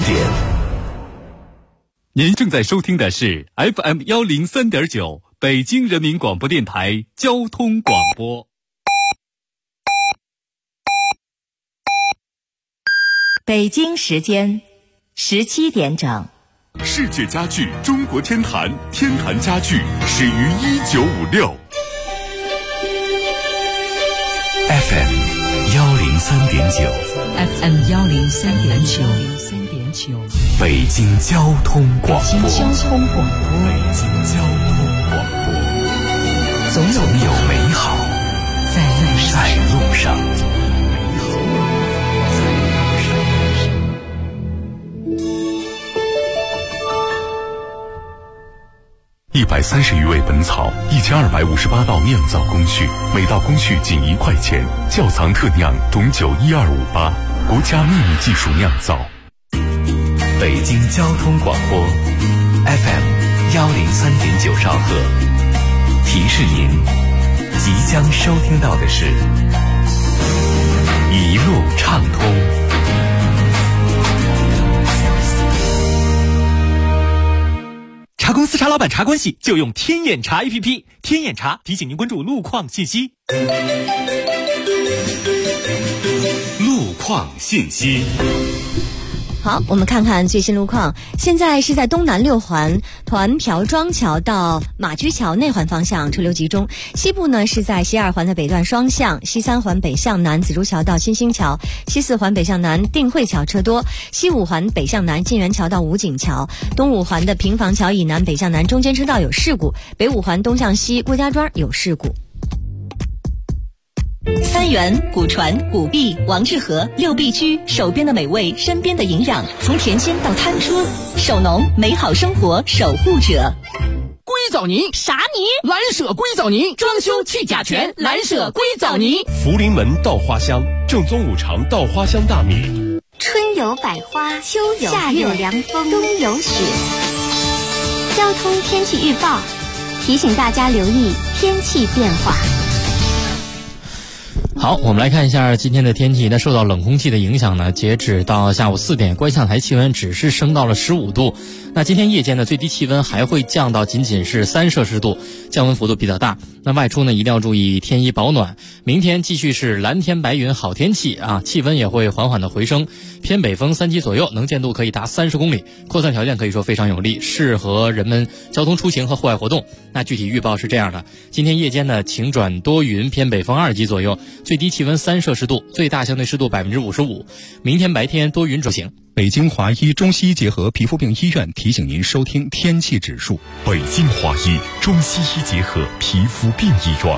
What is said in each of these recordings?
点。 您正在收听的是 FM103.9 北京人民广播电台交通广播。 北京时间17点整。 世界家具中国天坛，天坛家具始于1956。 FM103.9 北京交通广播。总有美好在路上。130余味本草，1258道酿造工序，每道工序仅1块钱。窖藏特酿董酒1258，国家秘密技术酿造。北京交通广播 FM103.9兆赫，提示您即将收听到的是一路畅通。 茶公司茶老板茶关系就用天眼查 APP， 天眼查提醒您关注路况信息。 路况信息。 好，我们看看最新路况。现在是在东南6环团朴庄桥到马驹桥内环方向车流集中，西部呢是在西2环的北段双向，西3环北向南紫竹桥到新兴桥，西4环北向南定慧桥车多，西5环北向南晋源桥到武警桥，东5环的平房桥以南北向南中间车道有事故，北5环东向西郭家庄有事故。 三元、古传、古碧、王致和6必居，手边的美味，身边的营养，从甜心到餐桌，手农美好生活守护者。 硅藻泥啥泥？ 蓝舍硅藻泥，装修去甲醛，蓝舍硅藻泥。 福临门稻花香，正宗5常稻花香大米。 春有百花，秋有夏有凉风，冬有雪。交通天气预报提醒大家留意天气变化。 好，我们来看一下今天的天气。那受到冷空气的影响呢，截止到下午4点，观象台气温只是升到了15度。那今天夜间的最低气温还会降到仅仅是3摄氏度，降温幅度比较大。那外出呢一定要注意添衣保暖。明天继续是蓝天白云好天气啊，气温也会缓缓的回升，偏北风3级左右，能见度可以达30公里，扩散条件可以说非常有利，适合人们交通出行和户外活动。那具体预报是这样的：今天夜间呢晴转多云，偏北风2级左右，最低气温3摄氏度，最大相对湿度55%。明天白天多云转晴。 北京华医中西医结合皮肤病医院提醒您收听天气指数。 北京华医中西医结合皮肤病医院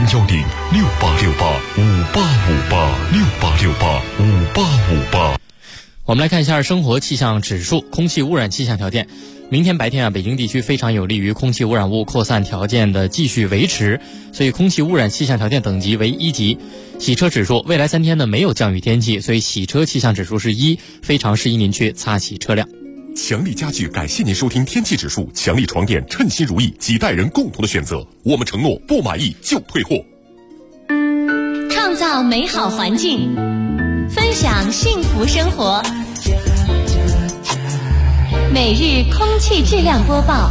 ，0106868585858，68685858。 我们来看一下生活气象指数，空气污染气象条件。明天白天北京地区非常有利于空气污染物扩散条件的继续维持，所以空气污染气象条件等级为1级。洗车指数，未来3天呢没有降雨天气，所以洗车气象指数是1，非常适宜您去擦洗车辆。 强力家具感谢您收听天气指数，强力床垫称心如意，几代人共同的选择，我们承诺不满意就退货。 创造美好环境，分享幸福生活。每日空气质量播报。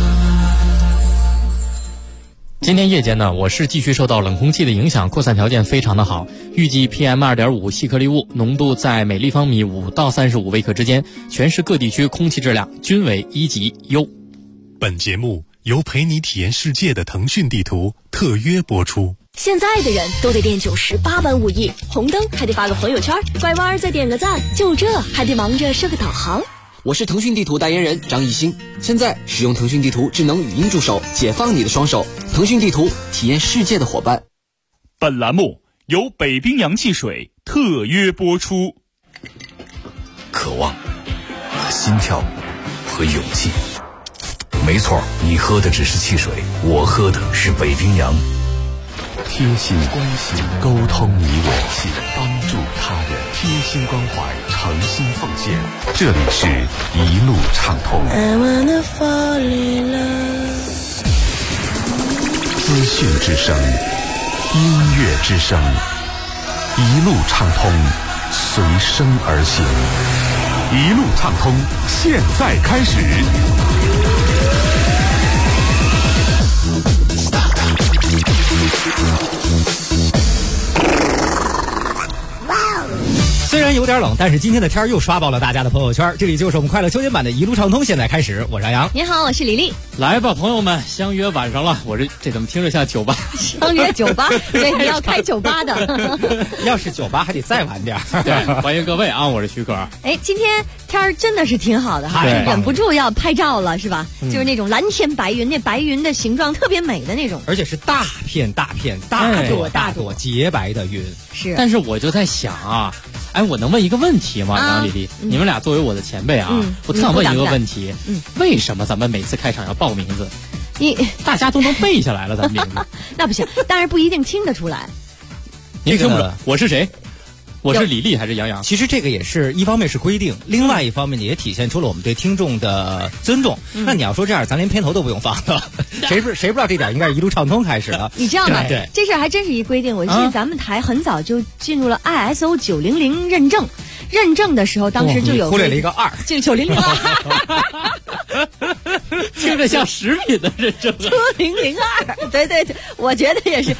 今天夜间呢，我市继续受到冷空气的影响，扩散条件非常的好，预计 PM2.5 细颗粒物浓度在每立方米5到35微克之间，全市各地区空气质量均为1级优。 本节目由陪你体验世界的腾讯地图特约播出。 现在的人都得练98般武艺，红灯还得发个朋友圈，拐弯再点个赞，就这还得忙着设个导航。 我是腾讯地图代言人张艺兴，现在使用腾讯地图智能语音助手，解放你的双手。腾讯地图，体验世界的伙伴。 本栏目由北冰洋汽水特约播出。 渴望、心跳和勇气，没错，你喝的只是汽水，我喝的是北冰洋。贴心关心，沟通你我，帮助他人，贴心关怀，诚心奉献。这里是一路畅通。资讯之声，音乐之声，一路畅通，随声而行。 一路畅通，现在开始。 虽然有点冷，但是今天的天又刷爆了大家的朋友圈。这里就是我们快乐秋天版的一路畅通，现在开始，我是杨洋。 你好，我是李丽。 来吧，朋友们，相约晚上了。这怎么听着像酒吧？ 相约酒吧，对，你要开酒吧的。 要是酒吧还得再晚点。 对，欢迎各位啊，我是徐可。 哎，今天天儿真的是挺好的哈，忍不住要拍照了，是吧？就是那种蓝天白云，那白云的形状特别美的那种， 而且是大片大片、大朵洁白的云。 是， 但是我就在想啊。哎，我能问一个问题吗？杨丽丽，你们俩作为我的前辈啊，我特想问一个问题，为什么咱们每次开场要报名字？大家都能背下来了，咱们名字那不行，当然不一定听得出来。 你听不出我是谁？我是李丽还是杨洋？ 其实这个也是一方面是规定，另外一方面也体现出了我们对听众的尊重。那你要说这样，咱连片头都不用放了，谁不知道这点应该是一路畅通开始了？ 你知道吗？对，这事儿还真是一规定。我记得咱们台很早就进入了 ISO 900认证。认证的时候，当时就有忽略了一个2， 就9002， 听着像食品的认证。 9002，对，我觉得也是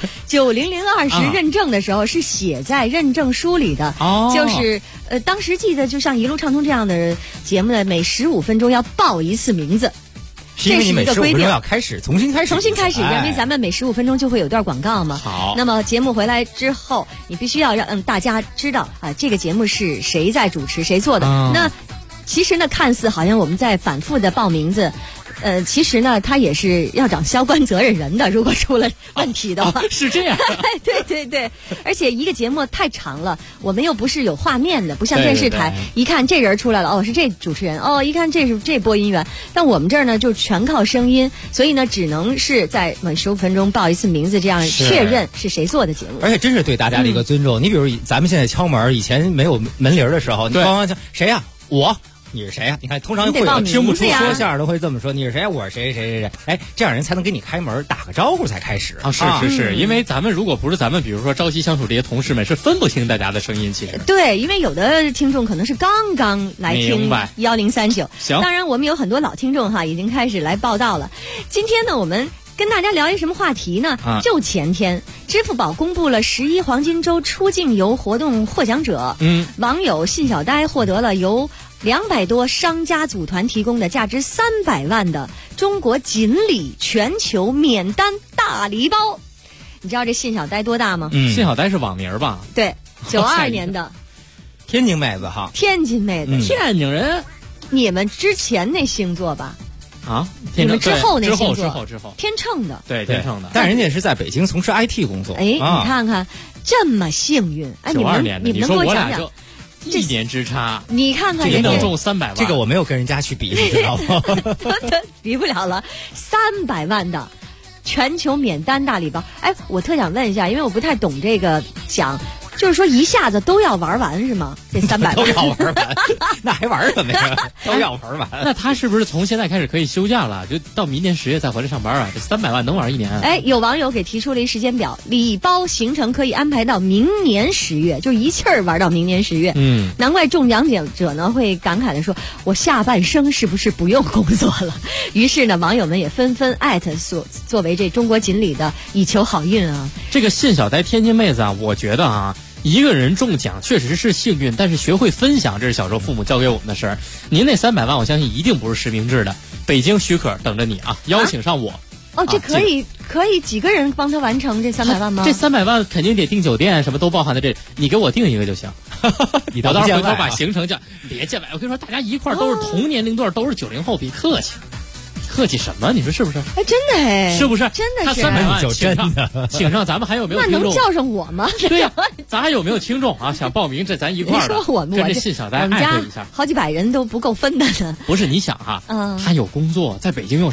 9002时认证的时候是写在认证书里的，就是当时记得就像一路畅通这样的节目呢，每15分钟要报一次名字。 因为你每15分钟要重新开始， 因为咱们每15分钟就会有段广告嘛。 好， 那么节目回来之后，你必须要让大家知道啊，这个节目是谁在主持，谁做的。那其实呢，看似好像我们在反复的报名字。其实呢，他也是要找相关责任人的。如果出了问题的话， 是这样。 对，而且一个节目太长了，我们又不是有画面的，不像电视台，一看这人出来了，是这主持人，一看这是这播音员。但我们这儿呢，就全靠声音，所以呢，只能是在每15分钟报一次名字，这样确认是谁做的节目。 而且真是对大家的一个尊重。你比如咱们现在敲门，以前没有门铃的时候，你刚刚敲谁呀？我。你是谁呀？你看，通常会听不出说相声的会这么说。你是谁呀？我是谁。哎，这样人才能给你开门，打个招呼才开始啊！是，因为咱们如果不是咱们，比如说朝夕相处这些同事们，是分不清大家的声音。其实对，因为有的听众可能是刚刚来听1039， 行。 当然，我们有很多老听众哈，已经开始来报道了。今天呢，我们跟大家聊一什么话题呢？就前天，支付宝公布了11黄金周出境游活动获奖者。网友信小呆获得了由200多商家组团提供的价值300万的中国锦鲤全球免单大礼包。你知道这信小呆多大吗？ 信小呆是网名吧？ 对，92年的天津妹子哈， 天津妹子， 天津人。 你们之前那星座吧？ 啊， 你们之后那星座之后天秤的， 对天秤的， 但人家是在北京从事 IT 工作。 哎，你看看这么幸运，哎，你们能给我讲讲 ？1年之差， 你看看人家能中300万， 这个我没有跟人家去比，你知道吗？ 比不了了，300万的全球免单大礼包。哎，我特想问一下，因为我不太懂这个奖。就是说一下子都要玩完是吗？这300万都要玩完，那还玩什么呀？都要玩完。 那他是不是从现在开始可以休假了？就到明年10月再回来上班啊？这300万能玩1年？ 哎，有网友给提出了一时间表，礼包行程可以安排到明年10月，就一气儿玩到明年10月。难怪中奖者呢会感慨的说：“我下半生是不是不用工作了？”于是呢，网友们也纷纷艾特作为这中国锦鲤的，以求好运啊。 这个信小呆天津妹子啊，我觉得啊。一个人中奖确实是幸运，但是学会分享，这是小时候父母教给我们的事儿。您那300万，我相信一定不是实名制的。北京许可等着你啊，邀请上我。 这可以几个人帮他完成这300万吗？ 这300万肯定得订酒店，什么都包含在这，你给我订一个就行。我到时候回头把行程别见外。我跟你说，大家一块儿都是同年龄段，都是90后，别客气。客气什么？你说是不是？ 哎，真的哎， 是不是？ 真的是。 他300万请上，咱们还有没有听众？ 那能叫上我吗？ 对呀，咱还有没有听众啊？想报名这咱一块儿的。 我跟这信小呆艾特一下， 好几百人都不够分的呢。 不是，你想哈，他有工作，在北京又是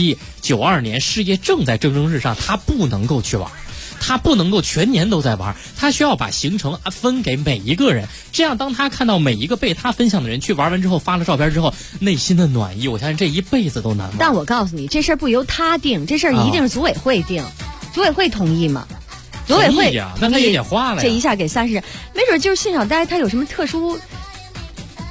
IT，92年事业正在蒸蒸日上，他不能够去玩。他不能够全年都在玩，他需要把行程分给每一个人，这样当他看到每一个被他分享的人去玩完之后发了照片之后，内心的暖意，我相信这一辈子都难忘。 但我告诉你，这事儿不由他定，这事儿一定是组委会定，组委会同意吗？组委会呀，那他也得花了呀。 这一下给30人，没准就是信小呆他有什么特殊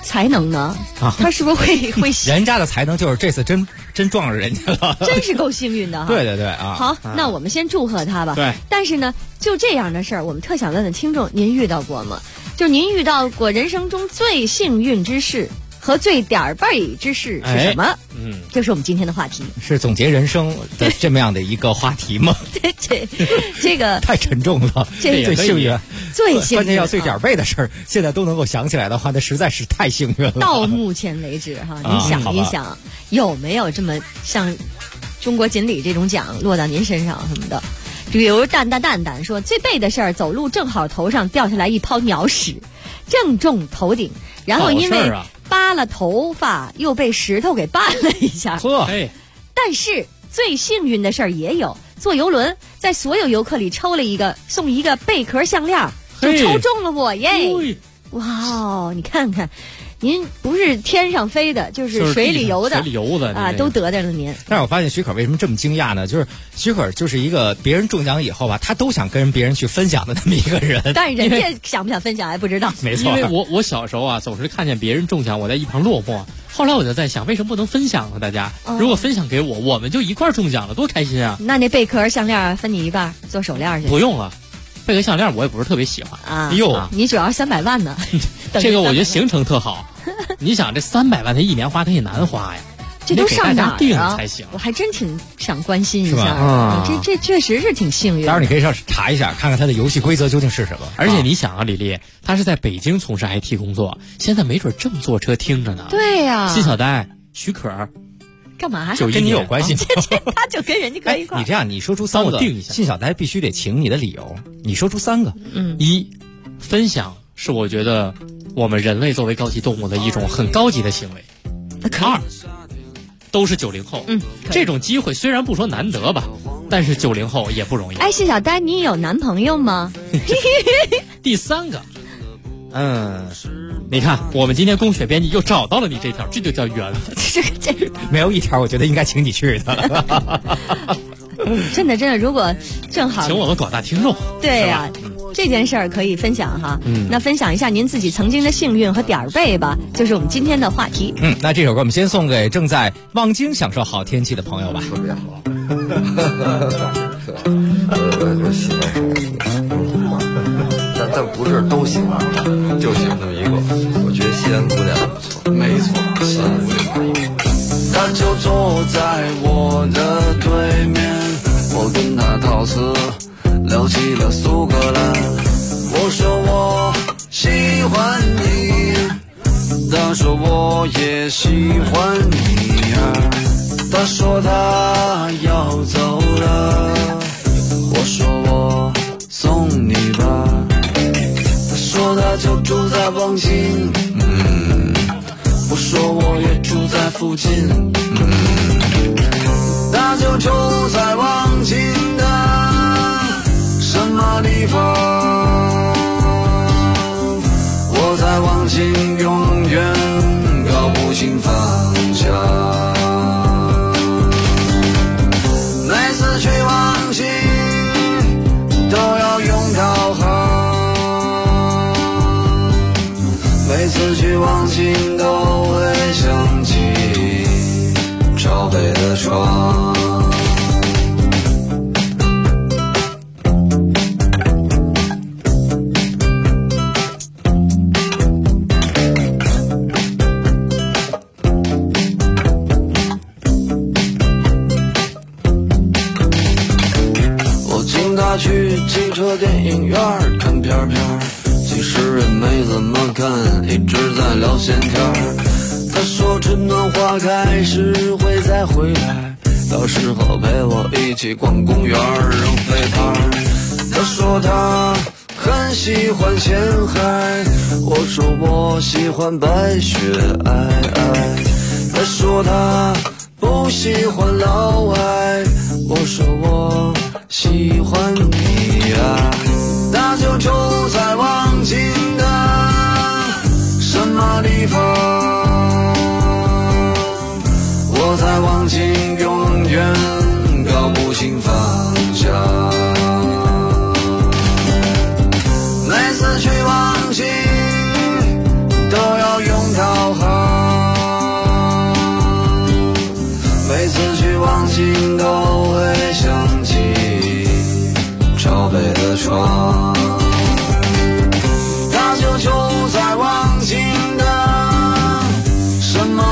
才能呢？他是不是会？ 人家的才能就是这次真撞着人家了， 真是够幸运的哈。 对对对啊！ 好，那我们先祝贺他吧。 对。 但是呢，就这样的事儿，我们特想问问听众，您遇到过吗？就是您遇到过人生中最幸运之事和最点儿背之事是什么？就是我们今天的话题。 是总结人生的这么样的一个话题吗？ 这个太沉重了。 这最幸运， 最幸运， 关键要最点儿背的事儿，现在都能够想起来的话，那实在是太幸运了。 到目前为止哈，你想一想，有没有这么像中国锦鲤这种奖落到您身上什么的？比如蛋蛋说，最背的事儿，走路正好头上掉下来一泡鸟屎，正中头顶，然后因为扒了头发又被石头给绊了一下。但是最幸运的事儿也有，坐游轮在所有游客里送一个贝壳项链，就抽中了我耶！哇哦，你看看。您不是天上飞的，就是水里游的， 水里游的啊，都得着了您。 但是我发现许可为什么这么惊讶呢？就是许可就是一个别人中奖以后吧，他都想跟别人去分享的那么一个人。 但是人家想不想分享还不知道。 没错， 因为我小时候啊，总是看见别人中奖，我在一旁落寞。后来我就在想，为什么不能分享呢？大家如果分享给我们就一块中奖了，多开心啊！ 那贝壳项链分你一半做手链去。 不用了。贝壳项链我也不是特别喜欢啊。你主要300万呢。 这个我觉得行程特好。你想这300万他一年花，他也难花呀， 这都上哪儿啊？才行。 我还真挺想关心一下，这确实是挺幸运。 当然你可以上查一下，看看他的游戏规则究竟是什么。 而且你想啊，李丽，他是在北京从事 IT 工作，现在没准正坐车听着呢。 对呀。 辛小呆、许可， 干嘛？ 就跟你有关系。 他就跟人家搁一块。 你这样，你说出3个， 我定一下。 辛小呆必须得请你的理由，你说出3个。 一，分享是我觉得我们人类作为高级动物的一种很高级的行为。2，都是90后，这种机会虽然不说难得吧，但是90后也不容易。 哎，谢小呆，你有男朋友吗？ 第3个，你看，我们今天公选编辑又找到了你这条，这就叫缘分。 这没有一条，我觉得应该请你去的。 真的，如果正好请我们广大听众， 对呀。这件事儿可以分享哈，那分享一下您自己曾经的幸运和点儿背吧，就是我们今天的话题。 那这首歌我们先送给正在望京享受好天气的朋友吧。 特别好。我喜欢但不是都喜欢，就喜欢那么一个。我觉得西安姑娘不错，没错，西安姑娘。 他就坐在我的对面，我跟他陶瓷。聊起了苏格兰，我说我喜欢你，他说我也喜欢你啊，他说他要走了，我说我送你吧，他说他就住在望京，我说我也住在附近，他就住在望京的什么地方？我在望京永远搞不清方向。每次去望京都要用导航，每次去望京都会想起朝北的床。去汽车电影院看片片，其实也没怎么看，一直在聊闲天。他说春暖花开时会再回来，到时候陪我一起逛公园扔飞盘。他说他很喜欢前海，我说我喜欢白雪皑皑。他说他不喜欢老外，我说我喜欢你啊，他就住在望京的什么地方？我在望京永远搞不清方向。每次去望京都要用到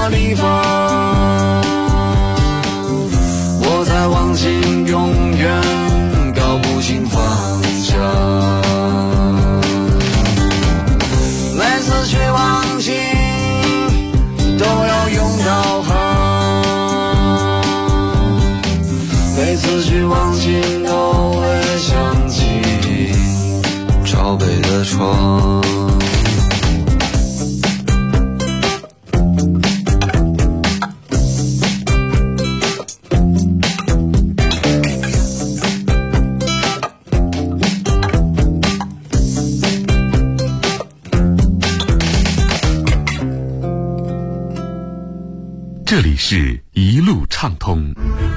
的地方，我在往前永远搞不清方向。每次去往前都要用导航，每次去往前都会想起朝北的窗。 这里是一路畅通。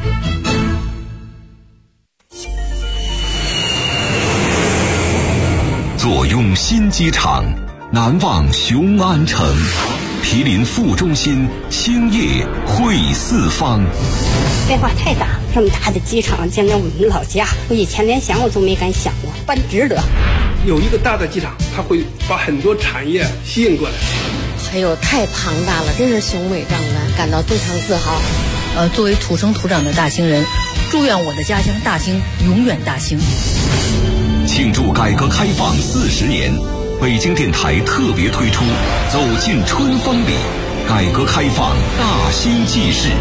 坐拥新机场，南望雄安城，毗邻副中心，兴业汇四方。 变化太大，这么大的机场将在我们老家，我以前连想我都没敢想过，办值得。 有一个大的机场，它会把很多产业吸引过来。 哎呦，太庞大了，真是雄伟壮观，感到非常自豪。 作为土生土长的大兴人，祝愿我的家乡大兴永远大兴。 庆祝改革开放40年，北京电台特别推出《走进春风里》，改革开放大兴纪事。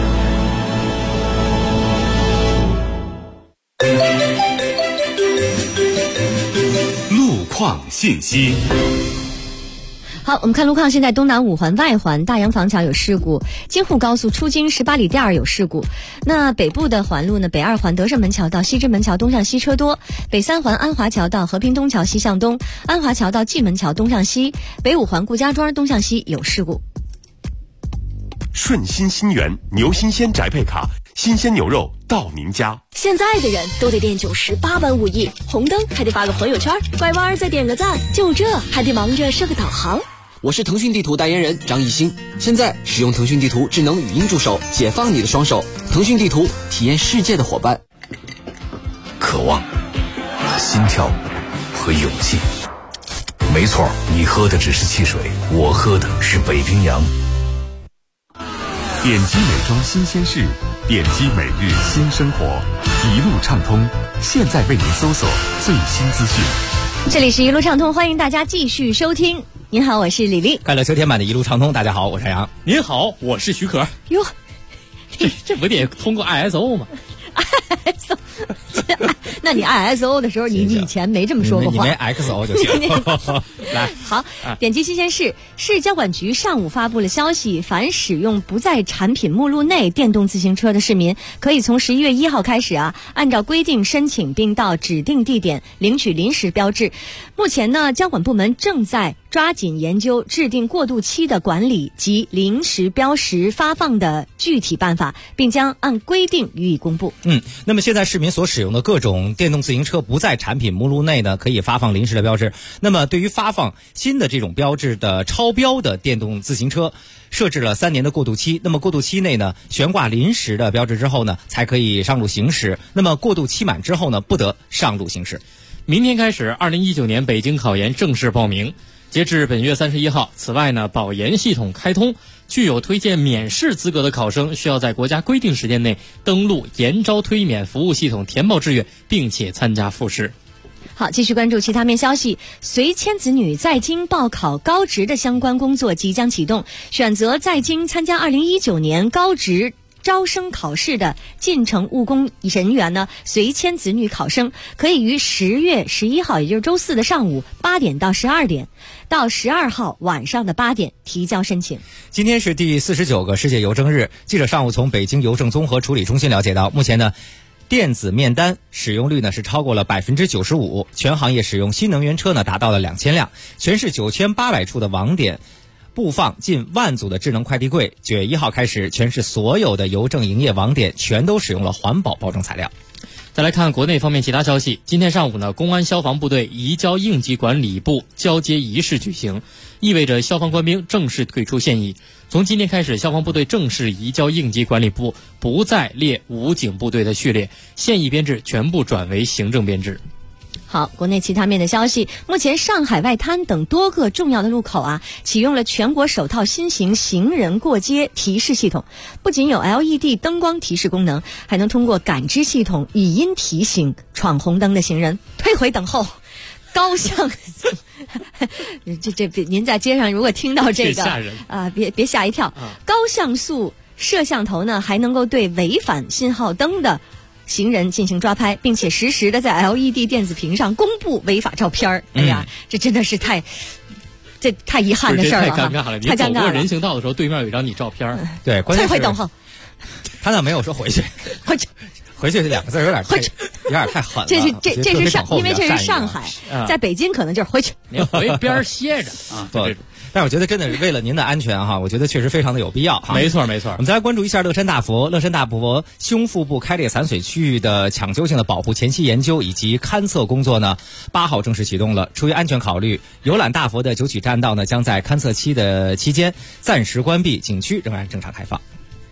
路况信息。 好，我们看路况。现在东南5环外环大洋坊桥有事故，京沪高速出京18里店有事故。那北部的环路呢，北2环德胜门桥到西直门桥东向西车多，北3环安华桥到和平东桥西向东，安华桥到蓟门桥东向西，北5环顾家庄东向西有事故。 顺心新源牛新鲜宅配卡，新鲜牛肉到您家。 现在的人都得练98般武艺，红灯还得发个朋友圈，拐弯再点个赞，就这还得忙着设个导航。 我是腾讯地图代言人张艺兴，现在使用腾讯地图智能语音助手，解放你的双手。腾讯地图，体验世界的伙伴。 渴望、心跳和勇气。没错，你喝的只是汽水，我喝的是北冰洋。 点击美妆新鲜事，点击每日新生活，一路畅通，现在为您搜索最新资讯。 这里是一路畅通，欢迎大家继续收听。您好，我是李丽。 快乐秋天版的一路畅通，大家好，我是杨。 您好，我是许可。 哟， 这不得通过 ISO 吗 ？ISO， 那你 ISO 的时候，你以前没这么说过话。 你没 XO 就行。 来，好，点击新鲜事。市交管局上午发布了消息，凡使用不在产品目录内电动自行车的市民，可以从11月1号开始按照规定申请，并到指定地点领取临时标志。目前呢，交管部门正在抓紧研究制定过渡期的管理及临时标识发放的具体办法，并将按规定予以公布。 那么现在市民所使用的各种电动自行车不在产品目录内呢，可以发放临时的标志。那么对于发放新的这种标志的超标的电动自行车，设置了3年的过渡期。那么过渡期内呢，悬挂临时的标志之后呢，才可以上路行驶。那么过渡期满之后呢，不得上路行驶。 明天开始，2019年北京考研正式报名。截至本月31号，此外呢，保研系统开通，具有推荐免试资格的考生需要在国家规定时间内登录研招推免服务系统填报志愿，并且参加复试。 好，继续关注其他面消息。随迁子女在京报考高职的相关工作即将启动，选择在京参加2019年高职招生考试的进城务工人员呢，随迁子女考生可以于10月11号，也就是周4的上午8点到12点，到12号晚上的8点提交申请。 今天是第49个世界邮政日，记者上午从北京邮政综合处理中心了解到，目前呢，电子面单使用率呢是超过了95%，全行业使用新能源车呢达到了2000辆，全市9800处的网点布放近10000组的智能快递柜。9月1号开始，全市所有的邮政营业网点全都使用了环保包装材料。 再来看国内方面其他消息。今天上午呢，公安消防部队移交应急管理部交接仪式举行，意味着消防官兵正式退出现役。从今天开始，消防部队正式移交应急管理部，不再列武警部队的序列，现役编制全部转为行政编制。 好，国内其他面的消息，目前上海外滩等多个重要的路口啊，启用了全国首套新型行人过街提示系统，不仅有 LED 灯光提示功能，还能通过感知系统语音提醒闯红灯的行人退回等候。高像您在街上如果听到这个别吓一跳。高像素摄像头呢，还能够对违反信号灯的行人进行抓拍，并且实时的在 LED 电子屏上公布违法照片。哎呀，这真的是太遗憾的事儿了， 太尴尬了。你走过人行道的时候，对面有一张你照片， 对，关键是退回等候。 他倒没有说回去，回去这两个字有点太狠了。 这是因为这是上海，在北京可能就是回去， 您回边歇着啊。对。 但是我觉得真的是为了您的安全哈，我觉得确实非常的有必要哈。 没错。 我们再来关注一下乐山大佛胸腹部开裂残髓区域的抢救性的保护前期研究以及勘测工作呢，8号正式启动了。出于安全考虑，游览大佛的九曲栈道呢，将在勘测期间暂时关闭，景区仍然正常开放。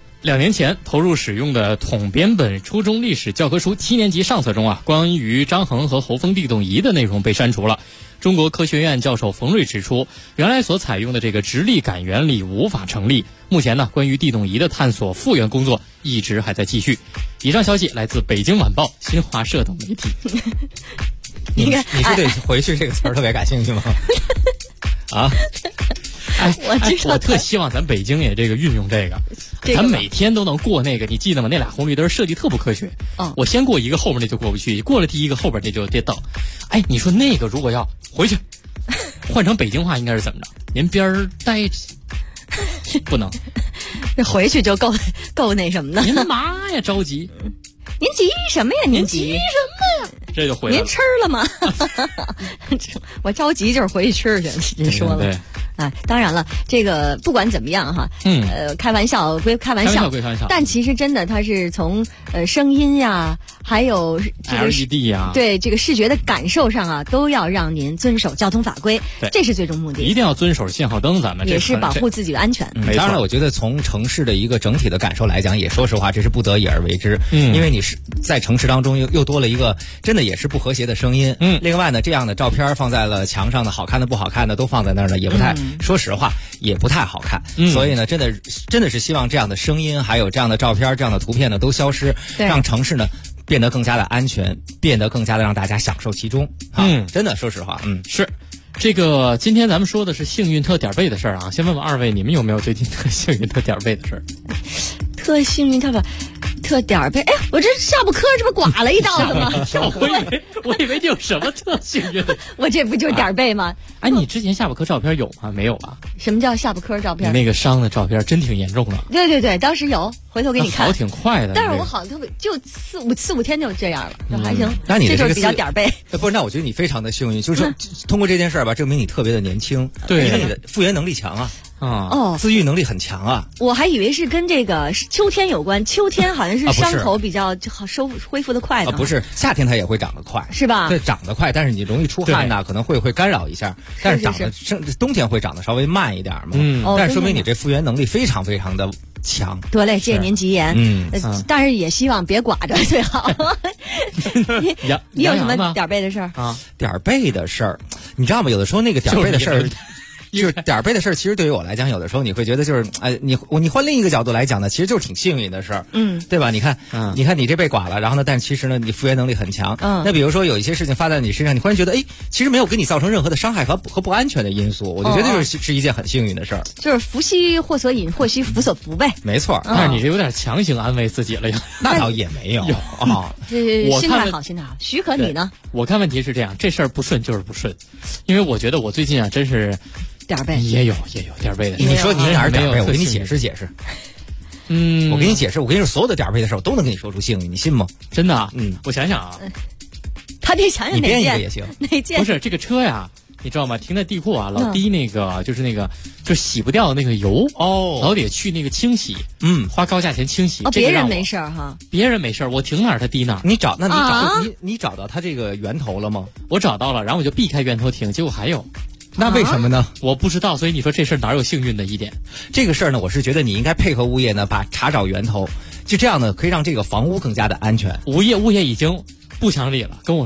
2年前投入使用的统编本初中历史教科书7年级上册中啊，关于张衡和侯封地动仪的内容被删除了。中国科学院教授冯瑞指出，原来所采用的这个直立杆原理无法成立。目前呢，关于地动仪的探索复原工作一直还在继续。以上消息来自北京晚报、新华社等媒体。 你是对回去这个词儿特别感兴趣吗？啊？ 我特希望咱北京也这个运用这个，咱每天都能过那个，你记得吗？那俩红绿灯设计特不科学。我先过一个，后边那就过不去；过了第一个，后边那就得等。哎，你说那个如果要回去，换成北京话应该是怎么着？您边儿待不能， 这回去就够那什么的。 您嘛呀着急？ 您急什么呀？您急什么呀？ 这就回来了。 您吃了吗？我着急就是回去吃去。您说了。 对。 当然了，这个不管怎么样哈，开玩笑归开玩笑，但其实真的它是从声音呀，还有这个 LED 呀， 对这个视觉的感受上啊，都要让您遵守交通法规，这是最终目的。 一定要遵守信号灯，咱们也是保护自己的安全。 当然了，我觉得从城市的一个整体的感受来讲，也说实话，这是不得已而为之，因为你是在城市当中又多了一个真的也是不和谐的声音。另外呢，这样的照片放在了墙上的，好看的不好看的都放在那儿呢，也不太。说实话也不太好看，所以呢真的是希望这样的声音还有这样的照片这样的图片呢都消失，让城市呢变得更加的安全，变得更加的让大家享受其中。真的说实话是这个今天咱们说的是幸运特点倍的事儿啊，先问问二位，你们有没有最近特幸运特点倍的事儿？ 特幸运特点倍，哎，我这下部科这不刮了一刀子吗？ 我以为你有什么特幸运的， 我这不就是点倍吗？ 哎，你之前下巴科照片有吗？没有吧？ 什么叫下巴科照片？ 你那个伤的照片真挺严重的。 对，当时有，回头给你看。 好挺快的。 但是我好像就四五天就这样了，就还行。 那你这就是比较点倍。 不是，那我觉得你非常的幸运，就是通过这件事儿吧，证明你特别的年轻， 对， 因为你的复原能力强啊。自愈能力很强啊！ 我还以为是跟这个秋天有关，秋天好像是伤口比较好恢复的快的。 不是，夏天它也会长得快， 是吧？ 对，长得快，但是你容易出汗呐，可能会干扰一下。但是冬天会长得稍微慢一点嘛。但是说明你这复原能力非常非常的强。 得嘞，谢谢您吉言。但是也希望别刮着最好。你有什么点倍的事儿啊？点倍的事儿，你知道吗？有的时候那个点倍的事儿。就是点倍的事儿，其实对于我来讲，有的时候你会觉得就是，你换另一个角度来讲呢，其实就是挺幸运的事儿，对吧？你看你这被剐了，然后呢，但其实呢，你复原能力很强，那比如说有一些事情发在你身上，你忽然觉得，哎，其实没有给你造成任何的伤害和不安全的因素，我就觉得是一件很幸运的事儿。 就是福兮祸所倚，祸兮福所伏呗。 没错， 但是你这有点强行安慰自己了呀。 那倒也没有啊， 心态好，许可你呢？ 我看问题是这样，这事儿不顺就是不顺，因为我觉得我最近啊，真是。 点倍也有点倍的。 你说你哪儿点倍？我给你解释。我给你解释，我跟你说，所有的点倍的事儿，我都能跟你说出幸运，你信吗？ 真的啊？我想想啊， 他得想想哪件， 你编一个也行。 哪件？ 不是这个车呀，你知道吗？停在地库啊，老滴那个就洗不掉的那个油老得去那个清洗，花高价钱清洗。 别人没事哈， 别人没事，我停哪儿他滴哪儿。 你找到他这个源头了吗？ 我找到了，然后我就避开源头停，结果还有。 那为什么呢？ 我不知道，所以你说这事儿哪有幸运的一点？ 这个事儿呢，我是觉得你应该配合物业呢，查找源头，就这样呢，可以让这个房屋更加的安全。 物业已经不想理了，跟我说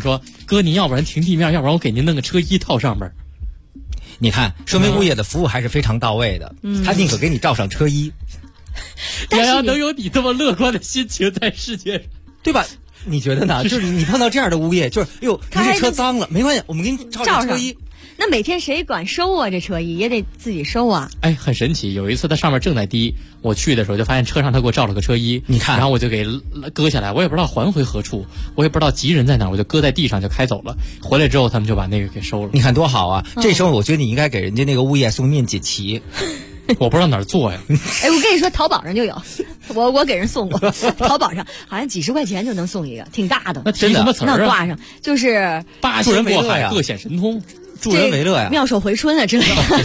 哥您要不然停地面，要不然我给您弄个车衣套上边。 你看，说明物业的服务还是非常到位的，他宁可给你罩上车衣。 洋洋能有你这么乐观的心情在世界上， 对吧？你觉得呢？就是你碰到这样的物业，就是哎呦，您这车脏了，没关系，我们给你罩上车衣。 那每天谁管收啊？这车衣也得自己收啊。 哎，很神奇。有一次它上面正在滴，我去的时候就发现车上他给我罩了个车衣， 你看， 然后我就给搁下来，我也不知道还回何处，我也不知道急人在哪，我就搁在地上就开走了。回来之后他们就把那个给收了。 你看多好啊！这时候我觉得你应该给人家那个物业送面锦旗。 我不知道哪儿做呀。 哎，我跟你说，淘宝上就有，我给人送过，淘宝上好像几10块钱就能送一个，挺大的。 那提什么词儿啊？ 那挂上就是八仙过海，各显神通。 助人为乐呀， 妙手回春啊之类的。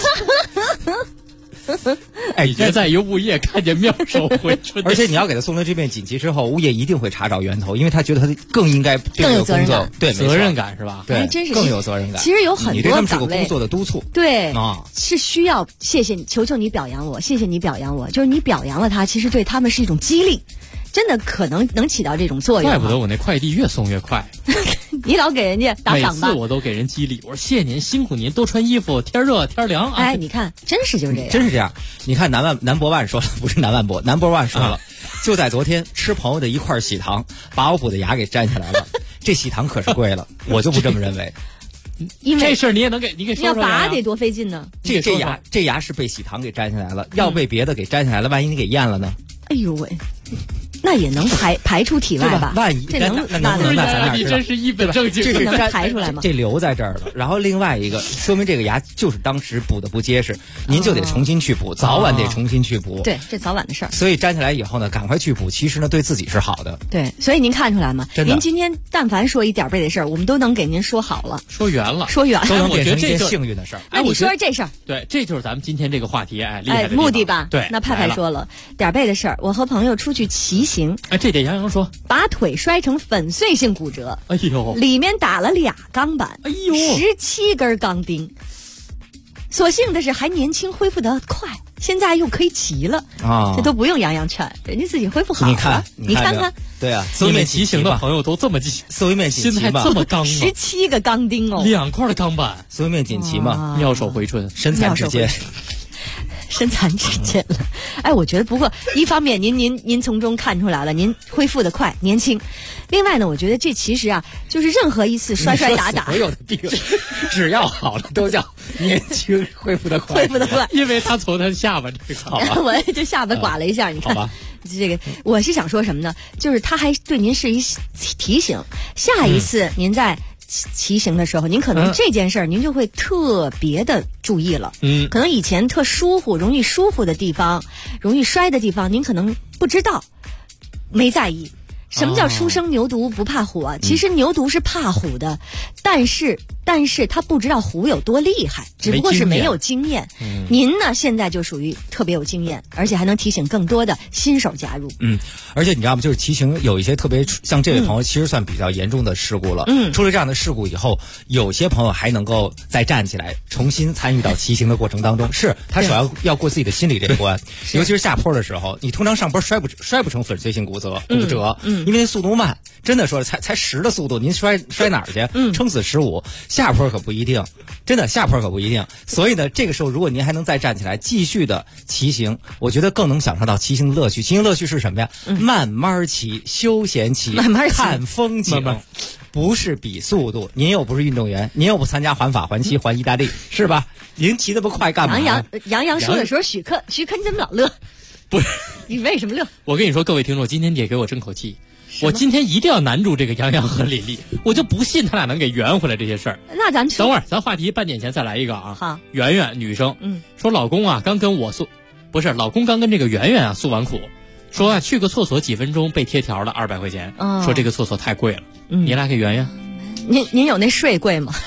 哎，别在于物业看见妙手回春， 而且你要给他送了这面锦旗之后，物业一定会查找源头，因为他觉得他更应该更有责任感， 对， 责任感是吧？ 对， 真是更有责任感。 其实有很多你对他们是个工作的督促， 对啊，是需要谢谢你，求求你表扬我，谢谢你表扬我，就是你表扬了他，其实对他们是一种激励。真的可能能起到这种作用， 怪不得我那快递越送越快。 你老给人家打赏吧， 每次我都给人激励，我说谢谢您，辛苦您，多穿衣服，天热天凉。 哎，你看，真是就这样， 真是这样。你看南博万说了，不是南博万说了，就在昨天吃朋友的一块喜糖，把我补的牙给摘下来了。这喜糖可是贵了，我就不这么认为。 因为这事儿你也能给你给说出来，要拔得多费劲呢。 这牙是被喜糖给摘下来了，要被别的给摘下来了，万一你给咽了呢？ 哎呦喂！那也能排出体外吧？ 万一这能那咱哪你真是一本正经， 这是能排出来吗？ 这留在这儿了。然后另外一个，说明这个牙就是当时补的不结实，您就得重新去补，早晚得重新去补。 对，这早晚的事儿。 所以粘起来以后呢，赶快去补，其实呢对自己是好的。 对，所以您看出来吗？您今天但凡说一点背的事儿，我们都能给您说好了， 说圆了， 说圆了， 都能变成一件幸运的事儿。 那你说说这事儿？ 对，这就是咱们今天这个话题，哎，厉害的地方目的吧？ 对， 那派说了点背的事儿，我和朋友出去骑行， 哎，这点杨洋说， 把腿摔成粉碎性骨折， 哎呦， 里面打了2钢板， 哎呦 ，17根钢钉。所幸的是还年轻，恢复得快，现在又可以骑了啊！这都不用杨洋劝，人家自己恢复好了。你看看， 对啊， 四面骑行的朋友都这么四面锦旗嘛，这么刚 ，17个钢钉哦 ，2块的钢板， 四面锦旗嘛， 妙手回春， 身残志坚。 身残志坚了，哎，我觉得不过一方面您从中看出来了，您恢复的快，年轻。另外呢，我觉得这其实啊，就是任何一次摔打， 所有的病只要好了都叫年轻，恢复的快， 恢复的快， 因为他从他下巴这个好吧， 我这下巴刮了一下，你看。这个我是想说什么呢？就是他还对您是一提醒，下一次您在骑行的时候，您可能这件事儿您就会特别的注意了。可能以前特舒服、容易舒服的地方、容易摔的地方，您可能不知道，没在意。什么叫初生牛犊不怕虎啊？其实牛犊是怕虎的，但是他不知道虎有多厉害，只不过是没有经验。您呢，现在就属于特别有经验，而且还能提醒更多的新手加入。 而且你知道吗？就是骑行有一些特别像这位朋友，其实算比较严重的事故了。出了这样的事故以后，有些朋友还能够再站起来，重新参与到骑行的过程当中。是他首要过自己的心理这一关，尤其是下坡的时候，你通常上坡摔不成粉碎性骨折。因为速度慢，真的说才10的速度，您摔哪儿去？撑死15，下坡可不一定，真的下坡可不一定。所以呢，这个时候如果您还能再站起来，继续的骑行，我觉得更能享受到骑行的乐趣。骑行乐趣是什么呀？慢慢骑，休闲骑， 慢慢看风景，不是比速度。您又不是运动员，您又不参加环法、环西、环意大利，是吧？您骑得不快干嘛？ 杨洋说的时候，许克你怎么老乐？ 不是， 你为什么乐？ 我跟你说，各位听众，今天得给我争口气。我今天一定要难住这个杨洋和李丽，我就不信他俩能给圆回来这些事儿。 那咱等会儿，咱话题半点前再来一个啊。 好， 圆圆女生，说老公啊刚跟老公刚跟这个圆圆啊诉完苦，说啊去个厕所几分钟被贴条了200块钱，说这个厕所太贵了。你俩给圆圆， 您有那税贵吗？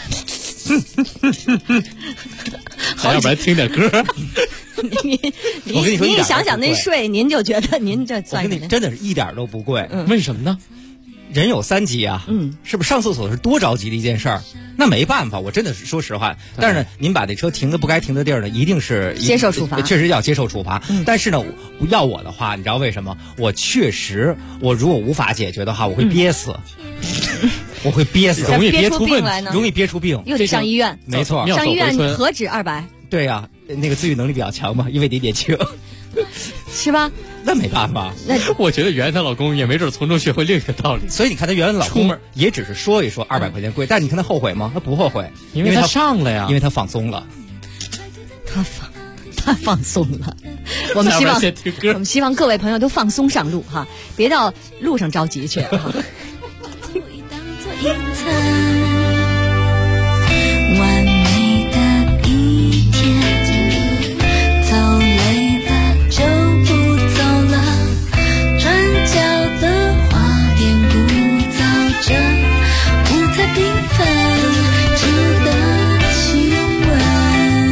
咱要不然听点歌。 我跟你说， 您想想那税，您就觉得您这算什么？ 真的是一点都不贵。 为什么呢？ 人有3急啊，是不是上厕所是多着急的一件事儿？那没办法，我真的是说实话。但是呢，您把这车停的不该停的地儿呢，一定是接受处罚， 确实要接受处罚。但是呢，要我的话，你知道为什么？我如果无法解决的话，我会憋死。 我会憋死， 容易憋出病来呢， 容易憋出病， 又得上医院。 没错， 上医院何止200？ 对呀，那个自愈能力比较强嘛，因为你年轻， 是吧？ 那没办法。 那我觉得圆圆她老公也没准从中学会另一个道理。 所以你看，她圆圆老公也只是说一说200块钱贵，但你看他后悔吗？他不后悔， 因为他上了呀， 因为他放松了。 他放松了。我们希望各位朋友都放松上路哈，别到路上着急去哈。 完美的一天，走累了就不走了，转角的花店古早着，五彩缤纷，值得亲吻。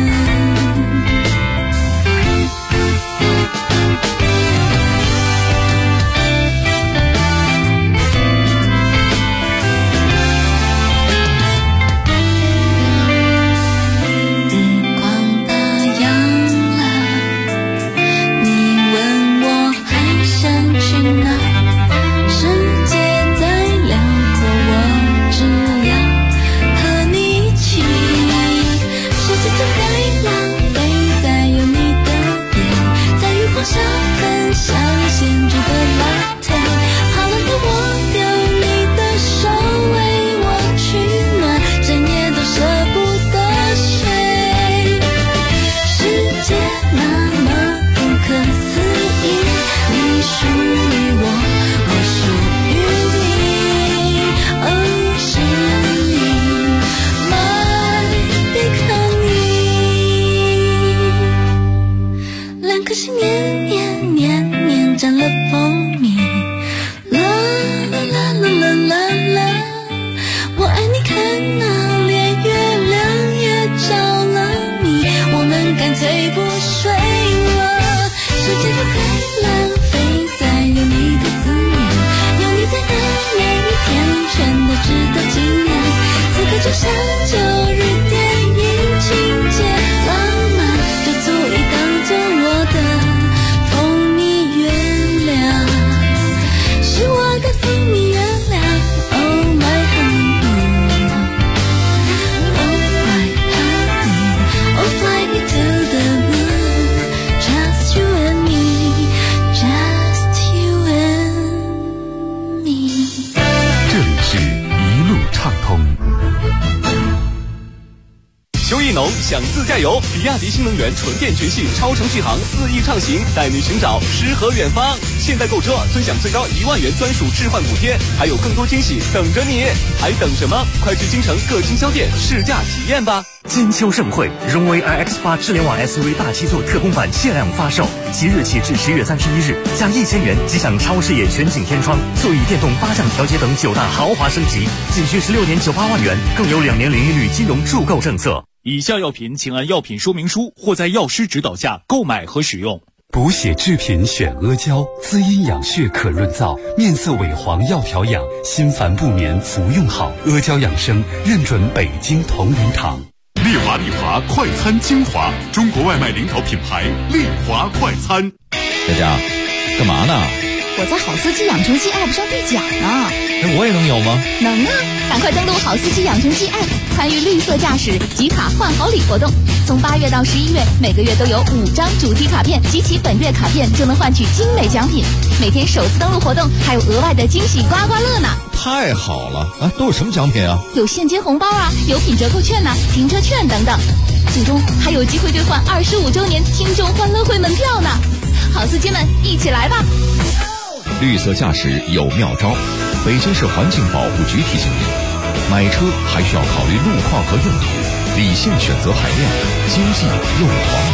想自驾游，比亚迪新能源纯电全系超程续航4亿畅行，带你寻找诗和远方。现在购车尊享最高1万元专属置换补贴，还有更多惊喜等着你，还等什么？快去京城各经销店试驾体验吧！ 金秋盛会，荣威 iX8 智联网 SUV 大7座特供版限量发售，即日起至10月31日，加1000元即享超视野全景天窗、座椅电动8项调节等9大豪华升级，仅需16.98万元，更有2年零利率金融助购政策。 以下药品请按药品说明书或在药师指导下购买和使用。 补血制品选阿胶，滋阴养血可润燥，面色萎黄要调养，心烦不眠服用好。阿胶养生认准北京同仁堂。 丽华快餐精华，中国外卖领导品牌丽华快餐。 佳佳，干嘛呢？ 我在好司机养成记 App 上兑奖呢。 我也能有吗？ 能啊！赶快登录好司机养成记 App， 参与绿色驾驶集卡换好礼活动。从8月到11月，每个月都有5张主题卡片，集齐本月卡片就能换取精美奖品。每天首次登录活动还有额外的惊喜刮刮乐呢！ 太好了啊！都有什么奖品啊？ 有现金红包啊，有品折扣券啊，停车券等等。最终还有机会兑换25周年听众欢乐会门票呢！好司机们，一起来吧！ 绿色驾驶有妙招，北京市环境保护局提醒您：买车还需要考虑路况和用途，理性选择排量，经济又环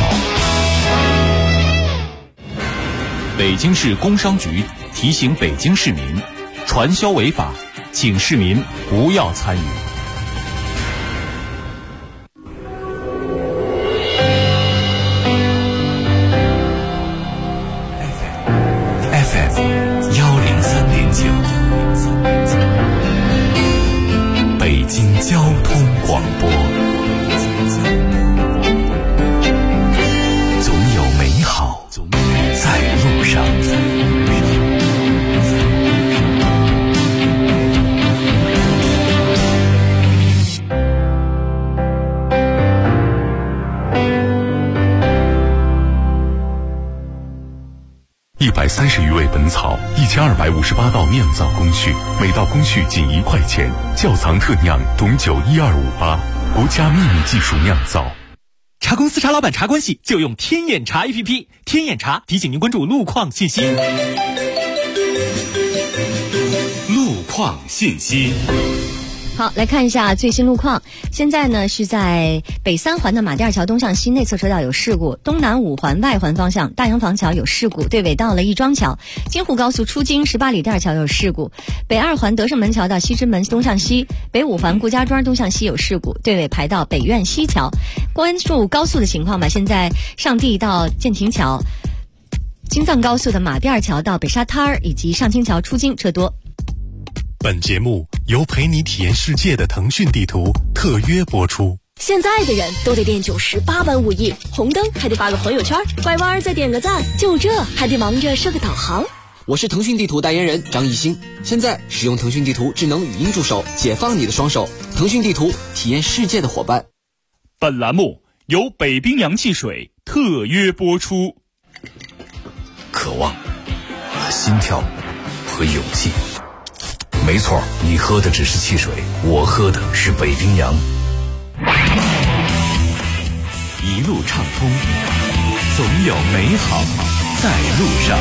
保。北京市工商局提醒北京市民，传销违法，请市民不要参与。 北京交通广播，总有美好在路上。 130余味本草，1258道酿造工序，每道工序仅1块钱。窖藏特酿董酒12588，国家秘密技术酿造。 茶公司茶老板茶关系就用天眼查 APP， 天眼查提醒您关注路况信息。 路况信息。 好，来看一下最新路况。现在呢是在北3环的马甸桥东向西内侧车道有事故，东南5环外环方向大洋房桥有事故，对尾到了亦庄桥。京沪高速出京18里店桥有事故，北2环德胜门桥到西直门东向西，北5环顾家庄东向西有事故，对尾排到北苑西桥。关注高速的情况吧，现在上地到建亭桥、京藏高速的马甸桥到北沙滩以及上清桥出京车多。 本节目由陪你体验世界的腾讯地图特约播出。 现在的人都得练98般武艺，红灯还得发个朋友圈，拐弯再点个赞，就这还得忙着设个导航。 我是腾讯地图代言人张艺兴，现在使用腾讯地图智能语音助手，解放你的双手。腾讯地图，体验世界的伙伴。 本栏目由北冰洋汽水特约播出。 渴望、心跳和勇气。没错，你喝的只是汽水，我喝的是北冰洋。 一路畅通，总有美好在路上。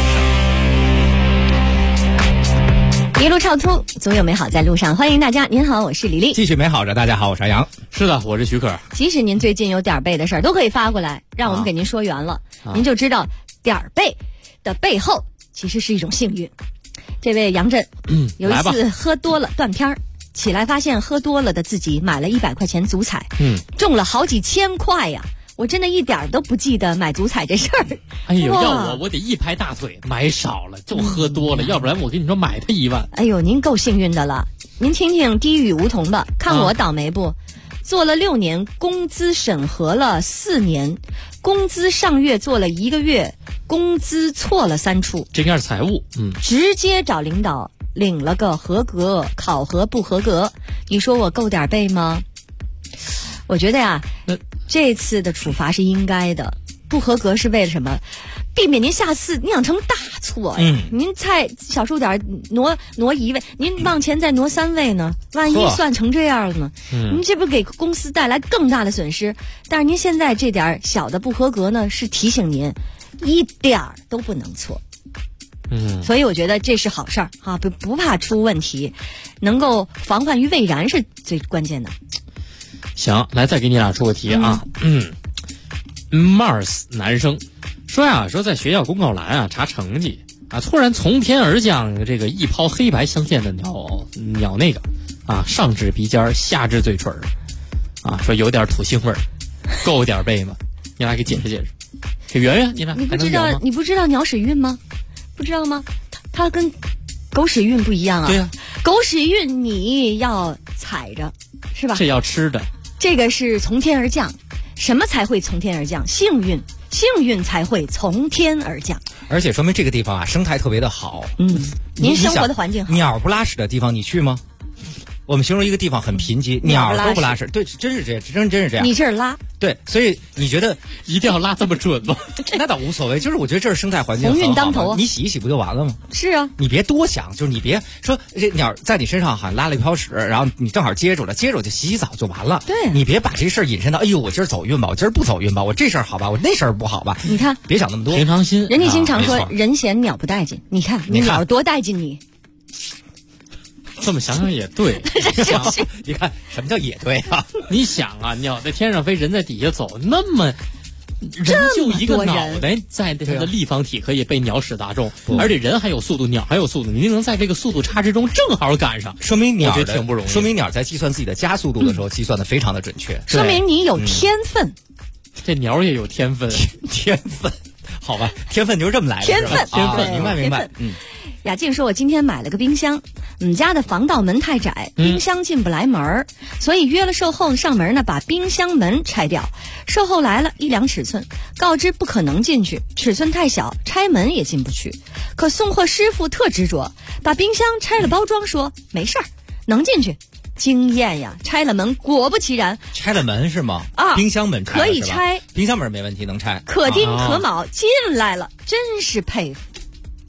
一路畅通，总有美好在路上。欢迎大家，您好，我是李丽。 继续美好着，大家好，我是杨。 是的，我是许可。 即使您最近有点背的事儿，都可以发过来，让我们给您说圆了，您就知道点背的背后其实是一种幸运。这位杨震，有一次喝多了断片儿，起来发现喝多了的自己买了100块钱足彩，中了好几千块呀！我真的一点都不记得买足彩这事儿。 哎呦，要我得一拍大腿，买少了就喝多了，要不然我跟你说买他1万。 哎呦，您够幸运的了。您听听低语梧桐吧，看我倒霉不？做了6年，工资审核了4年，工资上月做了1个月，工资错了3处， 这应该是财务， 直接找领导领了个合格，考核不合格。你说我够点背吗？我觉得呀，这次的处罚是应该的。不合格是为了什么？避免您下次酿成大错呀。您再小数点挪1位，您往前再挪3位呢，万一算成这样了呢？您这不给公司带来更大的损失？但是您现在这点小的不合格呢，是提醒您一点儿都不能错。所以我觉得这是好事儿啊，不怕出问题，能够防患于未然是最关键的。 行，来再给你俩出个题啊。Mars 男生说呀，说在学校公告栏啊查成绩啊，突然从天而降这个一泡黑白相间的鸟那个啊，上至鼻尖，下至嘴唇啊，说有点土腥味儿，够点背吗？你俩给解释解释。给圆圆，你俩你不知道鸟屎运吗？不知道吗？它跟狗屎运不一样啊。 对呀， 狗屎运你要踩着，是吧？ 这要吃的。 这个是从天而降，什么才会从天而降？幸运才会从天而降。 而且说明这个地方啊，生态特别的好。 您生活的环境好。 鸟不拉屎的地方你去吗？我们形容一个地方很贫瘠，鸟都不拉屎。对，真是这样，真是这样。 你这儿拉。 对，所以你觉得一定要拉这么准吗？ 那倒无所谓，就是我觉得这是生态环境鸿运当头啊， 你洗一洗不就完了吗？ 是啊， 你别多想，就是你别说这鸟在你身上好像拉了一泡屎，然后你正好接住了就洗澡就完了。 对， 你别把这事儿引申到，哎呦，我今儿走运吧，我今儿不走运吧，我这事儿好吧，我那事儿不好吧？ 你看， 别想那么多， 平常心。 人家经常说人嫌鸟不带劲，你看你鸟多带劲你。 这么想想也对， 你看什么叫也对啊？ 你想啊，鸟在天上飞，人在底下走，那么人就一个脑袋在它的立方体可以被鸟屎打中，而且人还有速度，鸟还有速度，你能在这个速度差之中正好赶上， 说明鸟挺不容易。 说明鸟在计算自己的加速度的时候，计算的非常的准确， 说明你有天分。 这鸟也有天分， 天分，好吧，天分就是这么来的。 天分， 明白。 雅静说，我今天买了个冰箱，我们家的防盗门太窄，冰箱进不来门，所以约了售后上门呢，把冰箱门拆掉。售后来了，一量尺寸，告知不可能进去，尺寸太小，拆门也进不去。可送货师傅特执着，把冰箱拆了包装，说没事儿，能进去。经验呀，拆了门，果不其然， 拆了门是吗？ 啊， 冰箱门可以拆， 冰箱门没问题，能拆， 可丁可卯进来了，真是佩服。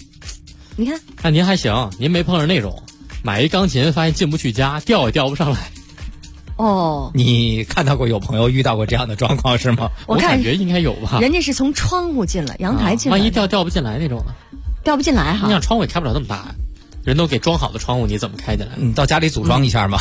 你看， 那您还行，您没碰上那种买一钢琴发现进不去家，调也调不上来。 哦， 你看到过有朋友遇到过这样的状况是吗？ 我感觉应该有吧。 人家是从窗户进了，阳台进了， 万一调不进来那种呢？ 调不进来哈。 你想窗户也开不了那么大呀，人都给装好的窗户，你怎么开进来？ 你到家里组装一下嘛。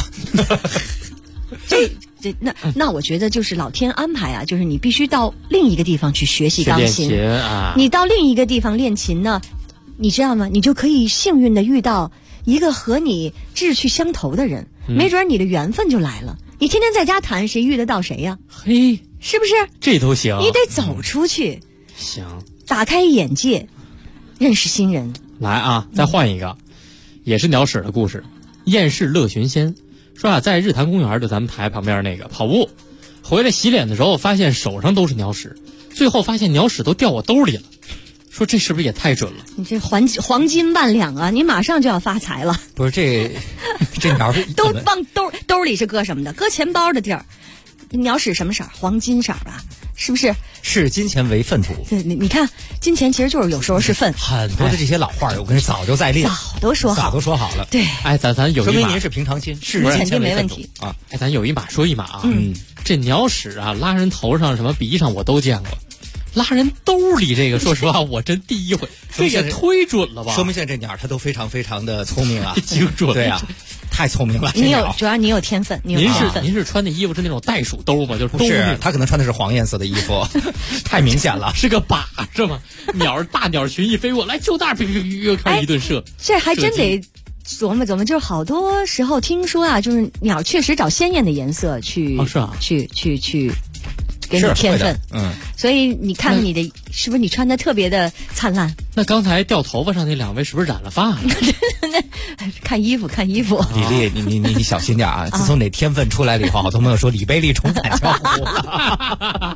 那我觉得就是老天安排啊，就是你必须到另一个地方去学习钢琴。 练琴啊， 你到另一个地方练琴呢，你知道吗？你就可以幸运的遇到一个和你志趣相投的人，没准你的缘分就来了。你天天在家弹，谁遇得到谁呀？ 嘿， 是不是？ 这都行。 你得走出去， 行， 打开眼界，认识新人。 来啊，再换一个，也是鸟屎的故事。厌世乐寻仙说啊，在日坛公园的咱们台旁边那个跑步，回来洗脸的时候发现手上都是鸟屎，最后发现鸟屎都掉我兜里了。说这是不是也太准了？ 你这黄金万两啊！你马上就要发财了。 不是这鸟是都放兜里是搁什么的？搁钱包的地儿。鸟屎什么色儿？黄金色儿吧？是不是？ 视金钱为粪土。 你看，金钱其实就是有时候是粪。 很多的这些老话我跟你早就在练， 早都说好了。对， 哎，咱有一码， 说明您是平常心，视金钱为粪土啊！ 哎，咱有一码说一码啊。这鸟屎啊，拉人头上、什么鼻上我都见过。拉人兜里这个，说实话，我真第一回，这也忒准了吧？ 说明现在这鸟它都非常非常的聪明啊， 精准。 对啊，太聪明了。 主要你有天分， 您是穿的衣服是那种袋鼠兜吗？就是不是，他可能穿的是黄颜色的衣服，太明显了， 是个靶是吗？大鸟群一飞过来，就那又开始一顿射。 这还真得琢磨琢磨，就是好多时候听说啊，就是鸟确实找鲜艳的颜色去， 是啊， 去。给你天分，所以你看你的是不是你穿的特别的灿烂？ 那刚才掉头发上那两位是不是染了发？ 看衣服。 李丽，你小心点啊！自从你天分出来了以后，好多朋友说李贝利重返江湖了。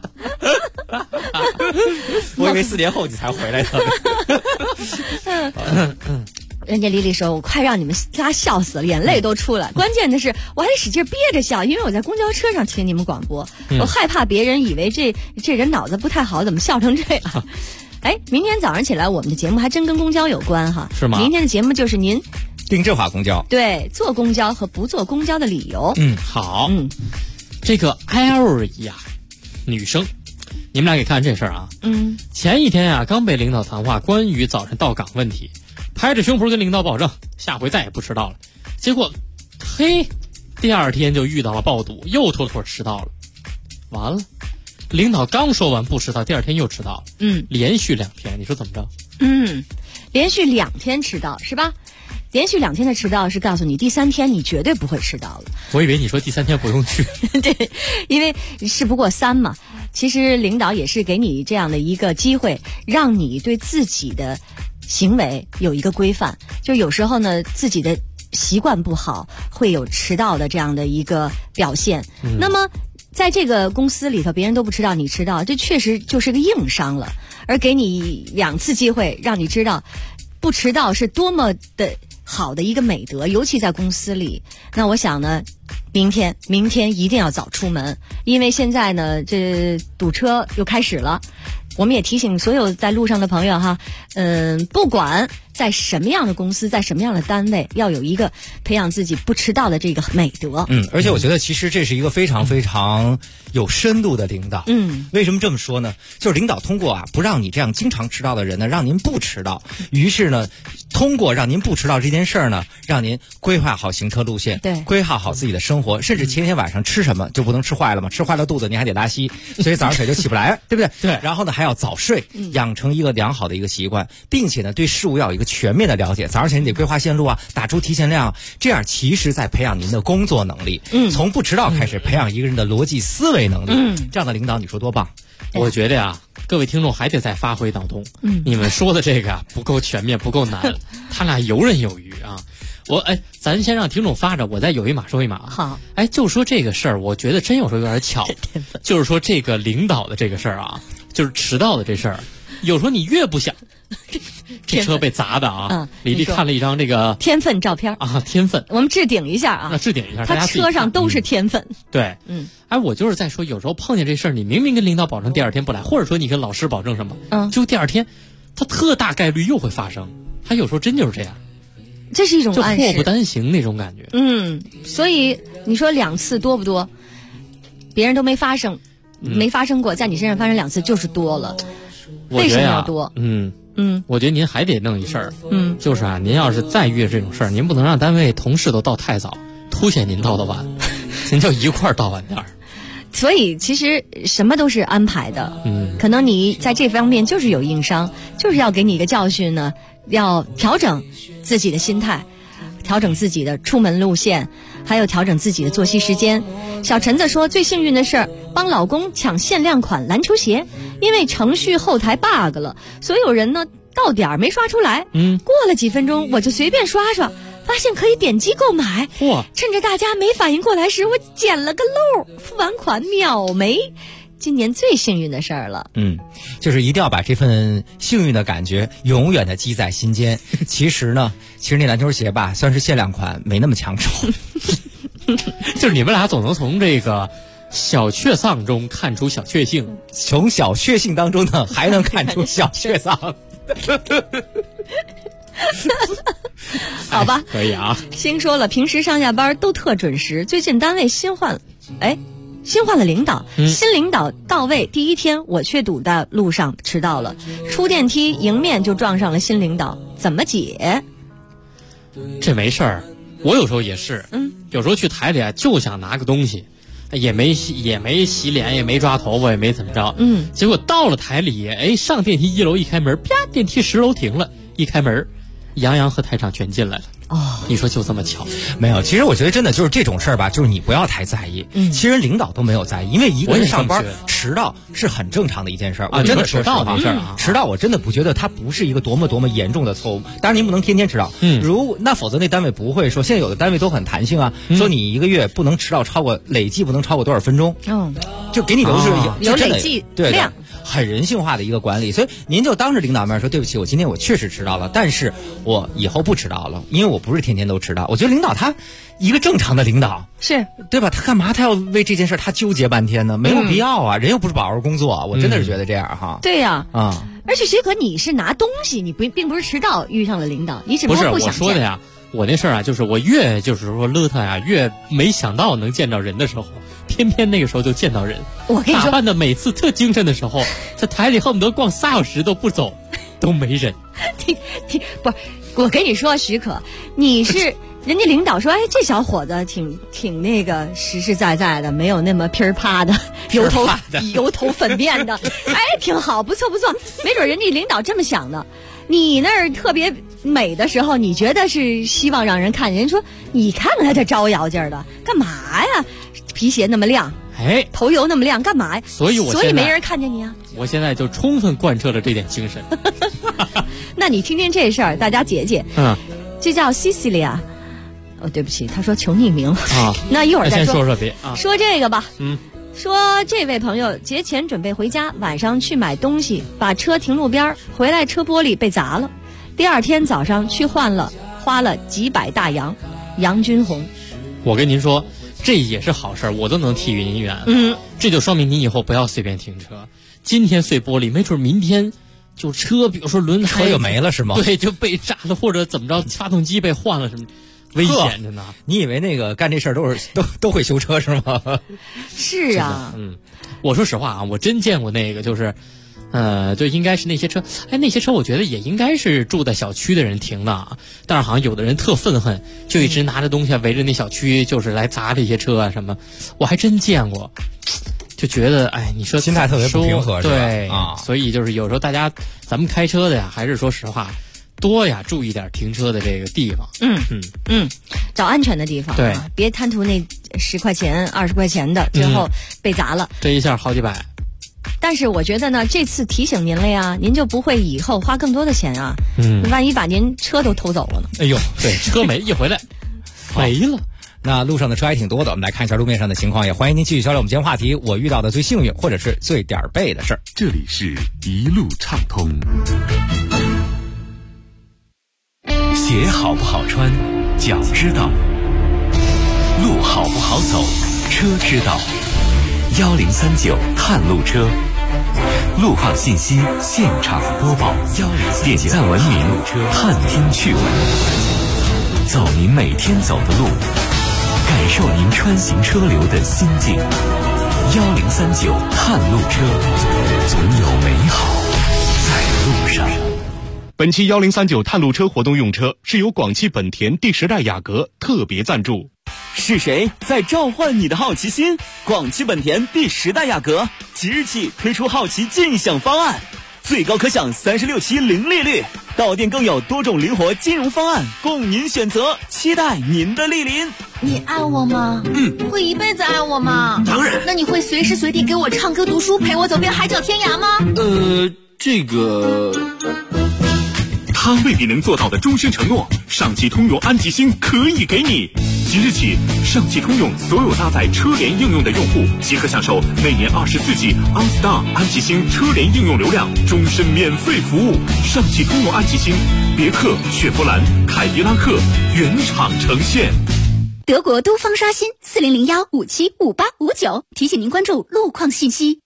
我以为4年后你才回来的。 人家李丽说：“我快让你们仨笑死了，眼泪都出来。关键的是，我还得使劲憋着笑，因为我在公交车上听你们广播，我害怕别人以为这人脑子不太好，怎么笑成这样？哎，明天早上起来，我们的节目还真跟公交有关哈。 是吗？ 明天的节目就是您定制化公交， 对，坐公交和不坐公交的理由。 好，这个 L 呀，女生，你们俩给看这事儿啊。前一天啊，刚被领导谈话关于早晨到岗问题。拍着胸脯跟领导保证，下回再也不迟到了。结果，第二天就遇到了爆堵，又妥迟到了。完了，领导刚说完不迟到，第二天又迟到了。连续2天，你说怎么着？ 连续2天迟到是吧？连续2天的迟到是告诉你第3天你绝对不会迟到了。 我以为你说第3天不用去。 对，因为事不过3嘛。其实领导也是给你这样的一个机会，让你对自己的行为有一个规范，就有时候呢，自己的习惯不好，会有迟到的这样的一个表现。那么，在这个公司里头，别人都不迟到，你迟到，这确实就是个硬伤了。而给你2次机会，让你知道不迟到是多么的好的一个美德，尤其在公司里。那我想呢，明天一定要早出门，因为现在呢，这堵车又开始了。我们也提醒所有在路上的朋友哈，不管在什么样的公司，在什么样的单位，要有一个培养自己不迟到的这个美德。 而且我觉得其实这是一个非常非常有深度的领导。为什么这么说呢？就是领导通过不让你这样经常迟到的人呢，让您不迟到。于是呢，通过让您不迟到这件事儿呢，让您规划好行车路线， 对， 规划好自己的生活，甚至前天晚上吃什么就不能吃坏了嘛，吃坏了肚子您还得拉稀，所以早上起来就起不来，对不对？ 对。 然后呢，还要早睡，养成一个良好的一个习惯，并且呢，对事物要有一个全面的了解。早上起来你得规划线路打出提前量，这样其实在培养您的工作能力。从不迟到开始，培养一个人的逻辑思维能力。这样的领导，你说多棒？ 我觉得呀，各位听众还得再发挥脑洞。你们说的这个不够全面，不够难，他俩游刃有余啊。咱先让听众发着，我再有一码说一码。 好。 就说这个事儿，我觉得真有时候有点巧。就是说这个领导的这个事儿啊，就是迟到的这事儿，有时候你越不想，这车被砸的啊。李丽看了一张这个天分照片啊，天分。 我们置顶一下啊。 那置顶一下， 他车上都是天分。 对，我就是在说，有时候碰见这事儿，你明明跟领导保证第二天不来，或者说你跟老师保证什么，就第二天，他特大概率又会发生。 他有时候真就是这样， 这是一种暗示， 就祸不单行那种感觉。 所以你说2次多不多？别人都没发生，没发生过，在你身上发生2次就是多了。为什么要多？ 我觉得您还得弄一事儿，就是啊，您要是再遇这种事儿，您不能让单位同事都到太早，凸显您到的晚，您就一块儿到晚点儿。 所以其实什么都是安排的，可能你在这方面就是有硬伤，就是要给你一个教训呢，要调整自己的心态，调整自己的出门路线，还有调整自己的作息时间。小陈子说，最幸运的事儿，帮老公抢限量款篮球鞋，因为程序后台 bug 了，所有人呢到点儿没刷出来，过了几分钟我就随便刷刷，发现可以点击购买，趁着大家没反应过来时，我捡了个漏，付完款秒没。今年最幸运的事儿了。 就是一定要把这份幸运的感觉永远的记在心间。其实那篮球鞋吧，算是限量款，没那么抢手。 就是你们俩总能从这个小确丧中看出小确幸， 从小确幸当中呢，还能看出小确丧。 好吧， 可以啊。 星说了，平时上下班都特准时，最近单位新换了领导，新领导到位第一天，我却堵在路上迟到了，出电梯迎面就撞上了新领导，怎么解？ 这没事儿，我有时候也是，有时候去台里啊，就想拿个东西，也没洗脸，也没抓头发，也没怎么着，结果到了台里，上电梯1楼一开门，啪，电梯10楼停了，一开门，杨洋和台长全进来了。你说就这么巧？ 没有，其实我觉得真的就是这种事儿吧，就是你不要太在意。其实领导都没有在意，因为一个人上班迟到是很正常的一件事儿。我真的说实话，迟到我真的不觉得它不是一个多么严重的错误。当然您不能天天迟到，那否则那单位不会说，现在有的单位都很弹性啊，说你一个月不能迟到累计不能超过多少分钟，就给你都是有累计量。 很人性化的一个管理，所以您就当着领导面说，对不起，我今天确实迟到了，但是我以后不迟到了，因为我不是天天都迟到。我觉得领导他一个正常的领导是对吧？他干嘛他要为这件事他纠结半天呢？没有必要啊，人又不是保着工作，我真的是觉得这样哈。 对呀，而且许可你是拿东西，你并不是迟到遇上了领导，你只不过不想见。 我说的呀，我那事儿啊，就是我越就是说勒他呀，越没想到能见到人的时候。偏偏那个时候就见到人， 我跟你说， 打扮的每次特精神的时候，在台里恨不得逛3小时都不走，都没人。 不是，我跟你说，许可，你是人家领导说，这小伙子挺那个实实在在的，没有那么噼儿啪的油头粉面的，挺好，不错，没准人家领导这么想的。你那儿特别美的时候，你觉得是希望让人看见，人说你看看他这招摇劲儿的，干嘛呀？皮鞋那么亮，头油那么亮，干嘛呀？ 所以没人看见你啊。 我现在就充分贯彻了这点精神。 那你听听这事儿，大家解解。这叫西西利亚。对不起，他说求匿名啊。那一会儿再说。 先说别啊。 说这个吧。说这位朋友节前准备回家，晚上去买东西，把车停路边，回来车玻璃被砸了。第二天早上去换了，花了几百大洋，杨军红。 我跟您说。这也是好事儿，我都能替您圆。这就说明你以后不要随便停车。今天碎玻璃，没准明天就车，比如说轮胎就没了是吗？ 对，就被炸了，或者怎么着，发动机被换了什么，危险着呢。 你以为那个干这事儿都会修车是吗？ 是啊。 我说实话啊，我真见过那个就是。就应该是那些车，那些车我觉得也应该是住在小区的人停的啊。但是好像有的人特愤恨，就一直拿着东西围着那小区，就是来砸这些车啊什么。我还真见过，就觉得你说心态特别不平和， 对啊。所以就是有时候咱们开车的呀，还是说实话，多注意点停车的这个地方。 找安全的地方， 对， 别贪图那10块钱、20块钱的，最后被砸了， 这一下好几百。 但是我觉得呢，这次提醒您了呀，您就不会以后花更多的钱啊。万一把您车都偷走了呢？ 对，车没一回来没了。 那路上的车还挺多的，我们来看一下路面上的情况，也欢迎您继续交流我们今天话题，我遇到的最幸运或者是最点儿背的事儿。 这里是一路畅通。 鞋好不好穿，脚知道；路好不好走，车知道。1039探路车， 路况信息现场播报，点赞文明，探听趣闻，走您每天走的路，感受您穿行车流的心境。1039探路车，总有美好在路上。 本期1039探路车活动用车是由广汽本田第10代雅阁特别赞助。 是谁在召唤你的好奇心？广汽本田第10代雅阁即日起推出好奇尽享方案，最高可享36期零利率，到店更有多种灵活金融方案供您选择，期待您的莅临。 你爱我吗？会一辈子爱我吗？ 当然。 那你会随时随地给我唱歌读书，陪我走遍海角天涯吗？ 这个他未必能做到的终身承诺，上汽通用安吉星可以给你。即日起，上汽通用所有搭载车联应用的用户即可享受每年24G OnStar 安吉星车联应用流量，终身免费服务。上汽通用安吉星，别克、雪佛兰、凯迪拉克原厂呈现。 德国都方刷新4001575859，提醒您关注路况信息。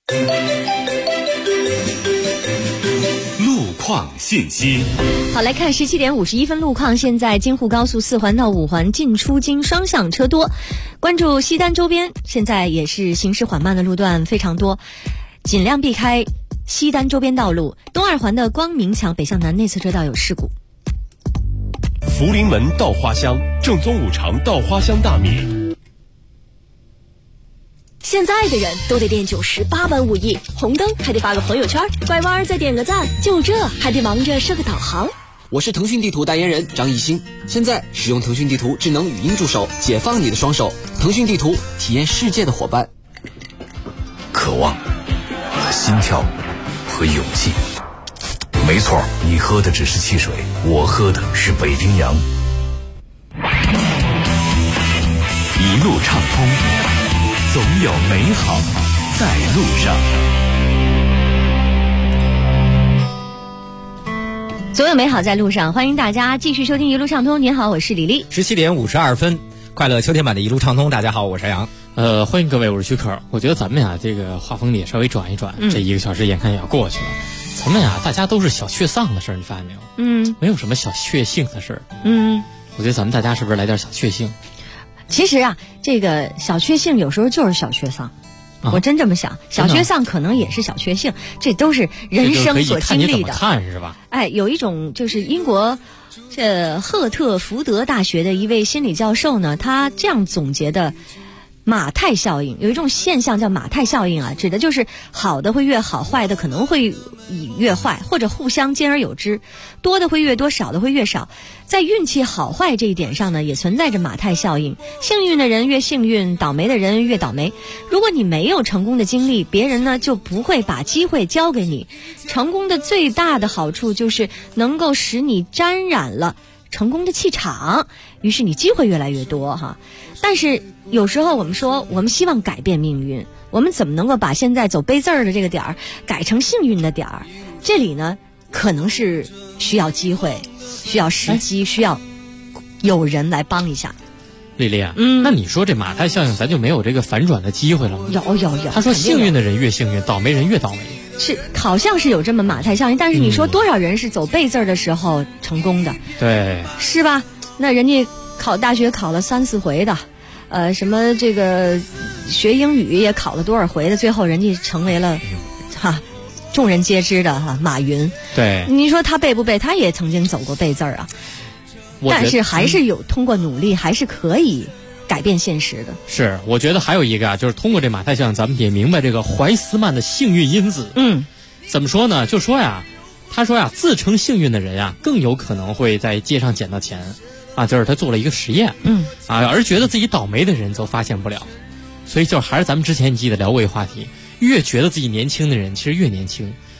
路况信息。 好，来看17点51分路况。现在京沪高速4环到5环进出京双向车多，关注西单周边，现在也是行驶缓慢的路段非常多，尽量避开西单周边道路。东2环的光明墙北向南内侧车道有事故。 福临门到花乡，正宗五常到花乡大米。 现在的人都得练98般武艺，红灯还得发个朋友圈，拐弯再点个赞，就这还得忙着设个导航。 我是腾讯地图代言人张艺兴，现在使用腾讯地图智能语音助手，解放你的双手。腾讯地图，体验世界的伙伴。 渴望、心跳和勇气。没错，你喝的只是汽水，我喝的是北冰洋。 一路畅通，总有美好在路上。 总有美好在路上，欢迎大家继续收听一路畅通。您好，我是李丽。 17点52分，快乐秋天版的一路畅通。大家好，我是杨。 欢迎各位，我是徐可。我觉得咱们呀，这个画风也稍微转一转，这1个小时眼看也要过去了。咱们呀，大家都是小确丧的事儿，你发现没有？没有什么小确幸的事儿。我觉得咱们大家是不是来点小确幸？ 其实啊，这个小确幸有时候就是小确丧。我真这么想，小确丧可能也是小确幸，这都是人生所经历的。 看是吧？ 哎，有一种就是英国赫特福德大学的一位心理教授呢，他这样总结的。马太效应，有一种现象叫马太效应啊，指的就是好的会越好，坏的可能会越坏，或者互相兼而有之，多的会越多，少的会越少。在运气好坏这一点上呢，也存在着马太效应，幸运的人越幸运，倒霉的人越倒霉。如果你没有成功的经历，别人呢就不会把机会交给你。成功的最大的好处就是能够使你沾染了成功的气场，于是你机会越来越多哈。但是有时候我们说我们希望改变命运，我们怎么能够把现在走背字儿的这个点儿改成幸运的点儿？这里呢可能是需要机会，需要时机，需要有人来帮一下。 丽丽啊，那你说这马太效应咱就没有这个反转的机会了吗？ 有。 他说幸运的人越幸运，倒霉人越倒霉。 是，好像是有这么马太效应，但是你说多少人是走背字儿的时候成功的？ 对， 是吧？那人家考大学考了3、4回的，什么这个学英语也考了多少回的，最后人家成为了众人皆知的马云。 对， 你说他背不背？他也曾经走过背字儿啊，但是还是有通过努力，还是可以改变现实的。 是，我觉得还有一个啊，就是通过这马太效应，咱们也明白这个怀斯曼的幸运因子。怎么说呢？就说呀，他说呀，自称幸运的人呀，更有可能会在街上捡到钱。就是他做了一个实验，而觉得自己倒霉的人则发现不了，所以就还是咱们之前你记得聊过一个话题，越觉得自己年轻的人其实越年轻，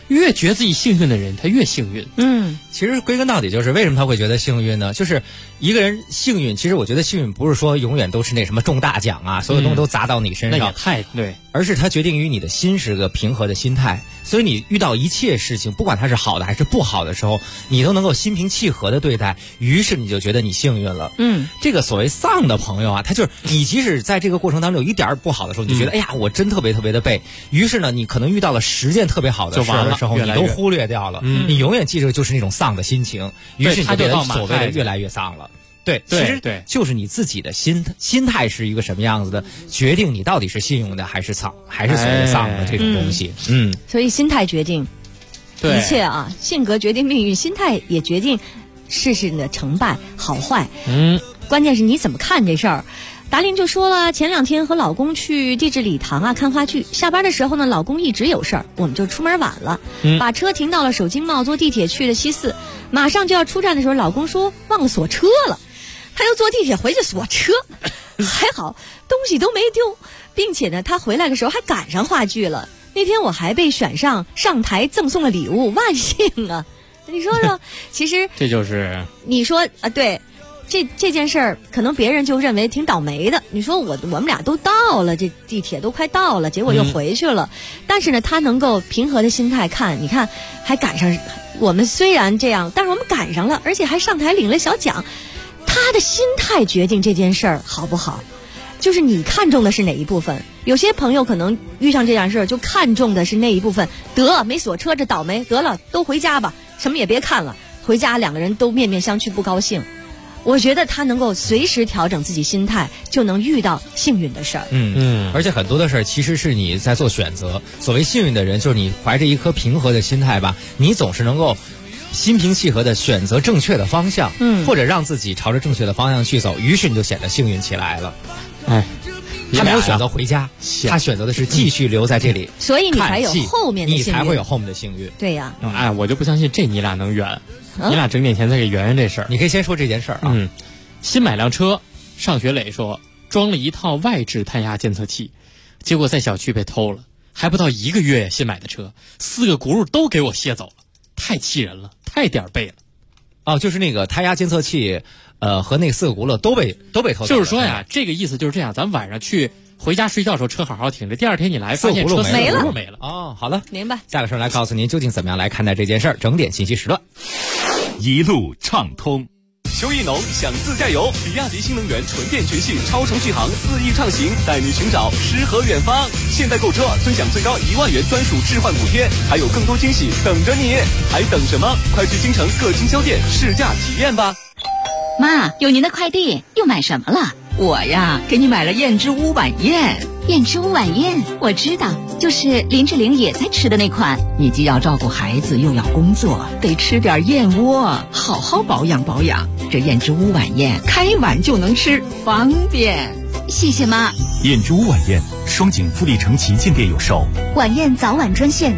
越觉得自己幸运的人，他越幸运。 其实归根到底就是为什么他会觉得幸运呢？就是一个人幸运，其实我觉得幸运不是说永远都是那什么中大奖啊，所有东西都砸到你身上， 那也太对， 而是它决定于你的心是个平和的心态。所以你遇到一切事情，不管它是好的还是不好的时候，你都能够心平气和的对待，于是你就觉得你幸运了。这个所谓丧的朋友啊，他就是你即使在这个过程当中有一点不好的时候，你就觉得哎呀我真特别特别的背，于是呢你可能遇到了10件特别好的事的时候，你都忽略掉了，你永远记着就是那种丧的心情，于是你就变得所谓的越来越丧了。对，其实就是你自己的心态是一个什么样子的，决定你到底是幸运的还是所谓丧的这种东西。 所以心态决定一切啊，性格决定命运，心态也决定事情的成败好坏。关键是你怎么看这事儿。达令就说了，前2天和老公去地质礼堂啊看话剧，下班的时候呢，老公一直有事儿，我们就出门晚了，把车停到了首经贸，坐地铁去了西四，马上就要出站的时候，老公说忘了锁车了。他又坐地铁回去锁车，还好东西都没丢，并且呢，他回来的时候还赶上话剧了。那天我还被选上台赠送了礼物，万幸啊！你说说，其实这就是你说啊，对，这件事儿，可能别人就认为挺倒霉的。你说我们俩都到了，这地铁都快到了，结果又回去了。但是呢，他能够平和的心态看，你看还赶上我们虽然这样，但是我们赶上了，而且还上台领了小奖。他的心态决定这件事儿好不好，就是你看重的是哪一部分。有些朋友可能遇上这样事儿，就看重的是那一部分，得没锁车这倒霉，得了都回家吧，什么也别看了，回家2个人都面面相觑，不高兴。我觉得他能够随时调整自己心态，就能遇到幸运的事儿。 而且很多的事儿其实是你在做选择。所谓幸运的人，就是你怀着一颗平和的心态吧，你总是能够心平气和的选择正确的方向，或者让自己朝着正确的方向去走，于是你就显得幸运起来了。他没有选择回家，他选择的是继续留在这里， 所以你才有后面的幸运， 你才会有后面的幸运。 对呀， 我就不相信这你俩能圆，你俩整点钱再给圆圆这事儿。 你可以先说这件事儿啊。 新买辆车，上学磊说装了一套外置胎压监测器，结果在小区被偷了，还不到1个月新买的车，4个轱辘都给我卸走了，太气人了，太点背了。 就是那个胎压监测器，和那4个轱辘都被偷走了。 就是说呀，这个意思就是这样，咱们晚上去回家睡觉的时候车好好停着，第2天你来发现车没了。 好了， 明白。 下个时候来告诉您究竟怎么样来看待这件事儿。整点信息时段， 一路畅通。 邱意农想自驾游，比亚迪新能源纯电全系超程续航4翼畅行，带你寻找诗和远方。现在购车尊享最高1万元专属置换补贴，还有更多惊喜等着你，还等什么？快去京城各经销店试驾体验吧。 妈，有您的快递，又买什么了？我呀，给你买了燕之屋晚宴。燕之屋晚宴，我知道，就是林志玲也在吃的那款。你既要照顾孩子，又要工作，得吃点燕窝，好好保养保养。这燕之屋晚宴，开碗就能吃，方便。谢谢妈。 燕之屋晚宴，双井富力城旗舰店有售。 晚宴早晚专线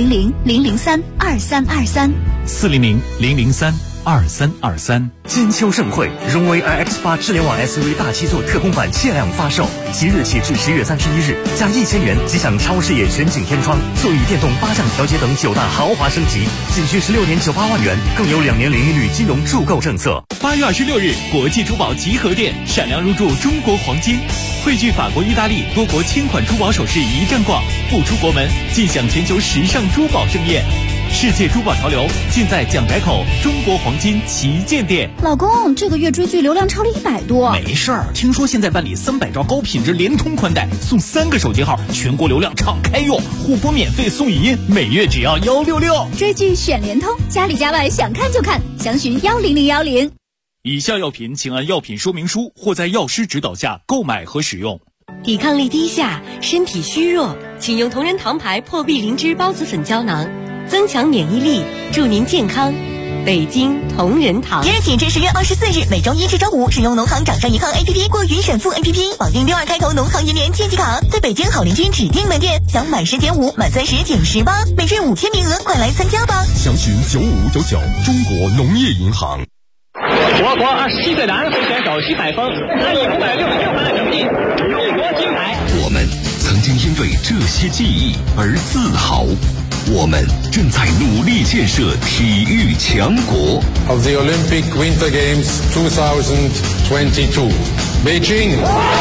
400-003-2323，400-003-2323。 金秋盛会，荣威 iX8 智联网 SUV 大7座特供版限量发售，即日起至10月31日，加1000元即享超视野全景天窗、座椅电动8项调节等9大豪华升级，仅需16.98万元，更有2年零利率金融助购政策。 8月26日，国际珠宝集合店闪亮入驻中国黄金，汇聚法国、意大利多国千款珠宝首饰一站逛，不出国门尽享全球时尚珠宝盛宴。世界珠宝潮流尽在蒋改口中国黄金旗舰店。 老公，这个月追剧流量超了100多。 没事儿，听说现在办理300兆高品质联通宽带，送3个手机号，全国流量敞开用，互播免费送语音，每月只要166。 追剧选联通，家里家外想看就看，详询10010。 以下药品请按药品说明书或在药师指导下购买和使用。 抵抗力低下，身体虚弱，请用同仁堂牌破壁灵芝孢子粉胶囊，增强免疫力，祝您健康。北京同仁堂。 即日起至10月24日，每周1至周5，使用农行掌上银行 APP 或云闪付 APP 绑定62开头农行银联借记卡，在北京好邻居指定门店享满10减5，满30减18，每日5000名额，快来参加吧！ 详询9599中国农业银行。 我国27岁男会选手徐海峰以566分的成绩入国金牌。 我们曾经因为这些记忆而自豪。 我们正在努力建设体育强国。 Of the Olympic Winter Games 2022, Beijing.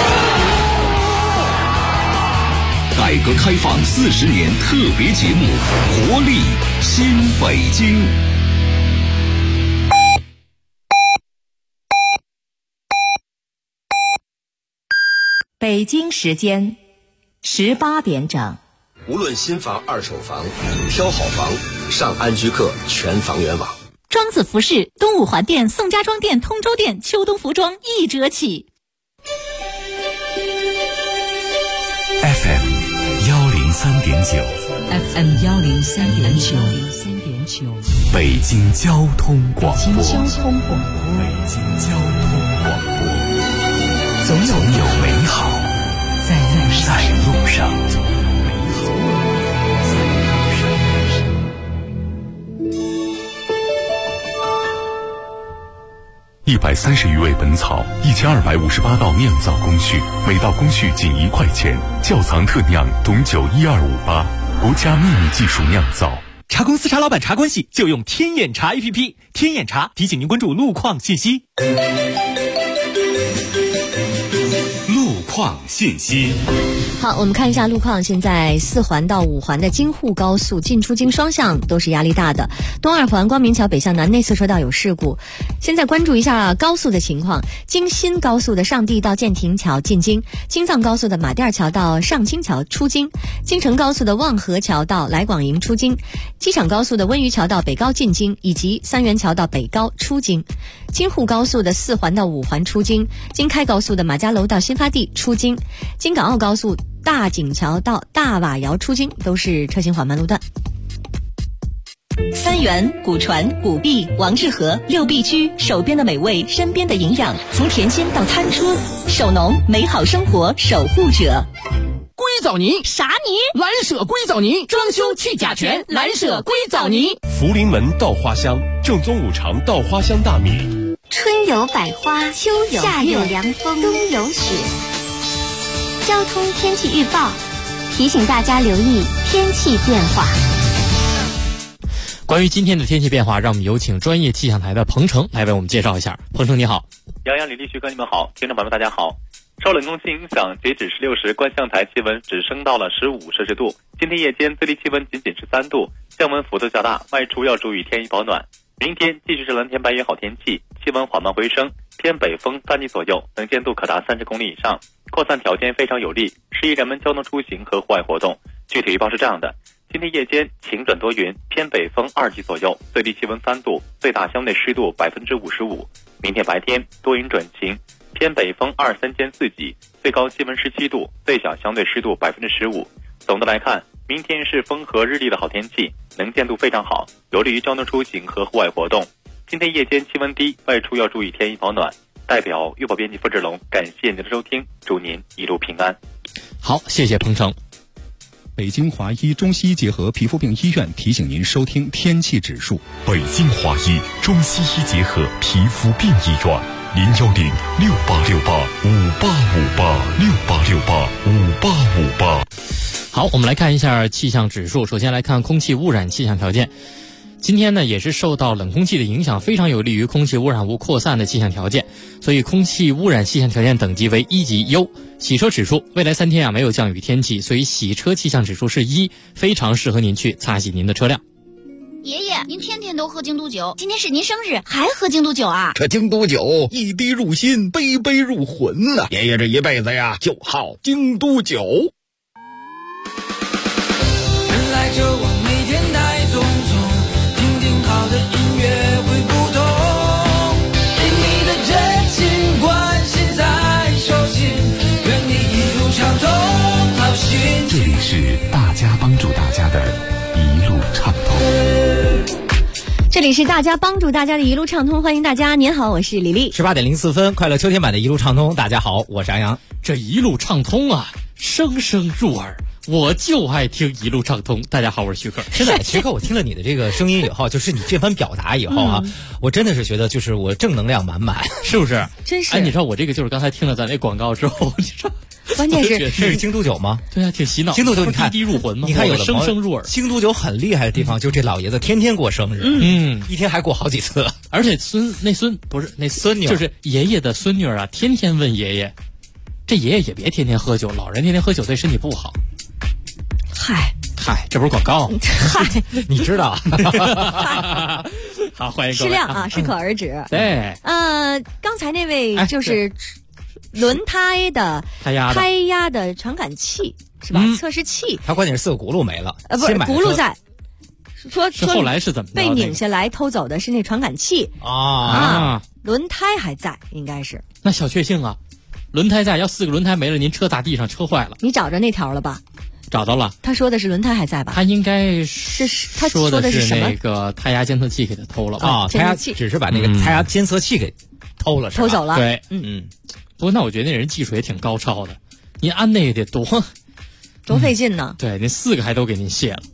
改革开放40年特别节目，活力新北京。 北京时间18点整。 无论新房、二手房，挑好房，上安居客全房源网。 庄子服饰东五环店、宋家庄店、通州店秋冬服装1折起。 FM 103.9 FM 103.9 北京交通广播。 北京交通广播， 总有美好在路上。130余味本草，1258道酿造工序，每道工序仅1块钱。窖藏特酿董酒12588，国家秘密技术酿造。 茶公司茶老板茶关系就用天眼茶 APP， 天眼茶提醒您关注路况信息。 路况信息。 好，我们看一下路况。现在4环到5环的京沪高速进出京双向都是压力大的。东2环光明桥北向南内侧车道有事故。现在关注一下高速的情况。京新高速的上地到建亭桥进京，京藏高速的马甸桥到上清桥出京，京承高速的望河桥到来广营出京，机场高速的温榆桥到北高进京，以及三元桥到北高出京。京沪高速的4环到5环出京，京开高速的马家楼到新发地出京，京港澳高速大井桥到大瓦窑出京都是车行缓慢路段。 三元、古传、古壁、王致和6必居，手边的美味，身边的营养，从甜心到餐桌，手农美好生活守护者。 硅藻泥啥泥？ 蓝舍硅藻泥，装修去甲醛，蓝舍硅藻泥。 福临门稻花香，正宗五常稻花香大米。 春有百花，秋有夏有凉风，冬有雪。交通天气预报提醒大家留意天气变化。 关于今天的天气变化，让我们有请专业气象台的彭程来为我们介绍一下。彭程你好。 杨洋、李丽、徐哥，你们好，听众朋友们大家好。受冷空气影响，截止16时，观象台气温只升到了15摄氏度。今天夜间最低气温仅仅是3度，降温幅度较大，外出要注意添衣保暖。明天继续是蓝天白云好天气，气温缓慢回升，偏北风3级左右，能见度可达30公里以上，扩散条件非常有利，适宜人们交通出行和户外活动。具体预报是这样的：今天夜间晴转多云，偏北风2级左右，最低气温3度，最大相对湿度55%。明天白天多云转晴，偏北风2、3间4级，最高气温17度，最小相对湿度15%。总的来看，明天是风和日丽的好天气，能见度非常好，有利于交通出行和户外活动。今天夜间气温低，外出要注意添衣保暖。代表预报编辑付志龙，感谢您的收听，祝您一路平安。 好，谢谢彭程。 北京华医中西医结合皮肤病医院提醒您收听天气指数。 北京华医中西医结合皮肤病医院，010-6868-5858，6868-5858。 好，我们来看一下气象指数。首先来看空气污染气象条件。今天呢，也是受到冷空气的影响，非常有利于空气污染物扩散的气象条件，所以空气污染气象条件等级为1级优。洗车指数，未来3天没有降雨天气，所以洗车气象指数是1，非常适合您去擦洗您的车辆。 爷爷，您天天都喝京都酒，今天是您生日，还喝京都酒啊？ 这京都酒一滴入心，杯杯入魂呐！爷爷这一辈子呀，就好京都酒。 人来车往，每天带匆匆，听听好的音乐会不同。对你的真情关心在手心，愿你一路畅通，好心情。 这里是大家帮助大家的一路畅通。 这里是大家帮助大家的一路畅通，欢迎大家。您好，我是李丽。 18点04分，快乐秋天版的一路畅通。大家好，我是安阳。 这一路畅通啊，声声入耳，我就爱听一路畅通。大家好，我是徐克。 真的，徐克，我听了你的这个声音以后，就是你这番表达以后啊，我真的是觉得就是我正能量满满， 是不是？ 真是。 哎，你知道我这个就是刚才听了咱那广告之后，你知道。 关键是这是京都酒吗？ 对啊，挺洗脑。 京都酒你看滴滴入魂嘛， 你看有的声声入耳。 京都酒很厉害的地方，就这老爷子天天过生日，一天还过好几次， 而且孙女就是爷爷的孙女啊，天天问爷爷，这爷爷也别天天喝酒，老人天天喝酒对身体不好。嗨，这不是广告。 嗨， 你知道？ 好，欢迎各位。 适量啊，适可而止。 对。 刚才那位就是轮胎的胎压的传感器是吧？测试器。 它关键是4个轱辘没了。 不是轱辘在。说后来是怎么被拧下来偷走的是那传感器啊？轮胎还在，应该是。 那小确幸啊，轮胎在，要4个轮胎没了，您车砸地上，车坏了。 你找着那条了吧？ 找到了。 他说的是轮胎还在吧？ 他应该是他说的是什么？ 那个胎压监测器给他偷了啊！胎压器只是把那个胎压监测器给偷了， 偷走了。 对，不过那我觉得那人技术也挺高超的，您安那个得多费劲呢。 对，那4个还都给您卸了。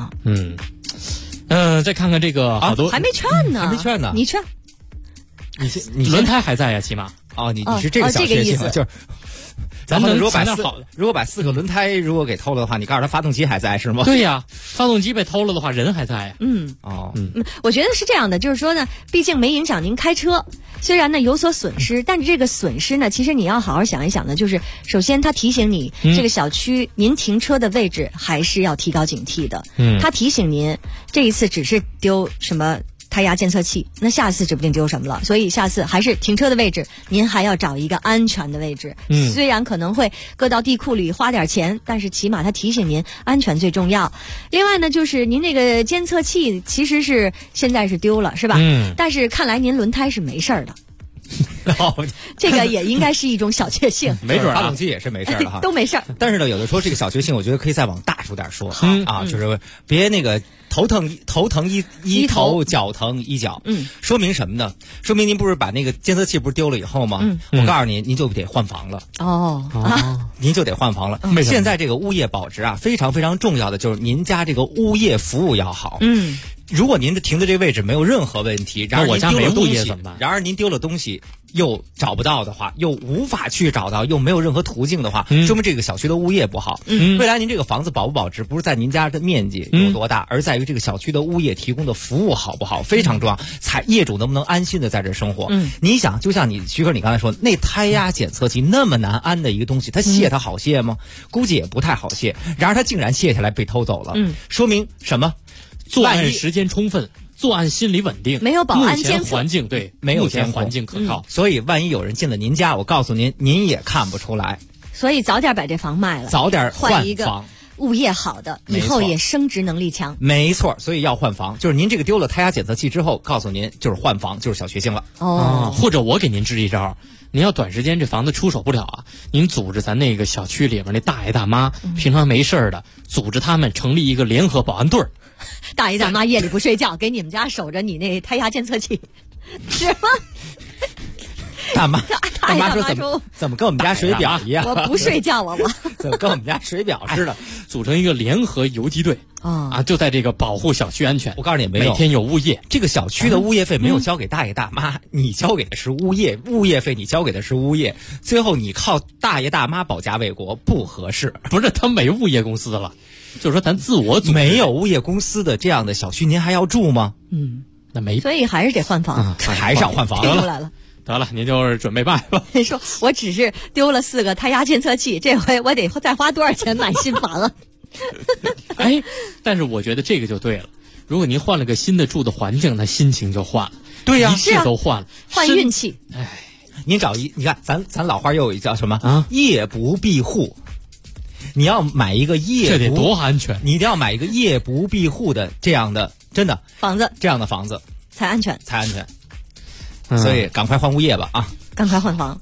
再看看这个好多还没劝呢，你劝。 你轮胎还在呀，起码。 哦，你是这个小确幸，就是。 咱们如果把4个轮胎如果给偷了的话，你告诉他发动机还在是吗？ 对呀，发动机被偷了的话，人还在呀。 我觉得是这样的，就是说呢，毕竟没影响您开车，虽然呢有所损失，但是这个损失呢，其实你要好好想一想呢，就是首先他提醒你，这个小区您停车的位置还是要提高警惕的。他提醒您这一次只是丢什么胎压监测器，那下次指不定丢什么了，所以下次还是停车的位置您还要找一个安全的位置。虽然可能会搁到地库里花点钱，但是起码他提醒您安全最重要。另外呢，就是您那个监测器其实是现在是丢了是吧？但是看来您轮胎是没事儿的。这个也应该是一种小确幸， 没准发动机也是没事的哈， 都没事。 但是呢，有的时候这个小确幸，我觉得可以再往大处点说啊，就是别那个头疼一头，脚疼一脚。说明什么呢？说明您不是把那个监测器不是丢了以后吗？我告诉您，您就得换房了。您就得换房了。现在这个物业保值啊，非常非常重要的就是您家这个物业服务要好。如果您的停的这个位置没有任何问题，然而您丢了东西，然而您丢了东西又找不到的话，又无法去找到，又没有任何途径的话，说明这个小区的物业不好。未来您这个房子保不保值，不是在您家的面积有多大，而在于这个小区的物业提供的服务好不好，非常重要。业主能不能安心的在这生活？你想，就像徐哥你刚才说，那胎压检测器那么难安的一个东西，它卸它好卸吗？估计也不太好卸。然而它竟然卸下来被偷走了，说明什么？ 作案时间充分，作案心理稳定， 没有保安监测， 环境对， 没有目前环境可靠， 所以万一有人进了您家，我告诉您，您也看不出来。 所以早点把这房卖了， 早点换一个物业好的，以后也升值能力强。 没错，所以要换房，就是您这个丢了胎压检测器之后，告诉您就是换房，就是小确幸了。 或者我给您支一招。您要短时间这房子出手不了啊，您组织咱那个小区里面那大爷大妈，平常没事的，组织他们成立一个联合保安队儿。 大爷大妈夜里不睡觉，给你们家守着你那胎压监测器，是吗？ 大妈说怎么跟我们家水表一样？ 我不睡觉我怎么跟我们家水表似的？ 组成一个联合游击队就在这个保护小区安全。 我告诉你，没有， 每天有物业， 这个小区的物业费没有交给大爷大妈，你交给的是物业，物业费你交给的是物业，最后你靠大爷大妈保家卫国不合适。 不是，他没物业公司了，就是说咱自我组织。 没有物业公司的这样的小区，您还要住吗？ 那没， 所以还是得换房， 还是要换房。 得了，您就是准备办吧。 你说我只是丢了4个胎压监测器，这回我得再花多少钱买新房啊？ 但是我觉得这个就对了。如果您换了个新的住的环境，那心情就换了。 对呀， 一切都换了， 换运气。 您你看，咱老话又有一叫什么啊？夜不闭户。你要买一个这得多安全！ 你一定要买一个夜不闭户的这样的真的房子， 这样的房子才安全， 才安全。所以赶快换物业吧啊！ 赶快换房。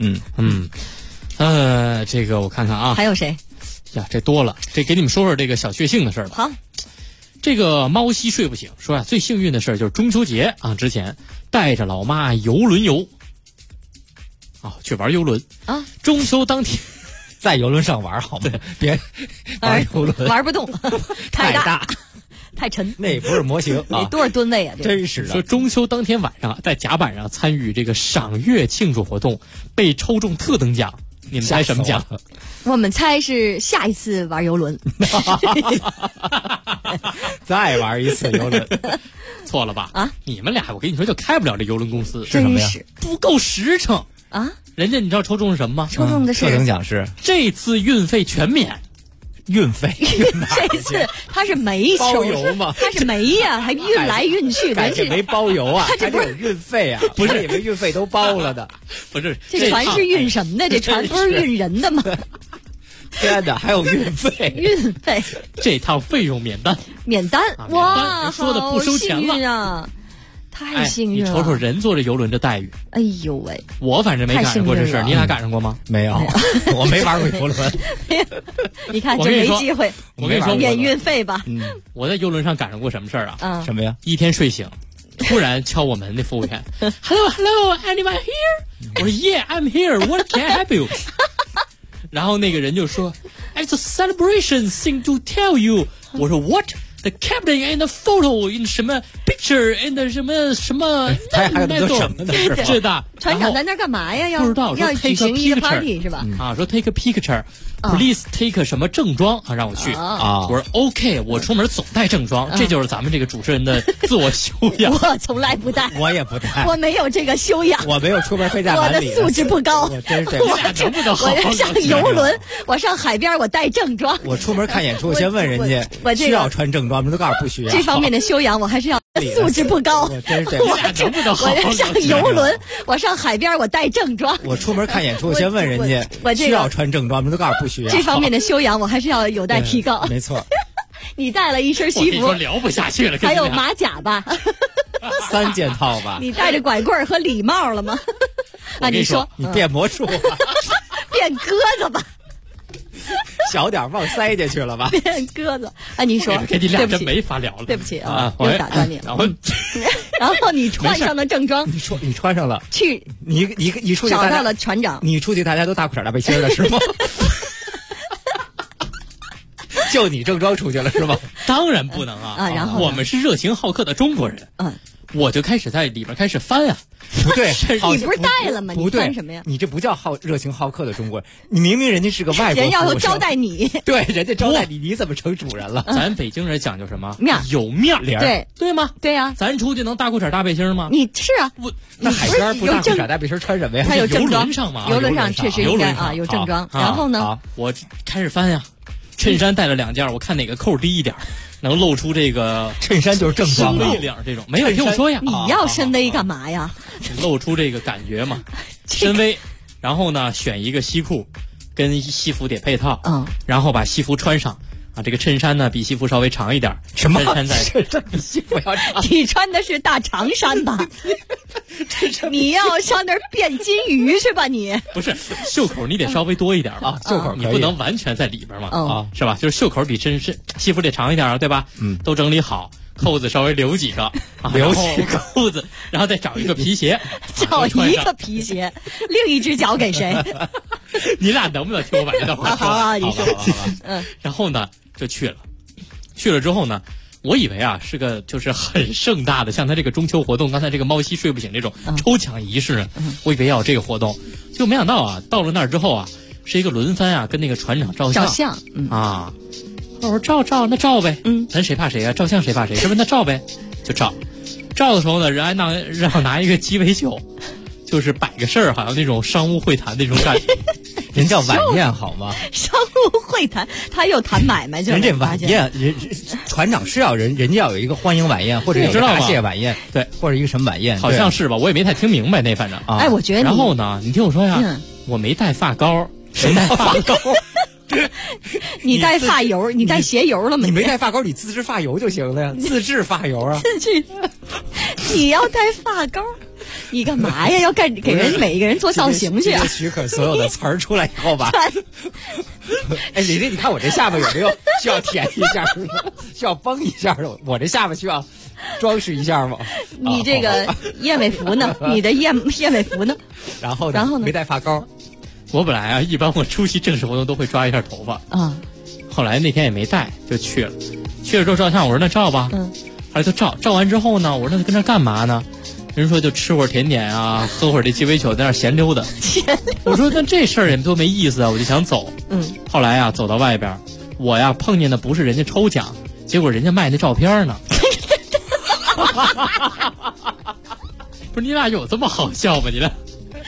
这个我看看啊， 还有谁？ 呀，这多了，这给你们说说这个小确幸的事儿吧。 好， 这个猫西睡不醒说最幸运的事儿就是中秋节啊，之前带着老妈游轮游，去玩游轮啊。中秋当天在游轮上玩好吗？别玩游轮， 玩不动，太大。太沉， 那不是模型啊！ 多少吨位啊？ 真是的。 说中秋当天晚上在甲板上参与这个赏月庆祝活动，被抽中特等奖你们猜什么奖？ 我们猜是下一次玩游轮， 再玩一次游轮， 错了吧？ 啊， 你们俩我跟你说就开不了这游轮公司， 是什么呀？ 不够实诚啊！ 人家你知道抽中是什么吗？ 抽中的是特等奖是这次运费全免。 运费， 这次他是煤包邮吗？ 他是煤呀，还运来运去的， 这没包邮啊， 他这不是有运费啊？不是，以为运费都包了的， 不是。 这船是运什么的？这船不是运人的吗？ 天哪，还有运费！ 运费， 这趟费用免单， 免单，哇， 说的不收钱了啊！太幸运了！ 你瞅瞅人坐这游轮这待遇， 哎呦喂！ 我反正没赶上过这事，你俩赶上过吗？ 没有，我没玩过游轮。 你看这没机会， 我跟你说免运费吧。 我在游轮上赶上过什么事儿啊？ 什么呀？ 一天睡醒，突然敲我门，那服务员 ，Hello, anyone here？ 我说 Yeah, I'm here. What can I help you？ 然后那个人就说 ，It's a celebration thing to tell you。我说 What？The captain in the photo in 什么 picture in the 什么， 他还有那什么呢？ 是的， 船长在那干嘛呀？ 不知道， 要举行一个 party 是吧？ 啊，说 take a picture。Please take 什么正装啊？让我去啊！我说 OK， 我出门总带正装，这就是咱们这个主持人的自我修养。 我从来不带， 我也不带， 我没有这个修养， 我没有出门非带碗里， 我的素质不高。 我真是这样，能不能好好我上游轮，我上海边，我带正装。 我出门看演出，先问人家需要穿正装吗？都告诉不需要。 这方面的修养，我还是要素质不高。 我真是这样， 能不能好好？ 我上游轮，我上海边，我带正装。 我出门看演出，先问人家需要穿正装吗？都告诉不需要。 这方面的修养，我还是要有待提高。 没错， 你带了一身西服， 我聊不下去了。 还有马甲吧 ？3件套吧。 你带着拐棍和礼帽了吗？啊，你说你变魔术了， 变鸽子吧。 小点忘塞进去了吧？ 变鸽子啊！你说， 跟你俩真没法聊了。 对不起啊，又打断你了。然后你穿上了正装， 你穿上了， 去你出去找到了船长， 你出去大家都大裤衩大背心了是吗？就你正装出去了是吗？ 当然不能啊！ 然后我们是热情好客的中国人。我就开始在里边开始翻啊。 不对， 你不是带了吗？ 不对， 你翻什么呀？ 你这不叫热情好客的中国人，你明明人家是个外国人， 要招待你， 对，人家招待你，你怎么成主人了？ 咱北京人讲究什么？ 面有面儿， 对吗？ 对呀， 咱出去能大裤衩大背心吗？ 你是啊， 那海边不大裤衩大背心穿什么呀？ 他有正装， 游轮上嘛， 游轮上确实应该啊有正装。然后呢， 我开始翻呀，衬衫带了2件，我看哪个扣低一点。能露出这个衬衫就是正装深 V 领这种，没有听我说呀？ 你要深 V 干嘛呀？ 露出这个感觉嘛，深 V， 然后呢选一个西裤，跟西服得配套，然后把西服穿上啊，这个衬衫呢比西服稍微长一点， 什么衬衫这比西服要长？ 你穿的是大长衫吧？你要上那儿变金鱼去吧？你不是袖口，你得稍微多一点啊，袖口你不能完全在里边嘛，啊，是吧？就是袖口比西服得长一点啊，对吧？都整理好，扣子稍微留几个， 留几个扣子，然后再找一个皮鞋， 找一个皮鞋，另一只脚给谁？ 你俩能不能听我把这段话说？ 好，你说， 然后呢就去了之后呢。我以为啊是个就是很盛大的，像他这个中秋活动，刚才这个猫西睡不醒这种抽奖仪式呢，我以为要有这个活动，就没想到啊，到了那儿之后啊，是一个轮番啊，跟那个船长照相啊。我说照那照呗，咱谁怕谁啊？照相谁怕谁？是不是？那照呗，就照的时候呢，人还让我拿一个鸡尾酒，就是摆个事儿，好像那种商务会谈那种感觉。 人叫晚宴好吗？ 商务会谈，他又谈买卖， 人这晚宴，船长是要人家要有一个欢迎晚宴，或者有个答谢晚宴，对，或者一个什么晚宴， 好像是吧？我也没太听明白那，反正哎，我觉得。 然后呢，你听我说呀，我没带发膏，谁带发膏？ 你带发油，你带鞋油了吗？ 你没带发膏，你自制发油就行了呀，自制发油啊， 自制。你要带发膏。你干嘛呀？要给人每个人做造型去啊？ 许可所有的词儿出来以后吧。哎，李丽，你看我这下巴有没有需要填一下？需要绷一下？我这下巴需要装饰一下吗？ 你这个燕尾服呢？你的燕尾服呢？ 然后呢？没带发膏。 我本来啊，一般我出席正式活动都会抓一下头发啊。 后来那天也没带，就去了。去了之后照相，我说那照吧。后来就照完之后呢，我说那跟这干嘛呢？ 人说就吃会儿甜点啊，喝会儿这鸡尾酒，在那儿闲溜达。我说那这事儿也多没意思啊，我就想走。后来啊，走到外边，我呀碰见的不是人家抽奖，结果人家卖那照片呢。不是你俩有这么好笑吗？你俩？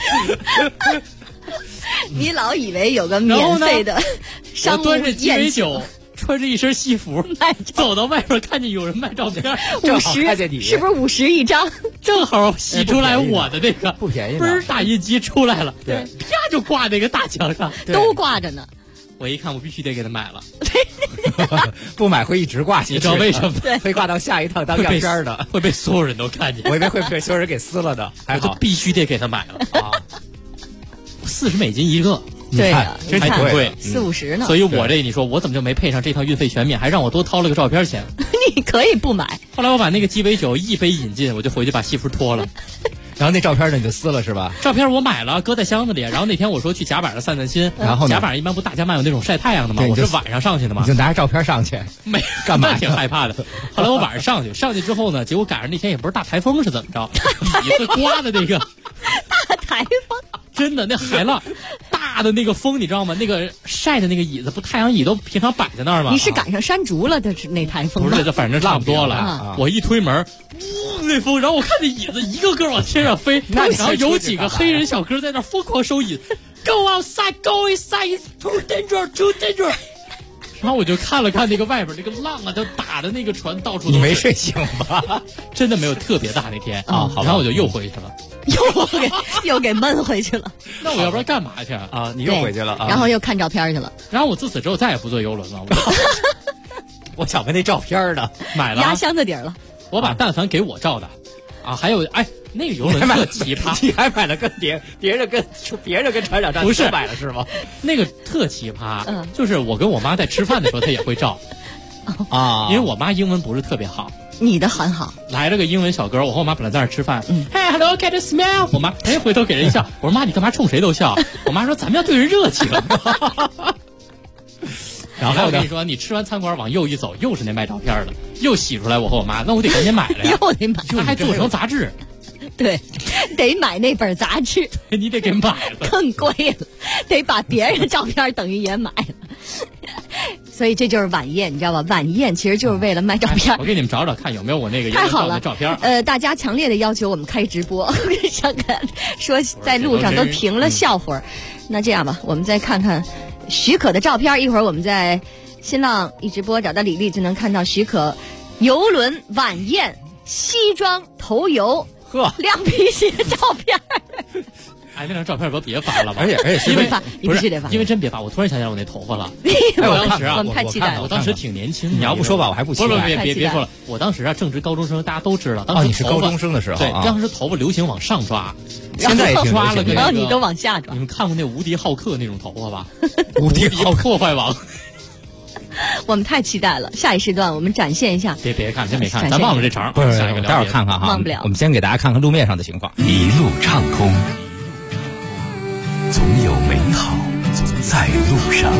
你老以为有个免费的商务端着鸡尾宴酒，穿着一身西服，走到外边看见有人卖照片 ，50是不是50一张？ 正好洗出来我的那个不便宜， 不是大印机出来了， 对， 啪就挂那个大墙上， 都挂着呢。 我一看，我必须得给他买了， 不买会一直挂。 你知道为什么？ 会挂到下一趟当样片的， 会被所有人都看见。 我以为会被所有人给撕了的，还好， 必须得给他买了啊！40美金一个。 对呀， 这还挺贵 ，40-50呢。 所以我这你说我怎么就没配上这趟运费全免，还让我多掏了个照片钱？ 你可以不买。 后来我把那个鸡尾酒一杯饮尽，我就回去把西服脱了， 然后那照片呢你就撕了是吧？ 照片我买了，搁在箱子里。然后那天我说去甲板上散散心， 然后甲板上一般不大甲板有那种晒太阳的吗？我是晚上上去的嘛， 你就拿着照片上去， 没干嘛？ 挺害怕的。后来我晚上上去之后呢，结果赶上那天也不是大台风是怎么着，椅子刮的那个大台风。 真的，那海浪大的那个风，你知道吗？那个晒的那个椅子，不太阳椅都平常摆在那儿吗？ 你是赶上山竹了的那台风吗？ 不是，反正差不多了。我一推门，呜，那风，然后我看那椅子一个个往天上飞，然后有几个黑人小哥在那疯狂收椅子 ，Go outside, go inside, it's too dangerous, too dangerous。然后我就看了看那个外边那个浪啊，都打的那个船到处都是。 你没睡醒吧？ 真的没有特别大那天啊，然后我就又回去了。 又给闷回去了。 那我要不然干嘛去啊？你又回去了啊？ 然后又看照片去了。 然后我自此之后再也不坐游轮了。 我想问那照片呢？ 买了压箱子底儿了。 我把但凡给我照的啊，还有那个游轮特奇葩， 你还买了跟别人跟船长不是买了是吗？ 那个特奇葩，就是我跟我妈在吃饭的时候，她也会照啊，因为我妈英文不是特别好。 你的很好， 来了个英文小哥，我和我妈本来在那吃饭，Hey hello can you smell？ 我妈回头给人笑，我说妈你干嘛冲谁都笑？我妈说咱们要对人热情。然后我跟你说，你吃完餐馆往右一走，又是那卖照片的，又洗出来我和我妈，那我得赶紧买了呀， 又得买， 他还做成杂志， 对，得买那本杂志， 你得给买了， 更贵了，得把别人的照片等于也买了。所以这就是晚宴，你知道吧？晚宴其实就是为了卖照片。 我给你们找找看有没有我那个太好了照片。 大家强烈的要求我们开直播，想看说在路上都停了笑会儿。那这样吧，我们再看看许可的照片。一会儿我们在新浪一直播找到李丽，就能看到许可游轮晚宴西装头油亮皮鞋照片。 那张照片别发了吧！ 而且因为你必须得发， 因为真别发。我突然想起来我那头发了。 我们太期待了。 我当时挺年轻的。 你要不说吧，我还不期待。 别说了。我当时正值高中生，大家都知道。 你是高中生的时候。 对，当时头发流行往上抓， 现在也挺抓了个。 然后你都往下抓。 你们看过那无敌浩克那种头发吧？ 无敌浩克破坏王。 我们太期待了，下一时段我们展现一下。 别看，真没看，咱忘了这茬。 不是，待会儿看看哈。 忘不了。 我们先给大家看看路面上的情况。 一路畅通。总有美好在路上，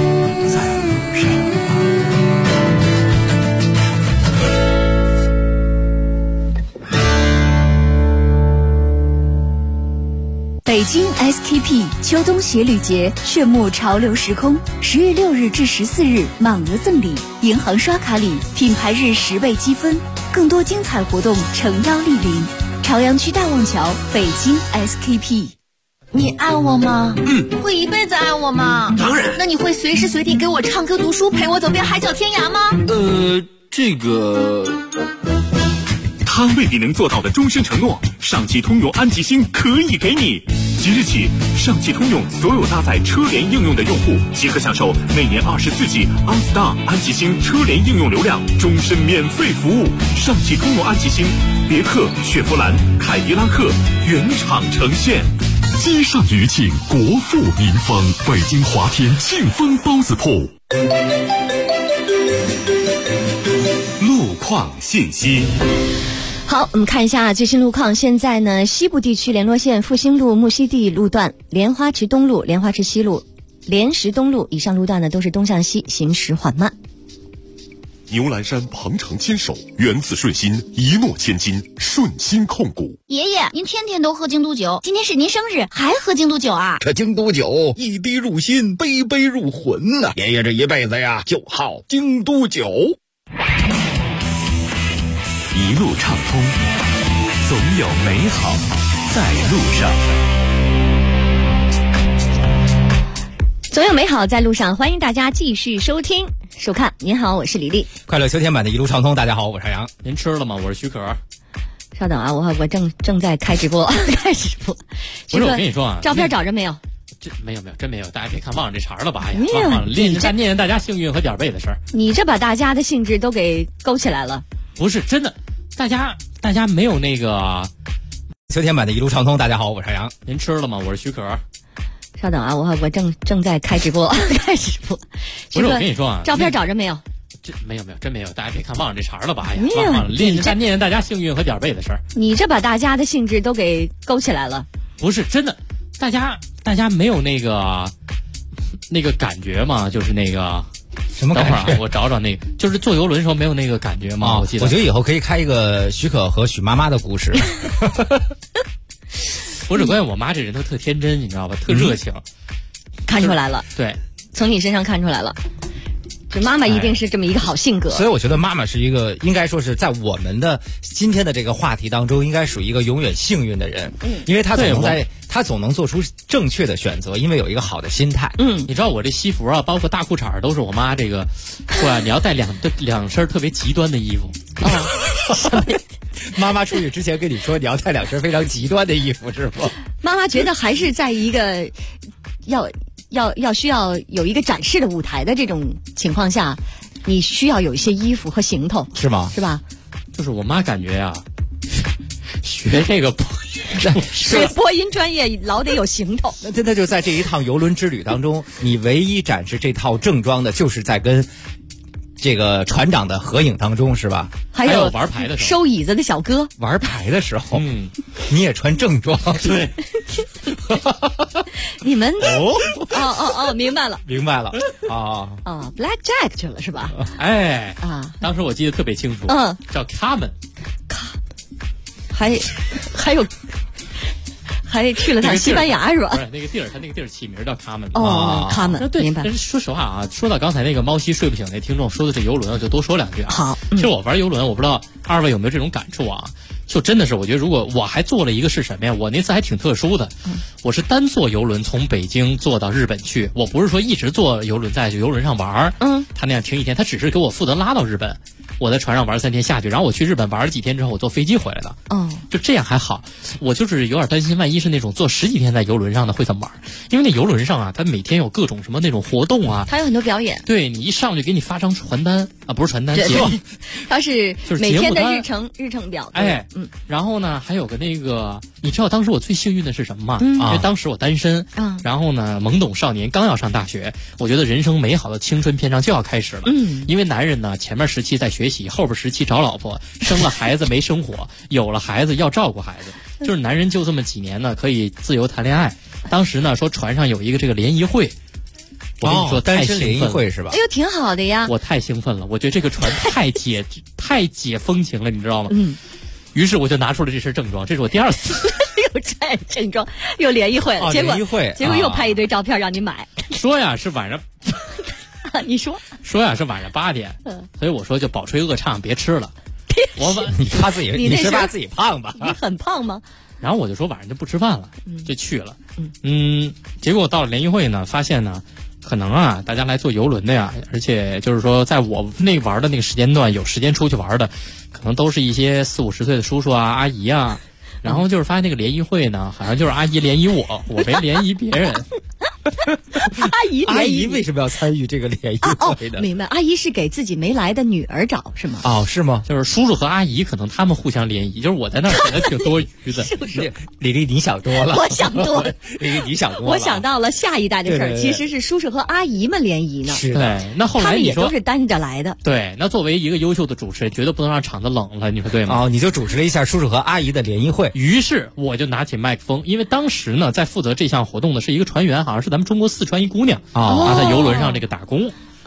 北京 SKP 秋冬鞋履节炫目潮流时空，10月6日至14日满额赠礼，银行刷卡礼品牌日10倍积分，更多精彩活动诚邀莅临。朝阳区大望桥，北京 SKP。 你爱我吗？会一辈子爱我吗？ 当然。 那你会随时随地给我唱歌读书，陪我走遍海角天涯吗？ 这个他未必能做到的终身承诺，上汽通用安吉星可以给你。即日起，上汽通用所有搭载车联应用的用户即可享受每年24G OnStar 安吉星车联应用流量，终身免费服务。上汽通用安吉星，别克、雪佛兰、凯迪拉克原厂呈现。积善余庆，国富民丰。北京华天庆丰包子铺。 路况信息。 好，我们看一下最新路况。现在呢，西部地区联络线复兴路木樨地路段、莲花池东路、莲花池西路、莲石东路以上路段呢，都是东向西行驶缓慢。 牛栏山鹏程牵手，源自顺心，一诺千金，顺心控股。 爷爷，您天天都喝京都酒，今天是您生日，还喝京都酒啊？ 这京都酒一滴入心，杯杯入魂呐！爷爷这一辈子呀，就好京都酒。 一路畅通，总有美好在路上。 总有美好在路上，欢迎大家继续收听收看。您好，我是李丽。 快乐秋天版的一路畅通，大家好，我是海洋。 您吃了吗？我是许可。 稍等啊，我正在开直播，开直播。 不是，我跟你说啊， 照片找着没有？ 这没有，真没有。大家别看忘了这茬了吧？哎呀， 没有， 忘了念大家幸运和点背的事儿。 你这把大家的兴致都给勾起来了。 不是真的，大家没有那个秋天版的一路畅通，大家好，我是海洋。 您吃了吗？我是许可。 稍等啊，我正在开直播，开直播。 不是，我跟你说啊， 照片找着没有？ 这没有，真没有。大家别看忘了这茬了吧？哎呀， 没有， 忘了念大家幸运和点背的事儿。 你这把大家的兴致都给勾起来了。 不是真的，大家没有那个感觉吗？就是那个什么感觉？ 等会儿啊，我找找那个，就是坐游轮时候没有那个感觉吗？我觉得以后可以开一个许可和许妈妈的故事。 不是，关键我妈这人都特天真，你知道吧？特热情， 看出来了。 对， 从你身上看出来了。这妈妈一定是这么一个好性格， 所以我觉得妈妈是一个应该说是在我们的今天的这个话题当中，应该属于一个永远幸运的人。因为她总能做出正确的选择，因为有一个好的心态。 你知道我这西服啊，包括大裤衩都是我妈这个说你要带两身特别极端的衣服。 妈妈出去之前跟你说你要带两身非常极端的衣服是不？ 妈妈觉得还是在一个需要有一个展示的舞台的这种情况下，你需要有一些衣服和行头， 是吗？ 是吧？ 就是我妈感觉呀，学这个学播音专业老得有行头。 那就在这一趟邮轮之旅当中，你唯一展示这套正装的，就是在跟这个船长的合影当中，是吧？ 还有玩牌的时候， 收椅子的小哥玩牌的时候，你也穿正装， 对。 你们明白了，Black Jack 去了是吧？ 哎啊，当时我记得特别清楚，叫卡门， 还去了趟西班牙是吧？ 不是那个地儿，他那个地儿起名叫卡门。 卡门， 对， 明白。 但是说实话啊，说到刚才那个猫西睡不醒那听众说的这游轮，我就多说两句啊。 好， 其实我玩游轮，我不知道二位有没有这种感触啊？就真的是，我觉得如果我还做了一个是什么呀？我那次还挺特殊的，我是单坐游轮从北京坐到日本去，我不是说一直坐游轮在游轮上玩，他那样停一天，他只是给我负责拉到日本，我在船上玩3天下去，然后我去日本玩了几天之后，我坐飞机回来的。就这样还好，我就是有点担心，万一是那种坐10几天在游轮上的会怎么玩？因为那游轮上啊，它每天有各种什么那种活动啊， 它有很多表演。 对，你一上去给你发张传单啊，不是传单，节目， 它是每天的日程表。 然后呢，还有个那个，你知道当时我最幸运的是什么吗？因为当时我单身，然后呢，懵懂少年，刚要上大学，我觉得人生美好的青春篇章就要开始了。因为男人呢，前面时期在学习，后边时期找老婆，生了孩子没生活，有了孩子要照顾孩子，就是男人就这么几年呢，可以自由谈恋爱。当时呢，说船上有一个这个联谊会。我跟你说， 单身联谊会是吧？ 哎呦，挺好的呀！ 我太兴奋了，我觉得这个船太解风情了，你知道吗？于是我就拿出了这身正装，这是我第2次又穿正装又联谊会了，结果又拍一堆照片让你买。 说呀是晚上， 你说呀是晚上8点，所以我说就饱吹饿唱，别吃了。 你怕自己，你是怕自己胖吧？ 你很胖吗？ 然后我就说晚上就不吃饭了，就去了。结果到了联谊会呢，发现呢。可能啊，大家来坐游轮的呀，而且就是说，在我那玩的那个时间段，有时间出去玩的，可能都是一些40、50岁的叔叔啊、阿姨啊。然后就是发现那个联谊会呢，好像就是阿姨联谊我没联谊别人。 阿姨为什么要参与这个联谊会的？ 明白，阿姨是给自己没来的女儿找是吗？ 是吗？ 就是叔叔和阿姨可能他们互相联谊，就是我在那儿显得挺多余的。 是不是？ 李丽，你想多了。 我想多了。 李丽，你想多了。 我想到了下一代的事儿，其实是叔叔和阿姨们联谊呢。 是的。那后来他们也都是单着来的。 对，那作为一个优秀的主持人，绝对不能让场子冷了，你说对吗？ 你就主持了一下叔叔和阿姨的联谊会。 于是我就拿起麦克风，因为当时呢，在负责这项活动的是一个船员，好像是咱们中国4川一姑娘在游轮上这个打工。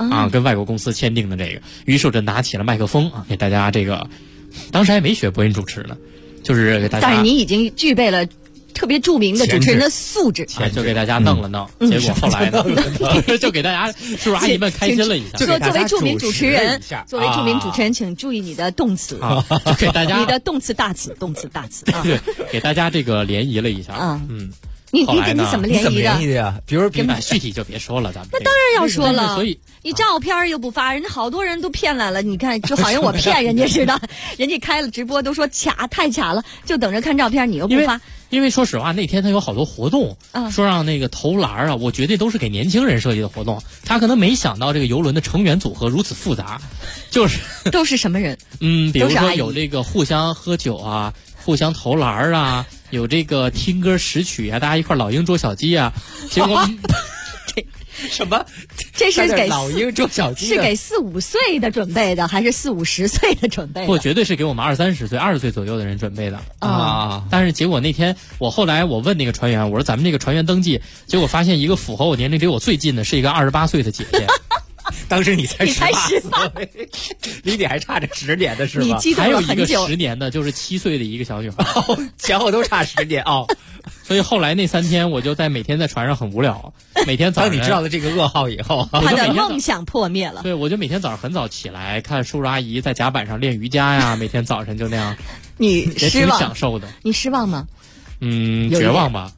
啊，跟外国公司签订的这个。于是我就拿起了麦克风啊，给大家这个，当时还没学播音主持呢，就是给大家。 但是你已经具备了特别著名的主持人的素质， 就给大家弄了弄。结果后来呢，就给大家叔叔阿姨们开心了一下。 作为著名主持人，请注意你的动词啊，就给大家你的动词大词啊， 对，给大家这个联谊了一下啊，你怎么联谊的呀？比如具体就别说了，咱们那当然要说了。 所以你照片又不发，人家好多人都骗来了。你看，就好像我骗人家似的，人家开了直播都说太卡了，就等着看照片，你又不发。 因为说实话，那天他有好多活动，说让那个投篮啊，我绝对都是给年轻人设计的活动。他可能没想到这个游轮的成员组合如此复杂，就是都是什么人？ 比如说有这个互相喝酒啊，互相投篮啊。有这个听歌识曲啊，大家一块老鹰捉小鸡啊，结果什么？ 这是给老鹰捉小鸡？ 是给4、5岁的准备的，还是4、50岁的准备的？ 不，绝对是给我们20、30岁、20岁左右的人准备的啊！但是结果那天后来我问那个船员，我说咱们这个船员登记，结果发现一个符合我年龄离我最近的是一个28岁的姐姐。 当时你才18岁，离你还差着10年的是吧？ 你激动还有了很久。 一个10年的，就是7岁的一个小女孩， 前后都差10年哦。 所以后来那3天，我就每天在船上很无聊。每天早上， 当你知道了这个噩耗以后， 他的梦想破灭了。 对，我就每天早上很早起来看叔叔阿姨在甲板上练瑜伽呀，每天早晨就那样。 你也挺享受的。 你失望吗？ 绝望吧。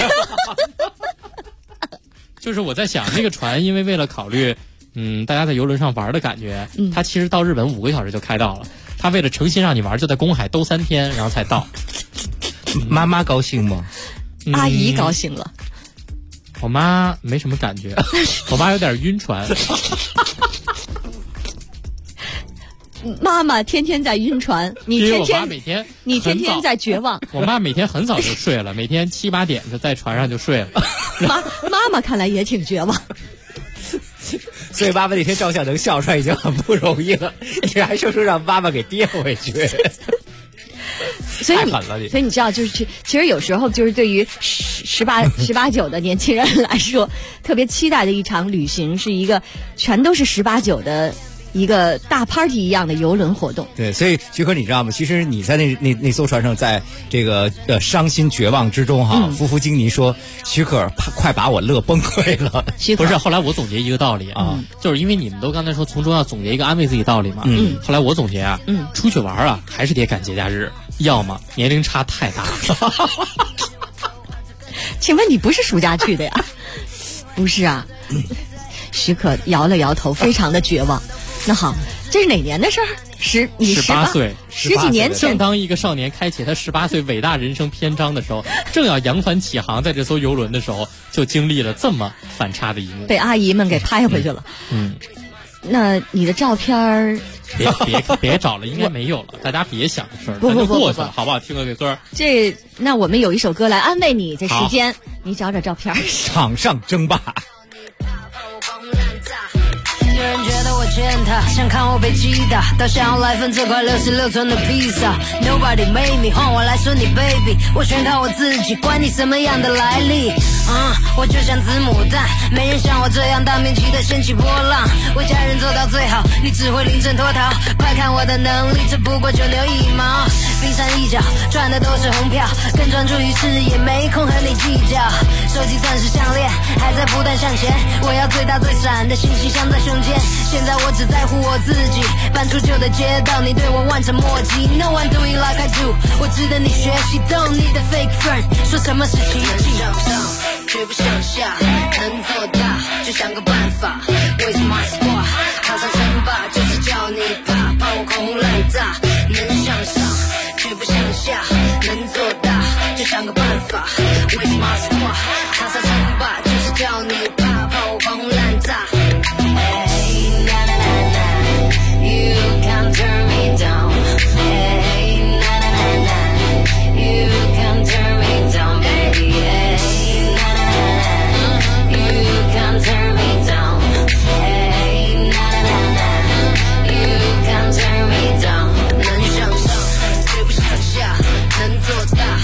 就是我在想，那个船因为了考虑。大家在游轮上玩的感觉，他其实到日本5个小时就开到了。他为了诚心让你玩，就在公海兜3天，然后才到。 妈妈高兴吗？ 阿姨高兴了。 我妈没什么感觉，我妈有点晕船。 妈妈天天在晕船，你天天在绝望。 我妈每天很早就睡了，每天7、8点就在船上就睡了。 妈妈看来也挺绝望。 所以妈妈那天照相能笑出来已经很不容易了，你还说让妈妈给跌回去， 太狠了你。所以你知道，就是其实有时候就是对于18、19的年轻人来说，特别期待的一场旅行是一个全都是18、19的一个大 party 一样的游轮活动。 对，所以徐可你知道吗？其实你在那艘船上，在这个伤心绝望之中哈，夫妇经理说徐可快把我乐崩溃了。 不是，后来我总结一个道理啊，就是因为你们都刚才说从中要总结一个安慰自己道理嘛。后来我总结啊，出去玩啊还是得赶节假日，要么年龄差太大。 请问你不是暑假去的呀？不是啊。徐可摇了摇头，非常的绝望。那好，这是哪年的事儿？你 18岁 ，10几年前。 正当一个少年开启他18岁伟大人生篇章的时候，正要扬帆起航，在这艘游轮的时候，就经历了这么反差的一幕， 被阿姨们给拍回去了。那你的照片儿？ 别找了，应该没有了。大家别想这事儿， 不过去了，好不好？听个歌。 那我们有一首歌来安慰你，这时间你找照片。 场上争霸。 有人觉得我欠他，想看我被击打，倒想要来份这块66寸的披萨。Nobody made me， 换我来说你 baby， 我全靠我自己，管你什么样的来历。我就像子母蛋，没人像我这样大面积的掀起波浪，为家人做到最好，你只会临阵脱逃。快看我的能力，这不过9牛1毛，冰山一角，赚的都是红票，更专注于事业，没空和你计较。手机钻石项链还在不断向前，我要最大最闪的信息镶在胸前。现在我只在乎我自己，搬出旧的街道，你对我望尘莫及。No one do it like I do， 我值得你学习。Don't need a fake friend， 说什么是奇迹？向上绝不向下，能做大就想个办法。With my squad， 踏上称霸就是叫你怕我狂轰滥炸。能向上绝不向下，能做大就想个办法。With my squad， 踏上称霸就是叫你怕我狂轰滥炸。能向上，绝不向下，能做大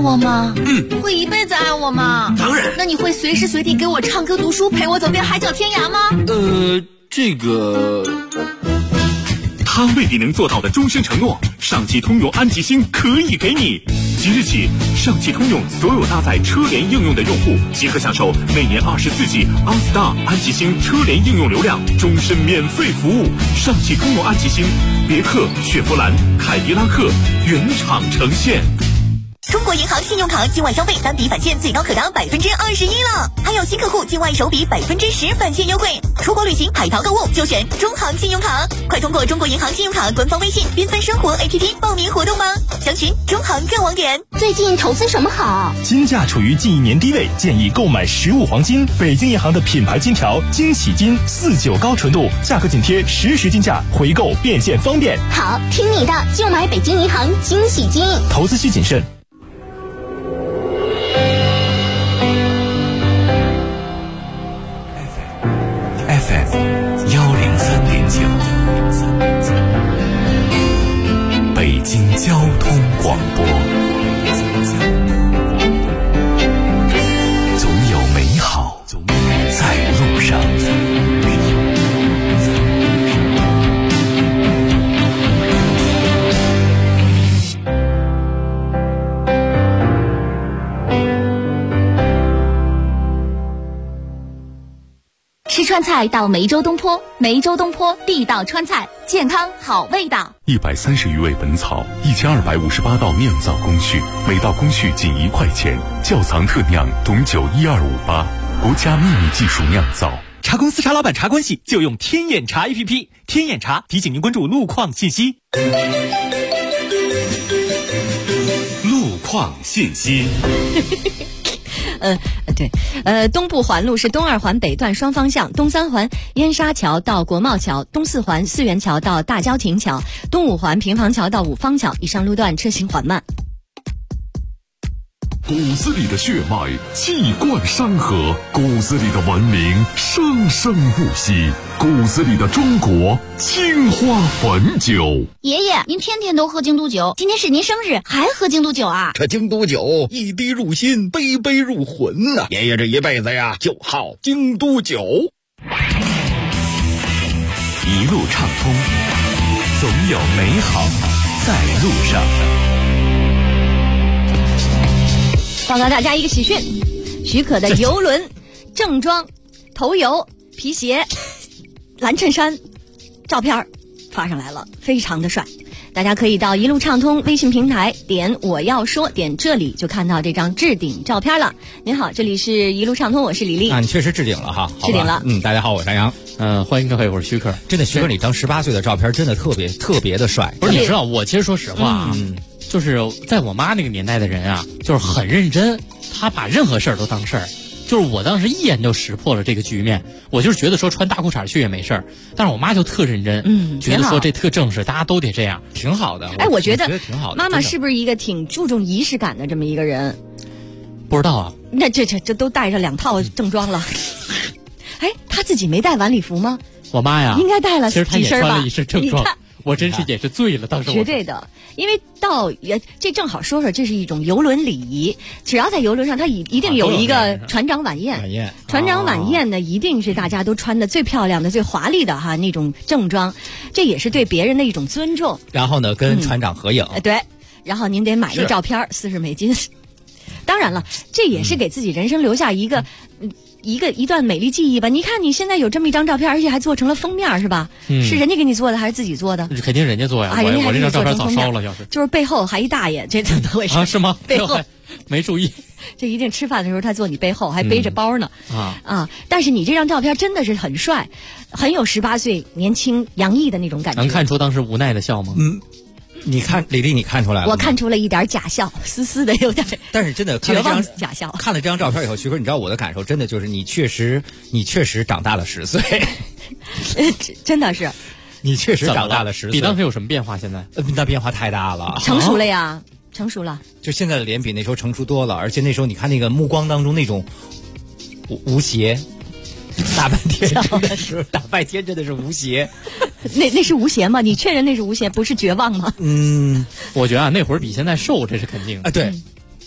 我吗？会一辈子爱我吗？ 当然。 那你会随时随地给我唱歌读书，陪我走遍海角天涯吗？ 这个。他未必能做到的终身承诺，上汽通用安吉星可以给你。即日起，上汽通用所有搭载车联应用的用户，即可享受每年24G OnStar 安吉星车联应用流量，终身免费服务。上汽通用安吉星，别克、雪佛兰、凯迪拉克原厂呈现。 中国银行信用卡境外消费单笔返现最高可达21%了，还有新客户境外首笔10%返现优惠。出国旅行、海淘购物就选中行信用卡，快通过中国银行信用卡官方微信缤纷生活 APP 报名活动吧，详询中行各网点。 最近投资什么好？ 金价处于近1年低位，建议购买实物黄金。北京银行的品牌金条惊喜金49高纯度，价格紧贴实时金价，回购变现方便。 好，听你的，就买北京银行惊喜金。 投资需谨慎。 FM 103.9，北京交通广播，总有美好在路上。 吃川菜到梅州东坡，梅州东坡地道川菜，健康好味道。 130余味本草，1258道酿造工序，每道工序仅1块钱。窖藏特酿董酒12588，国家秘密技术酿造。 茶公司茶老板茶关系就用天眼茶 APP， 天眼茶提醒您关注路况信息。 路况信息。 东部环路是东2环北段双方向，东3环燕沙桥到国贸桥，东4环四元桥到大郊亭桥，东5环平房桥到五方桥，以上路段车行缓慢。 骨子里的血脉气贯山河，骨子里的文明生生不息，骨子里的中国青花汾酒。 爷爷，您天天都喝京都酒，今天是您生日还喝京都酒啊？ 这京都酒一滴入心，杯杯入魂呐！爷爷这一辈子呀，就好京都酒。 一路畅通，总有美好在路上。 报告大家一个喜讯，许可的游轮正装头油皮鞋蓝衬衫照片发上来了，非常的帅。大家可以到一路畅通微信平台点我要说，点这里就看到这张置顶照片了。您好，这里是一路畅通，我是李丽。 你确实置顶了哈， 置顶了。 大家好，我是张扬。 欢迎各位，我是徐克。 真的，徐克，你当18岁的照片真的特别的帅。 不是，你知道，我其实说实话啊，就是在我妈那个年代的人啊，就是很认真，她把任何事儿都当事儿。就是我当时一眼就识破了这个局面，我就是觉得说穿大裤衩去也没事儿，但是我妈就特认真，觉得说这特正式，大家都得这样， 挺好的。 我觉得挺好的。 妈妈是不是一个挺注重仪式感的这么一个人？ 不知道啊。 那这都带着2套正装了。她自己没带晚礼服吗？ 我妈呀， 应该带了。 其实她也穿了一身正装。我真是也是醉了，当时绝对的，因为这正好说说，这是一种游轮礼仪。只要在游轮上，它一定有一个船长晚宴。船长晚宴呢，一定是大家都穿的最漂亮的、最华丽的哈那种正装，这也是对别人的一种尊重。 然后呢，跟船长合影。 对，然后您得买那照片，40美金。当然了，这也是给自己人生留下一段美丽记忆吧。你看你现在有这么一张照片，而且还做成了封面，是吧？是人家给你做的还是自己做的？ 肯定人家做呀。我这张照片早烧了，要是就是背后还一大爷，这怎么回事啊？是吗？ 背后没注意。 这一定吃饭的时候他坐你背后，还背着包呢。但是你这张照片真的是很帅，很有18岁年轻洋溢的那种感觉。 能看出当时无奈的笑吗？ 你看李丽，你看出来了？ 我看出了一点假笑，丝丝的有点。 但是真的绝望假笑。 看了这张照片以后，徐哥，你知道我的感受，真的就是你确实长大了10岁。 真的是。 你确实长大了10岁。 比当时有什么变化？现在？ 那变化太大了。 成熟了呀，成熟了。 就现在的脸比那时候成熟多了，而且那时候你看那个目光当中那种无邪。大半天真的是无邪。 那是无邪吗？你确认那是无邪，不是绝望吗？ 我觉得那会儿比现在瘦，这是肯定的。 对，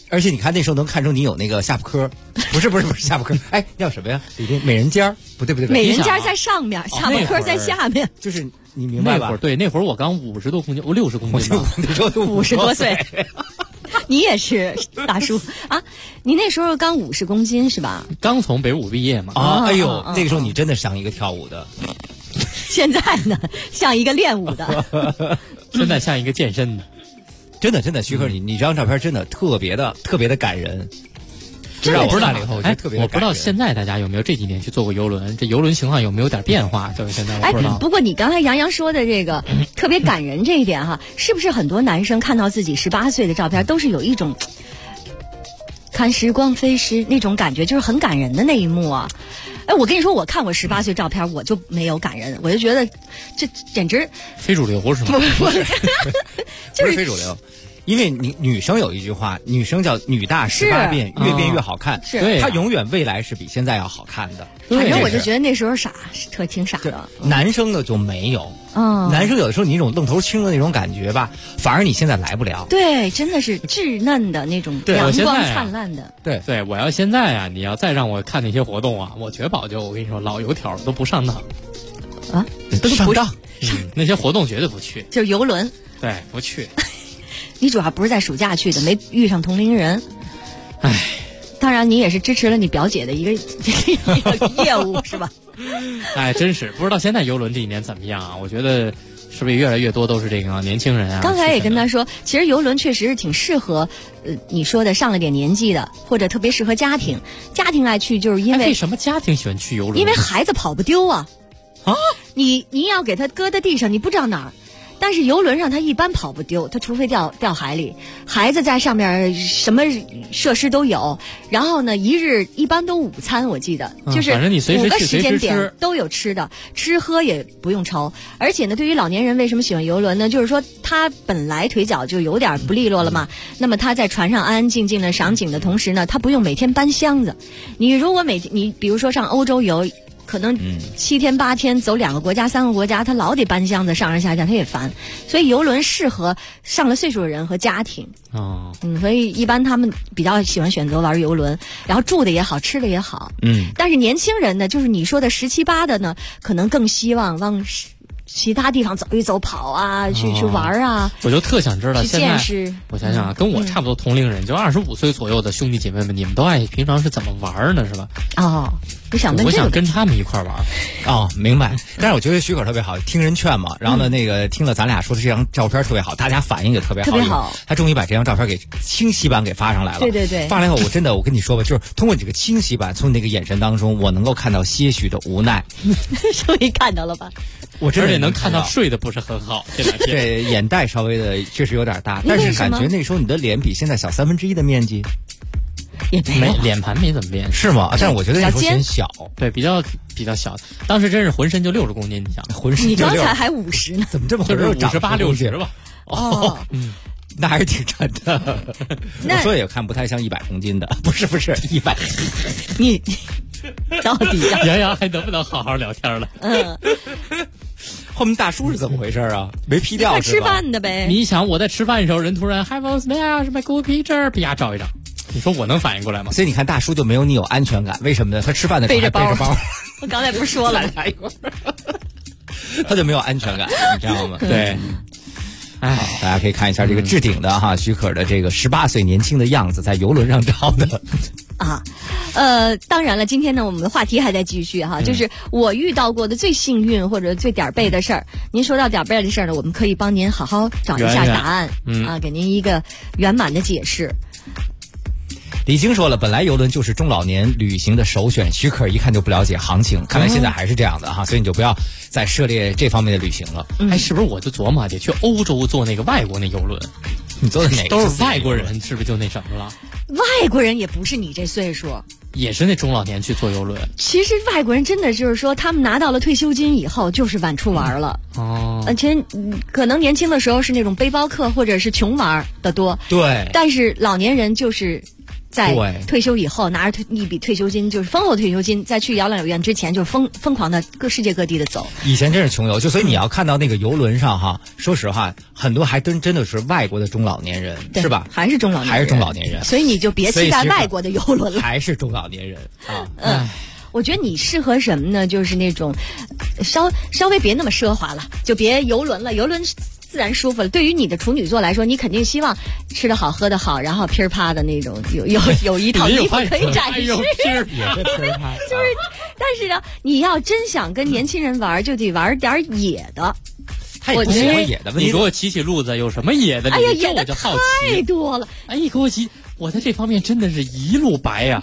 而且你看那时候能看出你有那个下铺科，不是下铺科，哎，叫什么呀？美人尖儿，不对， 美人尖儿在上面，下铺科在下面， 就是你明白吧？ 那会儿我刚50多公斤，我60公斤吧， 那时候 50多岁。你也是大叔啊！你那时候刚50公斤是吧？ 刚从北舞毕业嘛。 哎呦，那个时候你真的像一个跳舞的。 现在呢，像一个练舞的。 现在像一个健身的。 真的，徐克，你这张照片真的特别的感人。 我不知道了以后，特别我不知道现在大家有没有这几年去坐过游轮，这游轮情况有没有点变化？就是现在我不知道。 不过你刚才杨洋说的这个特别感人这一点哈，是不是很多男生看到自己18岁的照片，都是有一种看时光飞逝那种感觉，就是很感人的那一幕啊？哎，我跟你说，我看我18岁照片，我就没有感人，我就觉得这简直非主流是吗？ 不是非主流。因为女生有一句话，女生叫女大18变，越变越好看。 是， 她永远未来是比现在要好看的。 反正我就觉得那时候挺傻的。 男生的就没有，男生有的时候你那种愣头青的那种感觉吧，反而你现在来不了。 对，真的是稚嫩的那种阳光灿烂的。 对，我要现在啊，你要再让我看那些活动啊，我绝保我跟你说，老油条都不上当啊， 都上当。 那些活动绝对不去， 就是游轮。 对，不去。 你主要不是在暑假去的，没遇上同龄人。 唉， 当然你也是支持了你表姐的一个业务是吧？ 哎，真是不知道现在游轮这几年怎么样啊？我觉得是不是越来越多都是这个年轻人啊？ 刚才也跟他说，其实游轮确实是挺适合，你说的上了点年纪的，或者特别适合家庭爱去，就是因为为什么家庭喜欢去游轮？ 因为孩子跑不丢啊！你要给他搁在地上，你不知道哪儿。但是游轮上它一般跑不丢，它除非掉海里，孩子在上面什么设施都有。然后呢，一日一般都午餐，我记得就是5个时间点都有吃的，吃喝也不用愁。而且呢，对于老年人为什么喜欢游轮呢？就是说他本来腿脚就有点不利落了嘛，那么他在船上安安静静的赏景的同时呢，他不用每天搬箱子。你如果你比如说上欧洲游。可能7天8天走2个国家3个国家，他老得搬箱子上上下下，他也烦。所以游轮适合上了岁数的人和家庭。所以一般他们比较喜欢选择玩游轮，然后住的也好，吃的也好。但是年轻人呢，就是你说的17、18的呢，可能更希望往其他地方走一走，跑啊，去玩啊。 我就特想知道现在， 我想想啊，跟我差不多同龄人，就25岁左右的兄弟姐妹们，你们都平常是怎么玩呢？是吧？ 我想跟他们一块玩。 明白。但是我觉得许可特别好，听人劝嘛。然后呢，听了咱俩说的这张照片特别好，大家反应也特别好。他终于把这张照片给清晰版给发上来了。 对。 发来以后，我跟你说吧，就是通过你这个清晰版，从你那个眼神当中，我能够看到些许的无奈。 终于看到了吧？ 我真的也能看到睡得不是很好， 对，眼袋稍微的确实有点大，但是感觉那时候你的脸比现在小1/3的面积， 也没有脸盘没怎么变， 是吗？但是我觉得那时候显小， 对，比较小。当时真是浑身就60公斤，你想， 浑身你刚才还50呢， 怎么这么就是58、60吧？ 那还是挺沉的。我说也看不太像100公斤的，不是100。 你到底杨洋还能不能好好聊天了？ 后面大叔是怎么回事啊？没P掉是吧？ 吃饭的呗。 你想我在吃饭的时候，人突然 Have a smile， 什么 good picture， 啪照一张，你说我能反应过来吗？ 所以你看大叔就没有你有安全感，为什么呢？他吃饭的时候还背着包。 我刚才不是说了吗？ 他就没有安全感，你知道吗？ 对。 大家可以看一下这个置顶的许可的这个18岁年轻的样子，在游轮上照的。 当然了，今天呢，我们的话题还在继续就是我遇到过的最幸运或者最点儿背的事儿。您说到点儿背的事儿呢，我们可以帮您好好找一下答案，给您一个圆满的解释。 李菁说了，本来游轮就是中老年旅行的首选，许可一看就不了解行情，看来现在还是这样的所以你就不要再涉猎这方面的旅行了。 是不是我就琢磨得去欧洲坐那个外国那游轮？ 你坐的哪个？ 都是外国人，是不是就那什么了？ 外国人也不是你这岁数， 也是那中老年去坐游轮。 其实外国人真的就是说，他们拿到了退休金以后，就是晚出玩了。而且可能年轻的时候是那种背包客或者是穷玩的多。 对。 但是老年人就是在退休以后拿着一笔退休金，就是丰厚退休金，在去养老院之前，就是疯狂的世界各地的走。 以前真是穷游，就所以你要看到那个游轮上哈，说实话，很多还真的是外国的中老年人，是吧？ 还是中老年人，所以你就别期待外国的游轮了， 还是中老年人啊。 我觉得你适合什么呢？就是那种稍微别那么奢华了，就别游轮了，游轮自然舒服了。对于你的处女座来说，你肯定希望吃得好喝得好，然后噼儿啪的那种，有一套衣服可以展示。就是，但是呢，你要真想跟年轻人玩，就得玩点野的。 他也不喜欢野的， 你给我起路子，有什么野的？ 哎呀，野的太多了。 哎，你给我起，我在这方面真的是一路白呀。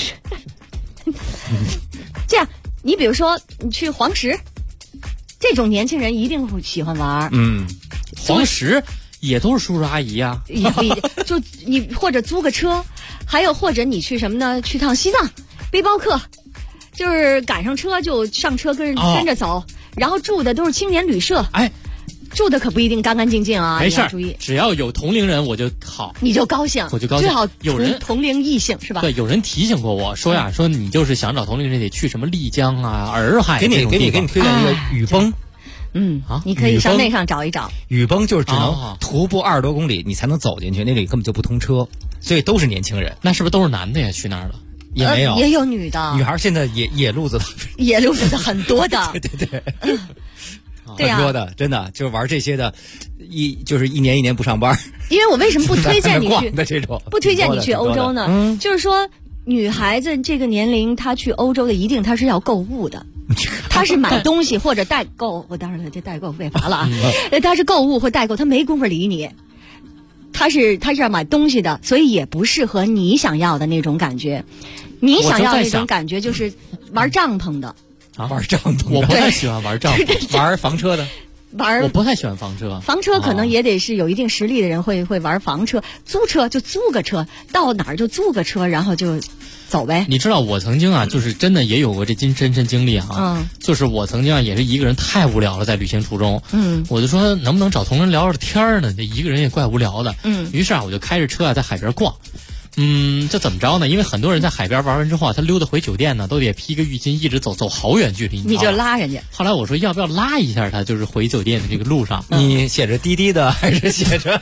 这样，你比如说你去黄石，这种年轻人一定会喜欢玩。 黄石也都是叔叔阿姨呀。 就你或者租个车，还有或者你去什么呢？去趟西藏，背包客，就是赶上车就上车跟着走，然后住的都是青年旅社。 哎。 住的可不一定干干净净啊， 没事， 注意， 只要有同龄人我就好， 你就高兴， 我就高兴。 最好有人同龄异性是吧？ 对，有人提醒过我说呀，说你就是想找同龄人得去什么丽江啊、洱海给你推荐一个雨崩。 你可以上那上找一找。 雨崩就是只能徒步20多公里，你才能走进去，那里根本就不通车，所以都是年轻人。 那是不是都是男的呀？去那儿了？ 也没有， 也有女的。 女孩现在野路子的， 野路子的很多的。 对。很多的，真的就是玩这些的，就是一年不上班。 因为我为什么不推荐你去的这种， 不推荐你去欧洲呢？就是说，女孩子这个年龄，她去欧洲的一定她是要购物的，她是买东西或者代购。我当然了，这代购被罚了啊！她是购物或代购，她没工夫理你。她是要买东西的，所以也不适合你想要的那种感觉。你想要那种感觉就是玩帐篷的。 玩帐篷， 我不太喜欢玩帐篷。 玩房车的， 我不太喜欢房车。 房车可能也得是有一定实力的人会玩房车，租车就租个车，到哪儿就租个车，然后就走呗。 你知道我曾经啊，就是真的也有过这深深经历啊。就是我曾经啊，也是一个人太无聊了，在旅行途中。我就说能不能找同人聊聊天呢？这一个人也怪无聊的。于是啊，我就开着车啊，在海边逛。这怎么着呢？因为很多人在海边玩完之后啊，他溜达回酒店呢，都得披个浴巾，一直走好远距离。 你就拉人家。 后来我说要不要拉一下他，就是回酒店的这个路上。 你写着滴滴的还是写着？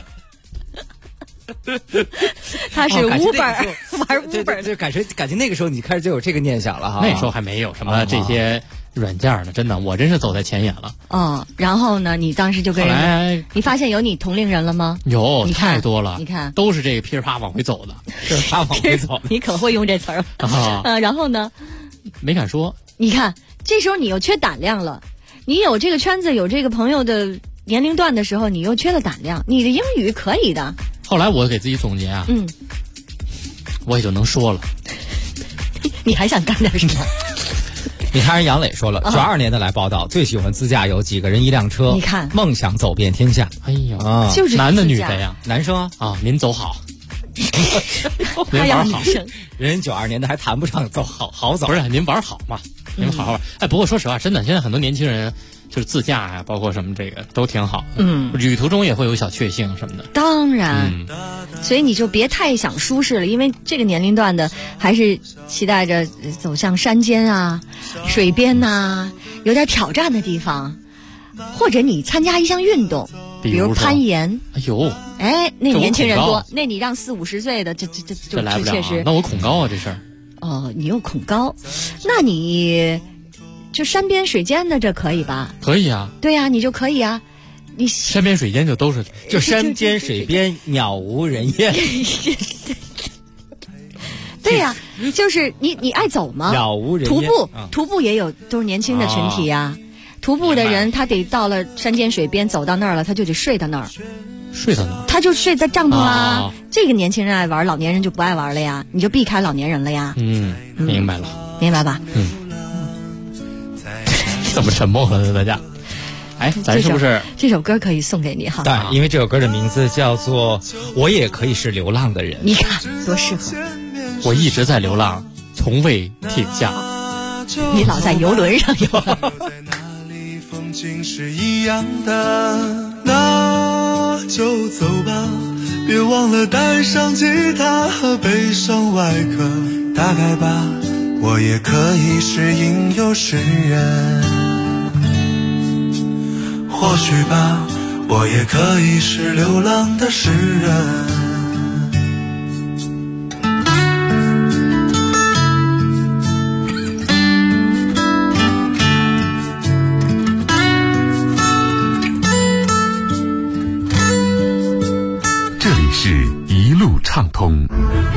他是Uber，玩Uber。 就感情那个时候你开始就有这个念想了哈。 那时候还没有什么这些软件呢，真的，我真是走在前沿了。 然后呢，你当时就跟人家，你发现有你同龄人了吗？ 有，太多了。 你看， 都是这个噼里啪往回走的， 噼里啪往回走。 你可会用这词儿然后呢？ 没敢说。 你看，这时候你又缺胆量了。你有这个圈子，有这个朋友的年龄段的时候，你又缺了胆量。你的英语可以的。 后来我给自己总结啊，我也就能说了。 你还想干点什么？ 你看人杨磊说了，92年的来报道，最喜欢自驾游，几个人一辆车。 你看， 梦想走遍天下。 哎呀， 就是男的女的呀？ 男生啊，您走好。 您玩好。 人92年的还谈不上走好走。 不是，您玩好嘛？您好好玩。哎，不过说实话，真的，现在很多年轻人就是自驾呀，包括什么这个都挺好的。旅途中也会有小确幸什么的。 当然，所以你就别太想舒适了，因为这个年龄段的还是期待着走向山间啊、水边呐，有点挑战的地方，或者你参加一项运动，比如攀岩。 哎呦， 那年轻人多，那你让40、50岁的这来不了。 确实。 那我恐高啊，这事儿。 你又恐高，那你就山边水间的这可以吧？ 可以啊。 对呀，你就可以啊。你山边水间就都是， 就山间水边鸟无人烟。 对呀，就是你爱走吗？ 鸟无人烟。 徒步也有，都是年轻的群体呀。徒步的人他得到了山间水边，走到那儿了，他就得睡到那儿。他就睡在帐篷啊。这个年轻人爱玩，老年人就不爱玩了呀。你就避开老年人了呀。 明白了， 明白吧？ 这么沉默了大家。咱是不是这首歌可以送给你哈？ 对，因为这首歌的名字叫做《我也可以是流浪的人》。 你看多适合。 我一直在流浪，从未停下。 你老在游轮上游。 风景是一样的，那那就走吧，别忘了带上吉他和悲伤外壳。大概吧，我也可以是吟游诗人，或许吧，我也可以是流浪的诗人。 这里是一路畅通。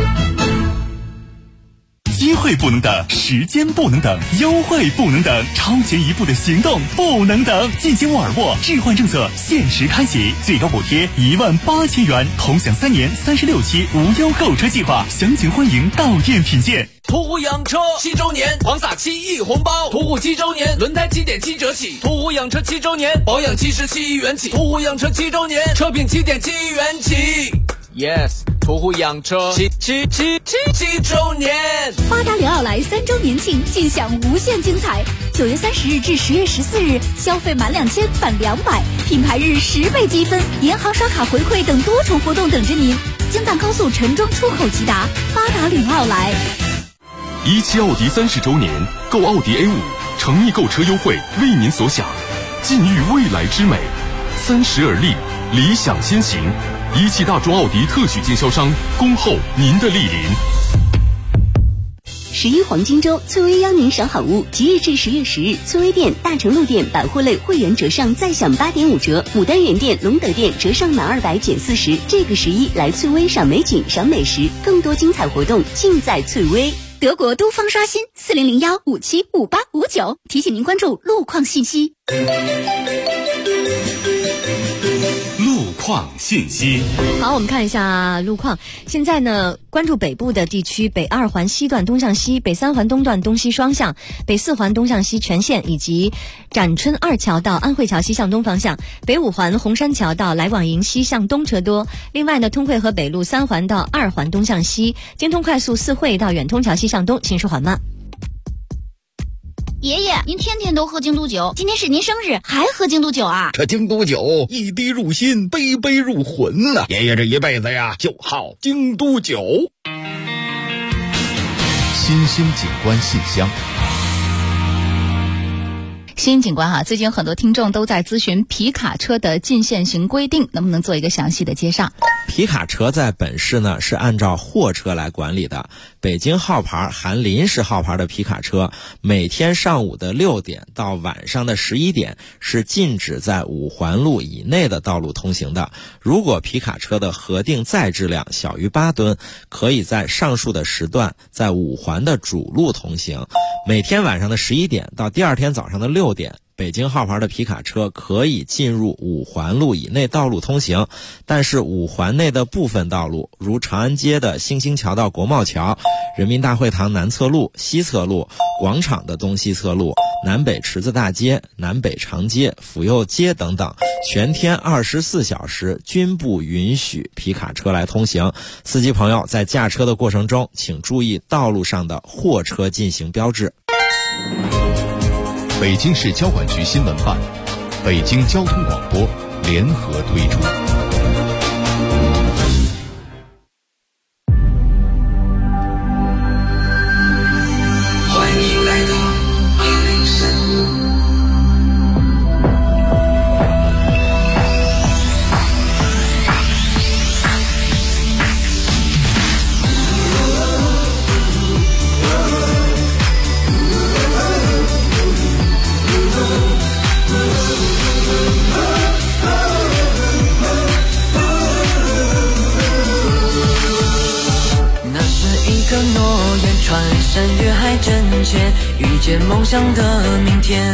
机会不能等，时间不能等，优惠不能等，超前一步的行动不能等。进行沃尔沃置换政策限时开启，最高补贴18000元，同享3年36期无忧购车计划，详情欢迎到店品鉴。 途虎养车7周年，狂撒7亿红包！途虎7周年，轮胎7.7折起；途虎养车7周年，保养77亿元起；途虎养车7周年，车品7.7亿元起。Yes， 途虎养车7周年， 巴达领奥莱3周年庆，尽享无限精彩。9月30日至10月14日，消费满2000返200，品牌日10倍积分，银行刷卡回馈等多重活动等着您。京藏高速陈庄出口吉达，巴达领奥莱。 17奥迪30周年，购奥迪 A5，诚意购车优惠为您所想，尽育未来之美，30而立，理想先行。17大众奥迪特许经销商，恭候您的莅临。 11黄金周，翠微邀您赏好物。即日至10月10日，翠微店、大成路店百货类会员折上再享8.5折，牡丹园店、龙德店折上满200减40。这个11来翠微赏美景、赏美食，更多精彩活动尽在翠微。 德国都方刷新4001575859，提醒您关注路况信息。 路况信息。 好，我们看一下路况。现在呢，关注北部的地区，北2环西段东向西，北3环东段东西双向，北4环东向西全线，以及展春2桥到安慧桥西向东方向，北5环红山桥到来往营西向东车多。另外呢，通惠河北路3环到2环东向西，京通快速4惠到远通桥西向东行驶缓慢。 爷爷，您天天都喝京都酒，今天是您生日，还喝京都酒啊？ 这京都酒一滴入心，杯杯入魂呐！爷爷这一辈子呀，就好京都酒。 新兴景观信箱。 新景观最近有很多听众都在咨询皮卡车的禁限行规定，能不能做一个详细的介绍？ 皮卡车在本市呢是按照货车来管理的，北京号牌含临时号牌的皮卡车，每天上午的6点到晚上的11点是禁止在5环路以内的道路通行的。如果皮卡车的核定载质量小于8吨，可以在上述的时段在5环的主路通行。每天晚上的11点到第二天早上的6点，北京号牌的皮卡车可以进入5环路以内道路通行，但是5环内的部分道路，如长安街的新兴桥到国贸桥、人民大会堂南侧路、西侧路、广场的东西侧路、南北池子大街、南北长街、府右街等等，全天24小时均不允许皮卡车来通行。司机朋友在驾车的过程中，请注意道路上的货车禁行标志。 北京市交管局新闻办、北京交通广播联合推出。 欢迎来到103。诺言穿山越海真切，遇见梦想的明天。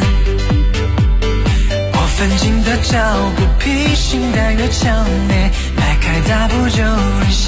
我奋进的脚步，披星戴月强烈，迈开大步就领先。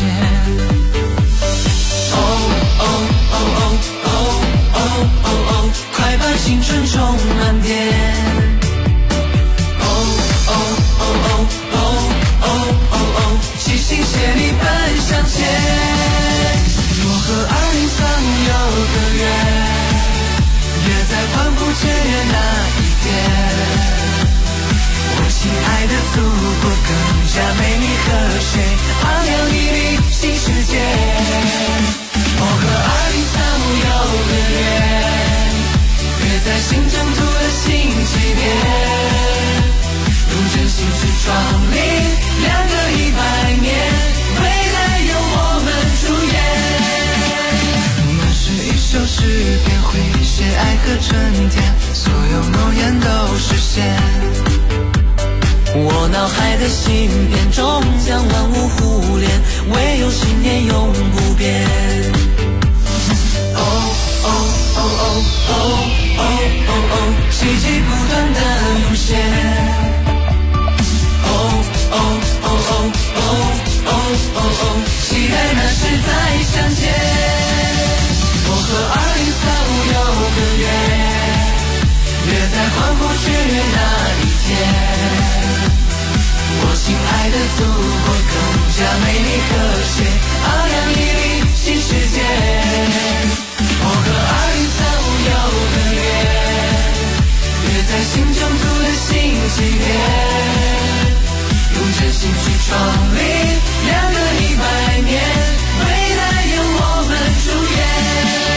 哦哦哦哦哦哦哦哦，快把青春充满电。哦哦哦哦哦哦哦哦，齐心协力奔向前。若和2036个月，约在万不见月那一天，我期亲爱的祖国更加美丽和谐，昂扬屹立新世界。我和2035有个约，约在新征途的新起点，用真心去创立2个100年，未来由我们主演。那是一首诗篇，会写爱和春天，所有诺言都实现。我脑海的芯片终将万物互联，唯有信念永不变。哦哦哦哦哦哦哦哦，奇迹不断的涌现。哦哦哦哦哦哦哦哦，期待那时再相见。我和2035有个约，约在欢呼雀跃那一天。我亲爱的祖国更加美丽和谐，昂扬屹立新世界。我和2035有个约，约在新征途的新起点，用真心去创立2个100年，未来由我们主演。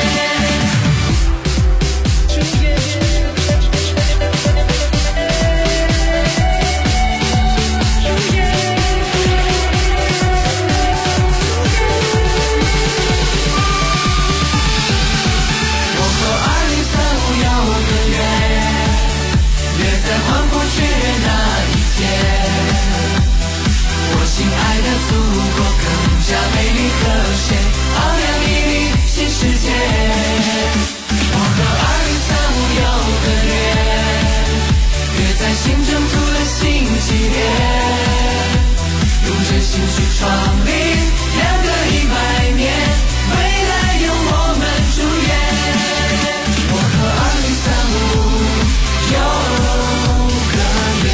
亲爱的祖国更加美丽和谐，昂扬屹立新世界。我和2035有个约，约在新征途的新起点，用真心去创立2个100年，未来由我们主演。我和2035有个约。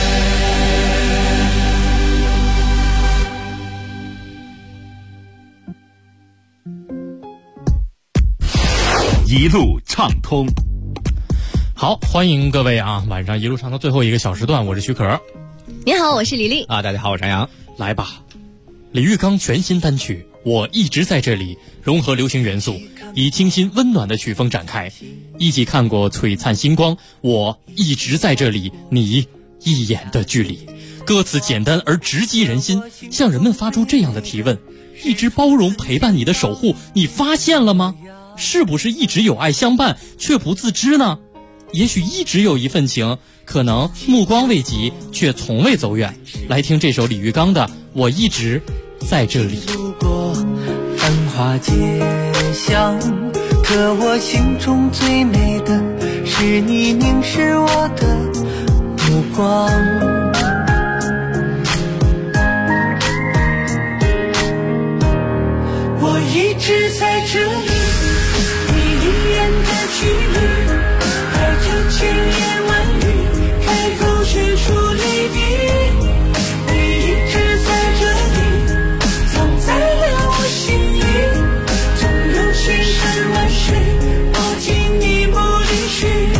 一路畅通。 好，欢迎各位啊！晚上一路畅通最后一个小时段，我是许可。 你好，我是李丽啊！大家好，我是张扬。 来吧，李玉刚全新单曲《我一直在这里》，融合流行元素，以清新温暖的曲风展开。一起看过璀璨星光，我一直在这里，你一眼的距离。歌词简单而直击人心，向人们发出这样的提问：一直包容陪伴你的守护，你发现了吗？是不是一直有爱相伴却不自知呢？也许一直有一份情，可能目光未及却从未走远。来听这首李玉刚的《我一直在这里》。 路过繁华街巷，可我心中最美的是你凝视我的目光。我一直在这里，一眼的距离，带着千言万语，开口却出泪滴。你一直在这里，藏在了我心里，纵有千山万水，抱紧你不离去。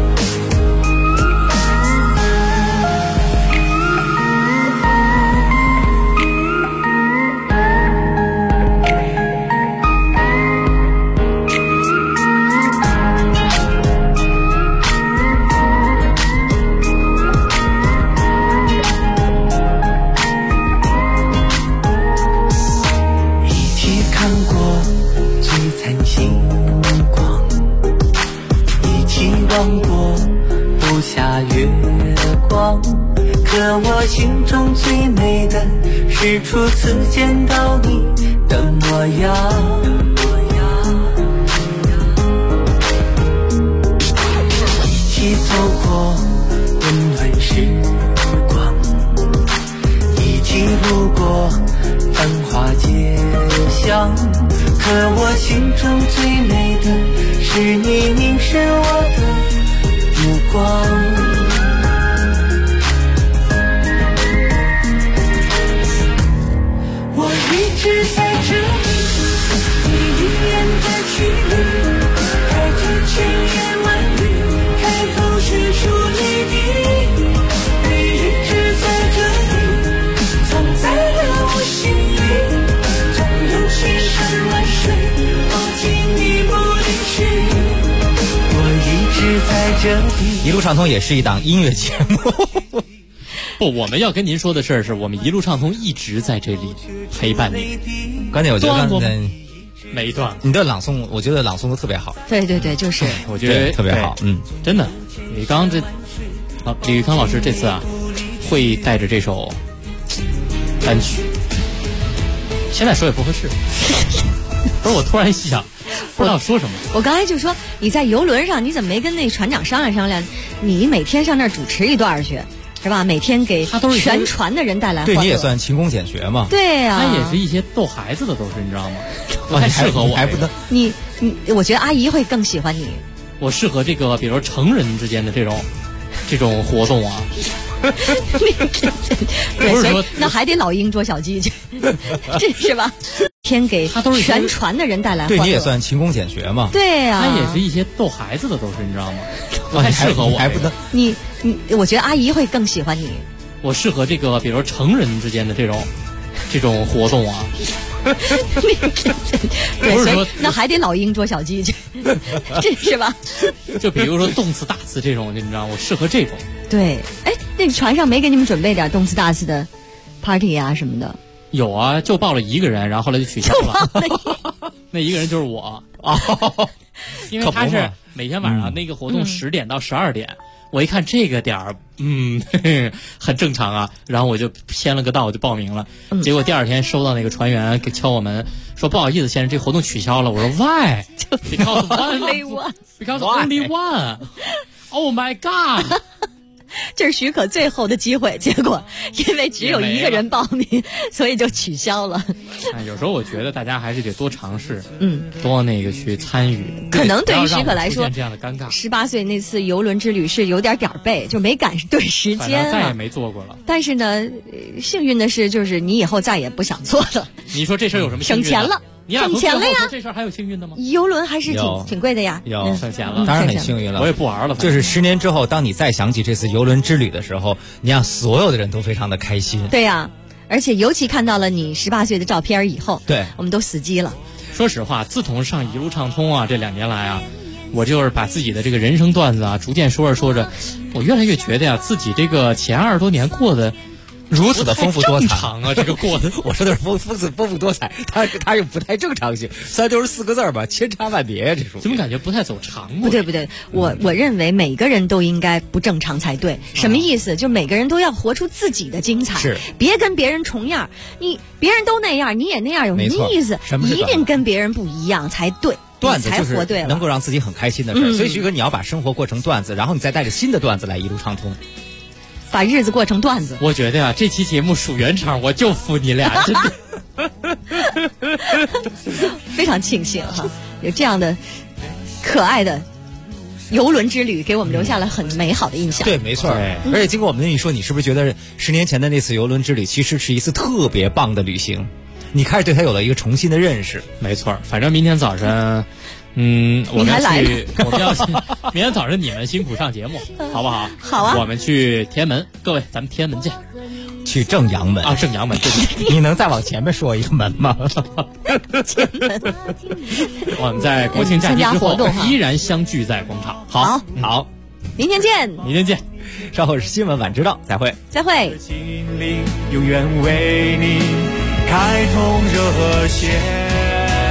望过不下月光，可我心中最美的是初次见到你的模样。一起走过温暖时光，一起路过繁华街巷，可我心中最美的是你凝视我的目光。我一直在这里，你一眼的距离，带着千言万语，开口却出泪滴。你一一路畅通也是一档音乐节目。 不，我们要跟您说的事儿是我们一路畅通一直在这里陪伴你。 关键我觉得刚才没断， 你的朗诵，我觉得朗诵的特别好。 对对对，就是， 我觉得特别好。 真的，李宇康老师这次啊，会带着这首单曲。现在说也不合适。不是，我突然想，不知道说什么。 我刚才就说你在游轮上，你怎么没跟那船长商量商量？你每天上那儿主持一段去，是吧？每天给全船的人带来欢乐。 对你也算勤工俭学嘛。 对呀、 他也是一些逗孩子的，都是你知道吗？不太适合我， 还不能你，我觉得阿姨会更喜欢你。 我适合这个，比如说成人之间的这种活动啊。 对，所以那还得老鹰捉小鸡去，这是吧？天给全船的人带来欢乐。 对你也算勤工俭学嘛。 对呀、 他也是一些逗孩子的，都是你知道吗？不太适合我， 还不能你，我觉得阿姨会更喜欢你。 我适合这个，比如说成人之间的这种活动啊。 对，所以那还得老鹰捉小鸡去，这是吧？ 就比如说动词大词这种，你知道，我适合这种。 对，哎，那个船上没给你们准备点动词大词的 party 啊什么的？ 有啊，就报了一个人，然后后来就取消了。那一个人就是我哦，因为他是每天晚上那个活动10点到12点。我一看这个点儿，很正常啊，然后我就签了个到，我就报名了。结果第二天收到那个船员给敲我门，说不好意思先生，这活动取消了。我说 Why? Because only one. Because only one. Oh my god. 这是许可最后的机会，结果因为只有一个人报名，所以就取消了。 有时候我觉得大家还是得多尝试，多那个去参与。 可能对于许可来说， 这样的尴尬。 18岁那次游轮之旅是有点背，就没赶对时间， 再也没做过了。 但是呢，幸运的是，就是你以后再也不想做了。 你说这事儿有什么幸运的？ 省钱了。 省钱了呀！ 这事儿还有幸运的吗？ 游轮还是挺贵的呀。 有省钱了， 当然很幸运了。 我也不玩了。 就是10年之后，当你再想起这次游轮之旅的时候，你让所有的人都非常的开心。 对呀，而且尤其看到了你18岁的照片以后， 对， 我们都死机了。 说实话，自从上一路畅通啊，这2年来啊，我就是把自己的这个人生段子啊，逐渐说着，我越来越觉得呀，自己这个前20多年过的。 如此的丰富多彩啊！这个过的， 我说的是丰富多彩，它又不太正常性，虽然都是4个字吧，千差万别。这怎么感觉不太走常不对，我认为每个人都应该不正常才对。什么意思？就每个人都要活出自己的精彩， 是别跟别人重样。别人都那样，你也那样，有什么意思？一定跟别人不一样才对。 段子就是活对了， 能够让自己很开心的事。所以徐哥，你要把生活过成段子，然后你再带着新的段子来一路畅通。 把日子过成段子， 我觉得呀，这期节目属原厂，我就服你俩，真的。 非常庆幸哈，有这样的可爱的游轮之旅，给我们留下了很美好的印象。 对，没错。而且经过我们的一说，你是不是觉得10年前的那次游轮之旅，其实是一次特别棒的旅行？你开始对它有了一个重新的认识。 没错，反正明天早晨。我们要去，明天早上你们辛苦上节目，好不好？ 好啊。 我们去天安门，各位，咱们天安门见。 去正阳门啊，正阳门，对。 你能再往前面说一个门吗？ 前门。 我们在国庆假期之后依然相聚在广场。 好， 明天见。 明天见。 稍后是新闻晚知道，再会。 再会。 心灵永远为你开通热线。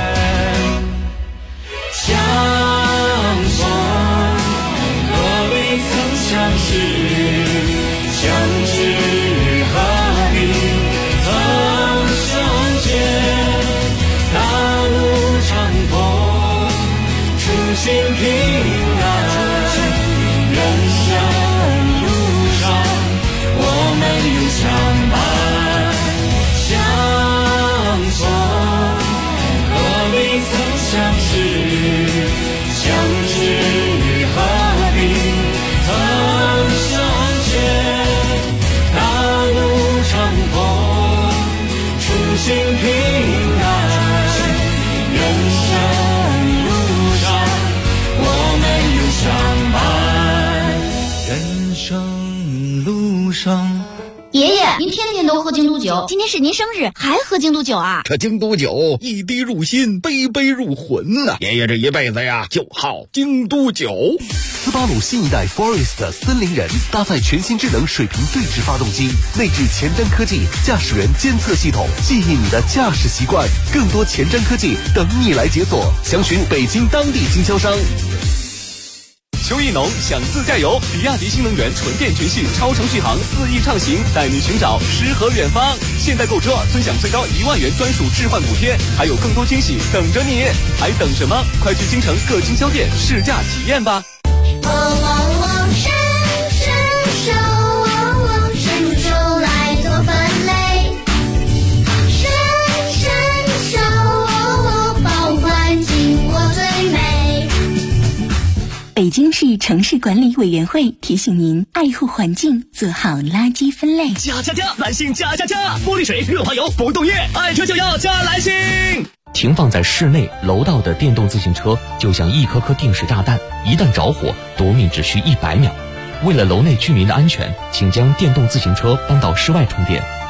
相逢何必曾相识，相知何必曾相见。大路长风，初心平安，人生路上我们永相伴。相逢何必曾相识，相知何必曾相见。大路长风，初心平安，人生路上我们永相伴。人生路上爷爷，您天天都喝京都酒，今天是您生日，还喝京都酒啊？ 这京都酒一滴入心，杯杯入魂呐！爷爷这一辈子呀，就好京都酒。 斯巴鲁新一代 Forest 森林人搭载全新智能水平对置发动机，内置前瞻科技驾驶员监测系统，记忆你的驾驶习惯。更多前瞻科技等你来解锁，详询北京当地经销商。 秋意浓，想自驾游，比亚迪新能源纯电全系超长续航4翼畅行，带你寻找诗和远方。现在购车尊享最高1万元专属置换补贴，还有更多惊喜等着你，还等什么？快去京城各经销店试驾体验吧！ 北京市城市管理委员会提醒您：爱护环境，做好垃圾分类。 加！蓝星加！玻璃水、润滑油、不动液，爱车就要加蓝星。 停放在室内、楼道的电动自行车就像一颗颗定时炸弹，一旦着火，夺命只需100秒。为了楼内居民的安全，请将电动自行车搬到室外充电。